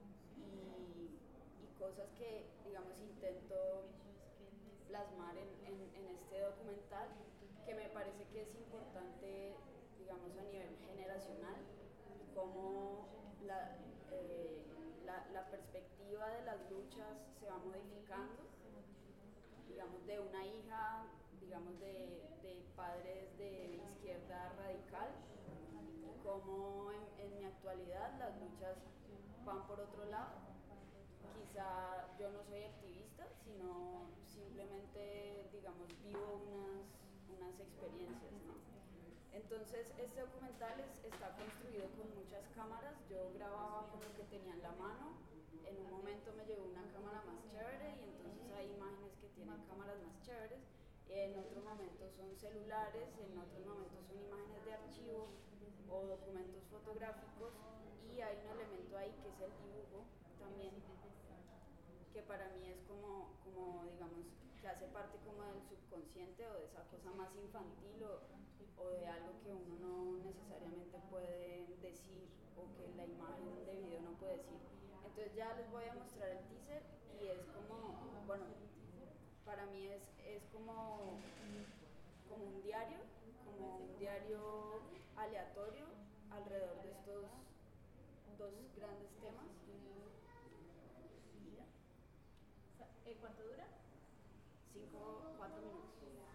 y, y cosas que, digamos, intento plasmar en, en, en este documental, que me parece que es importante, digamos, a nivel generacional, cómo la, eh, la, la perspectiva de las luchas se va modificando, digamos, de una hija, digamos, de, de padres de izquierda radical, y cómo en, en mi actualidad las luchas van por otro lado. Quizá yo no soy activista, sino simplemente, digamos, vivo unas, unas experiencias, ¿no? Entonces, este documental es, está construido con muchas cámaras. Yo grababa con lo que tenía en la mano. En un momento me llegó una cámara más chévere y entonces hay imágenes que tienen cámaras más chéveres. En otro momento son celulares, en otros momentos son imágenes de archivo o documentos fotográficos y hay un elemento ahí que es el dibujo también, que para mí es como, como digamos, que hace parte como del subconsciente o de esa cosa más infantil o, o de algo que uno no necesariamente puede decir o que la imagen de video no puede decir. Entonces ya les voy a mostrar el teaser y es como, bueno, para mí es, es como, como un diario, como un diario aleatorio alrededor de estos dos grandes temas. ¿Eh, ¿Cuánto dura? cinco, cuatro minutos.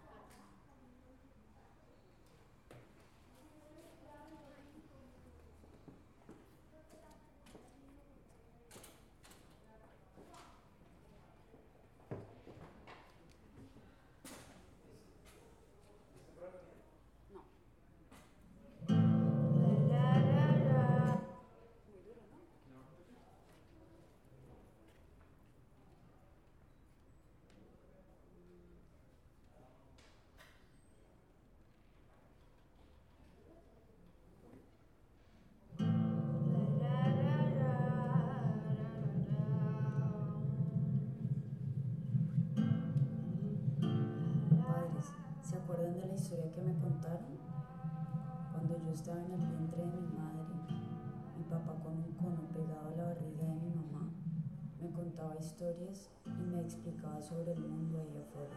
¿Se acuerdan de la historia que me contaron? Cuando yo estaba en el vientre de mi madre, mi papá con un cono pegado a la barriga de mi mamá me contaba historias y me explicaba sobre el mundo ahí afuera.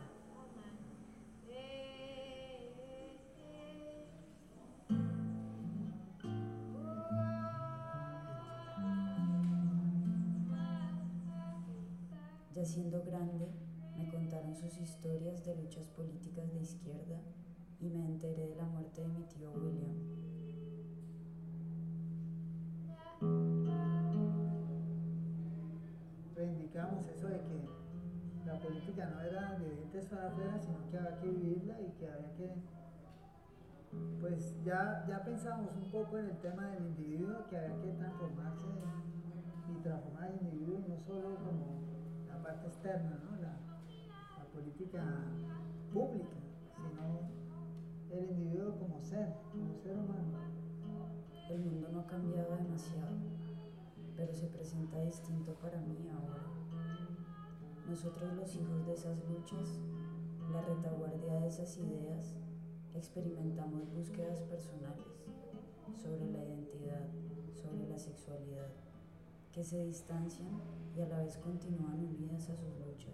Ya siendo grande, me contaron sus historias de luchas políticas de izquierda y me enteré de la muerte de mi tío William. Reivindicamos eso de que la política no era de dientes para afuera, sino que había que vivirla y que había que... Pues ya, ya pensamos un poco en el tema del individuo, que había que transformarse y transformar al individuo no solo como la parte externa, ¿no? la, la política pública, sino el individuo como ser, como ser humano. El mundo no ha cambiado demasiado, pero se presenta distinto para mí ahora. Nosotros, los hijos de esas luchas, la retaguardia de esas ideas, experimentamos búsquedas personales sobre la identidad, sobre la sexualidad, que se distancian y a la vez continúan unidas a sus luchas.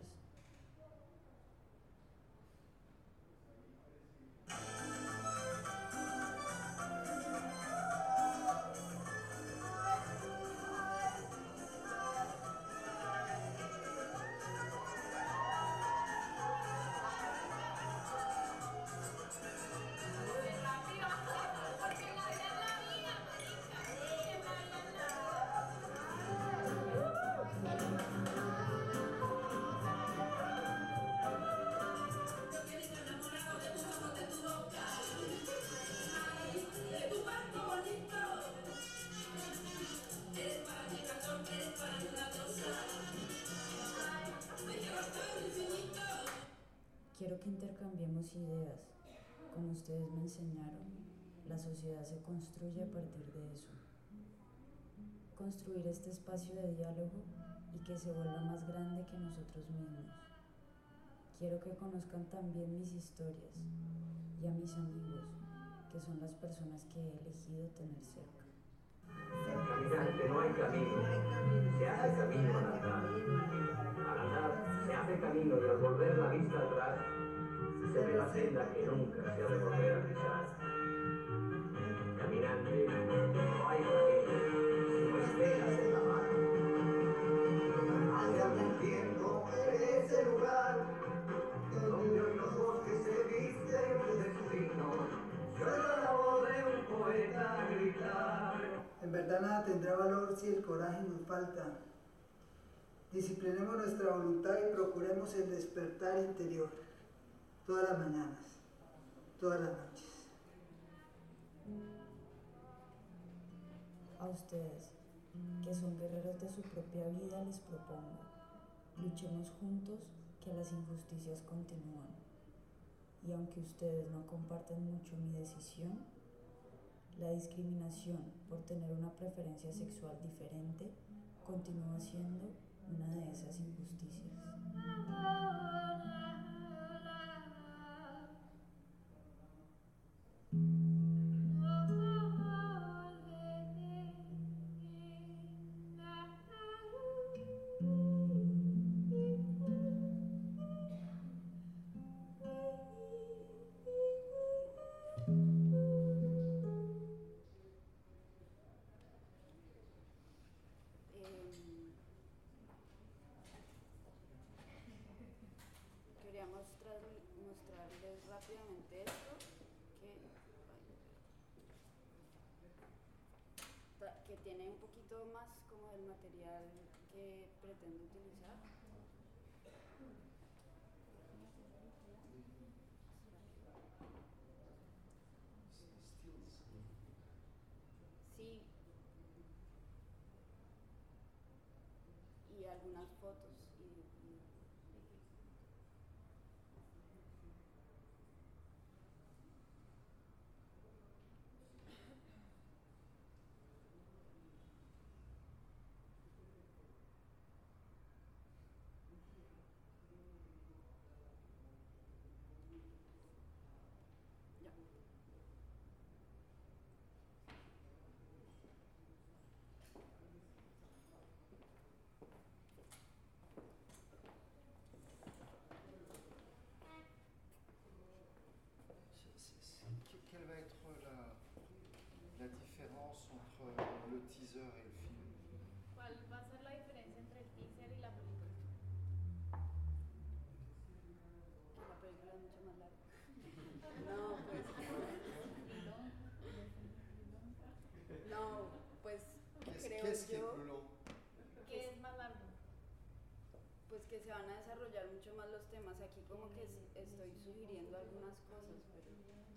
Quiero que intercambiemos ideas. Como ustedes me enseñaron, la sociedad se construye a partir de eso. Construir este espacio de diálogo y que se vuelva más grande que nosotros mismos. Quiero que conozcan también mis historias y a mis amigos, que son las personas que he elegido tener cerca. Caminante, no hay camino, se hace camino al andar. Al andar se hace camino y al volver la vista atrás se ve la senda que nunca se ha de volver a pisar. Caminante, no hay camino, sino estelas en la mano. Hace algún tiempo en ese lugar donde hoy los bosques se visten de espinos, se oye la voz de un poeta gritar. En verdad nada tendrá valor si el coraje nos falta. Disciplinemos nuestra voluntad y procuremos el despertar interior todas las mañanas, todas las noches. A ustedes, que son guerreros de su propia vida, les propongo: luchemos juntos, que las injusticias continúan. Y aunque ustedes no comparten mucho mi decisión, la discriminación por tener una preferencia sexual diferente continúa siendo una de esas injusticias. mostrar, mostrarles rápidamente esto, que, que tiene un poquito más como del material que pretendo utilizar. Sí. Y algunas fotos. Y, y, Quelle va être la, la différence entre le teaser et le film? ¿Cuál va a ser la diferencia entre el teaser y la película? Que la película es mucho más larga. No, pues. No, pues creo ¿Qué es yo. plus long? ¿Qué es más largo? Pues que se van a desarrollar mucho más los temas. Aquí como que estoy sugiriendo algunas cosas, pero.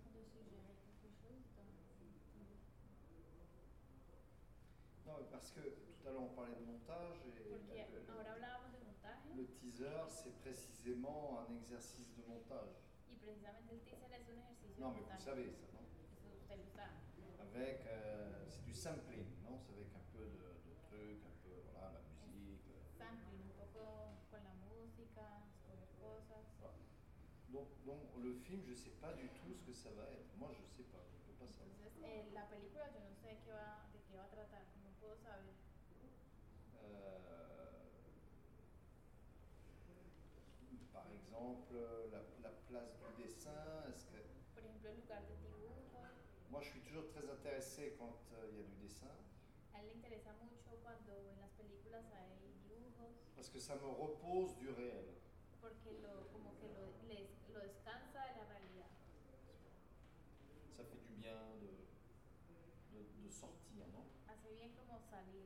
Non, parce que tout à l'heure on parlait de montage et Porque le, ahora hablábamos de montaje. le teaser c'est précisément un exercice de montage. Y precisamente el teaser es un ejercicio Non, de mais vous montaje. savez ça, non? Eso usted lo sabe. Avec, euh, c'est du sampling, non? C'est avec un peu de, de trucs, un peu, voilà, la musique. Sampling, un poco con la música, escoger cosas. Voilà. Donc, donc le film, je sais pas du tout ce que ça va être. Moi, je sais pas, je peux pas savoir. Entonces, eh, la película yo no sé qué va, de qué va a tratar, no puedo saber. Euh, par exemple, la, la place du dessin, est-ce que... Por ejemplo, el lugar del dibujo. Moi, je suis toujours très intéressé quand il euh, y a du dessin. A él le interesa mucho cuando en las películas hay dibujos. Parce que ça me repose du réel. Porque lo, como que lo, les, lo descansa de la realidad. Ça fait du bien de, de, de sortir, non? Hace bien como salir.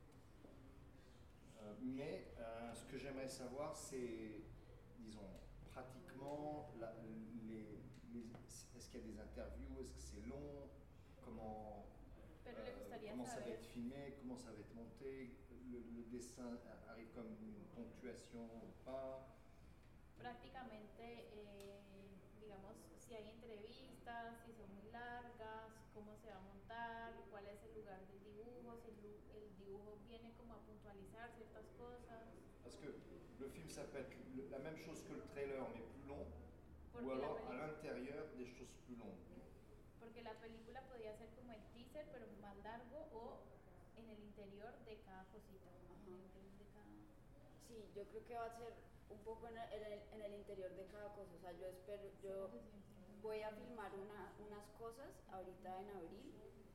Euh, mais euh, ce que j'aimerais savoir, c'est, disons, pratiquement, la, les, les, est-ce qu'il y a des interviews, est-ce que c'est long, comment, Pero le gustaría comment ça va saber. être filmé, comment ça va être monté, le, le dessin arrive comme une ponctuation ou pas. Prácticamente, eh, digamos, si hay entrevistas, si son muy largas, cómo se va a montar, cuál es el lugar del dibujo, si el, el dibujo viene como a puntualizar ciertas cosas. Parce que le film, ça peut être le, la même chose que le trailer, mais plus long, Porque ou alors la à l'intérieur des choses plus longues. Porque la película podía ser como el teaser, pero más largo, o en el interior de cada cosita. En el interior de cada... Sí, yo creo que va a ser un poco en el, en el, en el interior de cada cosa. O sea, yo espero, yo voy a filmar una, unas cosas ahorita en abril,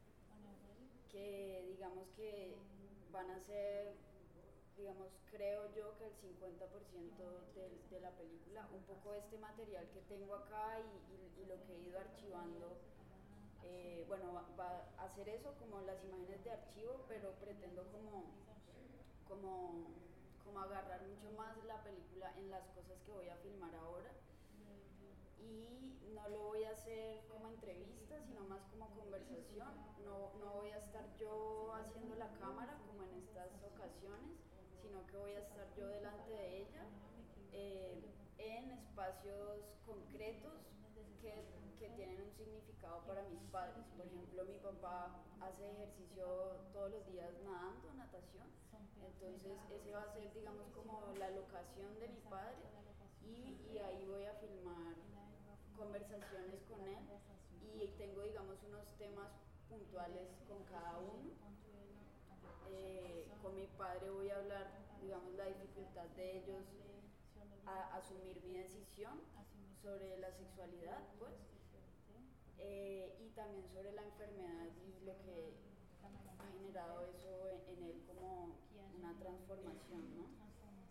que digamos que van a ser, digamos, creo yo que el cincuenta por ciento de, de la película, un poco este material que tengo acá y, y, y lo que he ido archivando. Eh, bueno, va, va a hacer eso como las imágenes de archivo, pero pretendo como, como, como agarrar mucho más la película en las cosas que voy a filmar ahora. Y no lo voy a hacer como entrevista, sino más como conversación. No, no voy a estar yo haciendo la cámara como en estas ocasiones, sino que voy a estar yo delante de ella eh, en espacios concretos que, que tienen un significado para mis padres. Por ejemplo, mi papá hace ejercicio todos los días nadando, natación. Entonces ese va a ser, digamos, como la locación de mi padre y, y ahí voy a filmar conversaciones con él y tengo, digamos, unos temas puntuales con cada uno. Eh, con mi padre voy a hablar, digamos, la dificultad de ellos a asumir mi decisión sobre la sexualidad, pues, eh, y también sobre la enfermedad y lo que ha generado eso en, en él como una transformación, ¿no?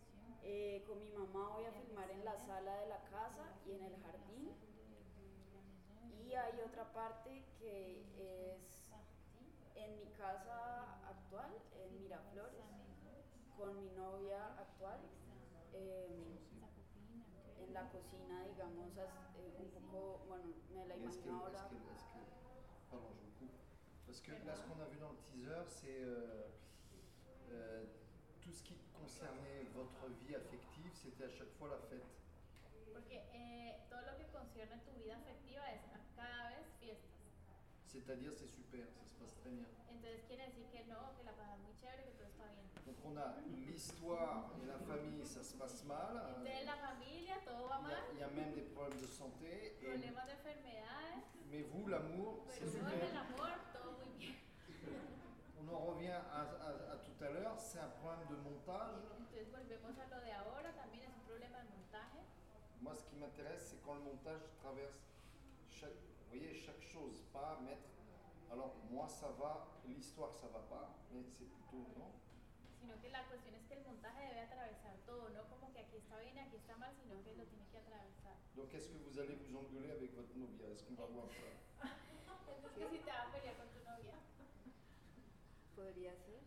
Eh, con mi mamá voy a filmar en la sala de la casa y en el jardín. Y hay otra parte que es en mi casa actual, en Miraflores, con mi novia actual. Eh, en la cocina, digamos, as- eh, un poco, bueno, me la Mais est-ce que, imagino est-ce ahora. que, est-ce que, pardon, je vous coupe. Parce que là, ce qu'on a vu dans le teaser, c'est euh, euh, tout ce qui concernait votre vie affective, c'était à chaque fois la fête. Porque eh, todo lo que concierne tu vida afectiva es a cada vez fiestas. C'est-à-dire, c'est super, ça se passe très bien. Entonces quiere decir que no, que la pasas muy chévere, que todo está bien. Donc on a l'histoire et la famille, ça se passe mal. euh, Entonces la familia, todo va Il y, a, mal, il y a même des problèmes de santé. Et, problemas de enfermedades, mais vous, l'amour, c'est pero luego en el super. amor, todo muy bien. On en revient à, à- à tout à l'heure, c'est un problème de montage. Entonces volvemos a lo de ahora, también es un problema de montaje. Moi, ce qui m'intéresse, c'est quand le montage traverse chaque, vous voyez, chaque chose, pas mettre. Alors, moi, ça va, l'histoire, ça va pas, mais c'est plutôt non. Sino que la cuestión es que el montaje debe atravesar todo, no como que aquí está bien y aquí está mal, sino que lo tiene que atravesar. Donc, est-ce que vous allez vous engueuler avec votre novia? Est-ce qu'on va voir ça? Entonces que si te vas a pelear con tu novia. Podría ser.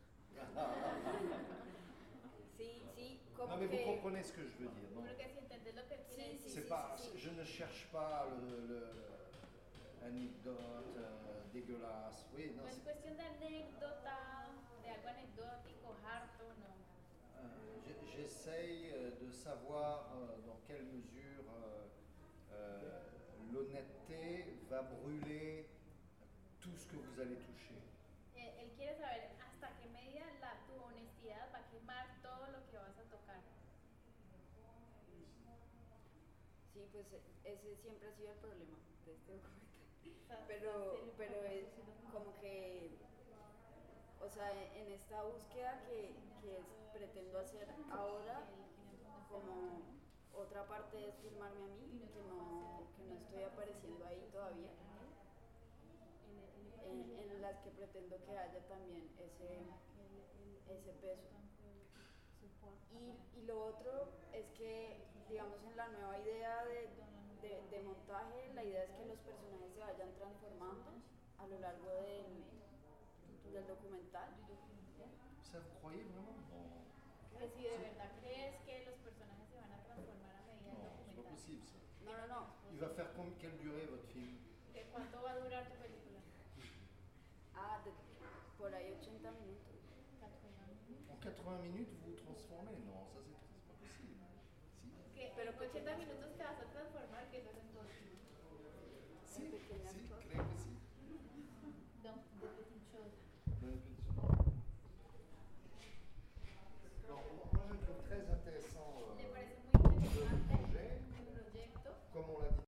Sí, sí, como Non, mais que... vous comprenez ce que je veux dire, non? Porque si entendés lo que él quiere Sí, decir. sí, C'est sí, pas, sí, sí. je ne cherche pas le, le anecdote euh, dégueulasse. Oui, non, No es c'est- cuestión de anécdota, de algo anecdótico, harto, no. Euh, j'ai- J'essaye euh, de savoir euh, dans quelle mesure euh, euh, l'honnêteté va brûler tout ce que vous allez toucher. Eh, él quiere saber hasta qué medida la, tu honestidad va a quemar todo lo que vas a tocar. Sí, pues eh, ese siempre ha sido el problema de este documental. O sea, Pero, sí, pero es como que, o sea, en esta búsqueda que, que es- pretendo hacer ahora, como otra parte es filmarme a mí, que no, que no estoy apareciendo ahí todavía, en, en las que pretendo que haya también ese, ese peso. Y, y lo otro es que, digamos, en la nueva idea de, de, de montaje, la idea es que los personajes se vayan transformando a lo largo del, del documental. Ça, vous croyez vraiment? Non, Que si de verdad crees que los personajes se van a transformar a medida del non, c'est pas documental. possible ça. No, no, no. Il va faire com- quelle durée votre film? ¿De cuánto va a durar tu película? Ah, de, por ahí ochenta minutos. En quatre-vingts minutes, vous vous transformez? Non, ça c'est c'est pas possible. Si? Que pero en ochenta minutos te vas a transformar, que eso es en todo. Si, si, creo que sí. Donc, de petits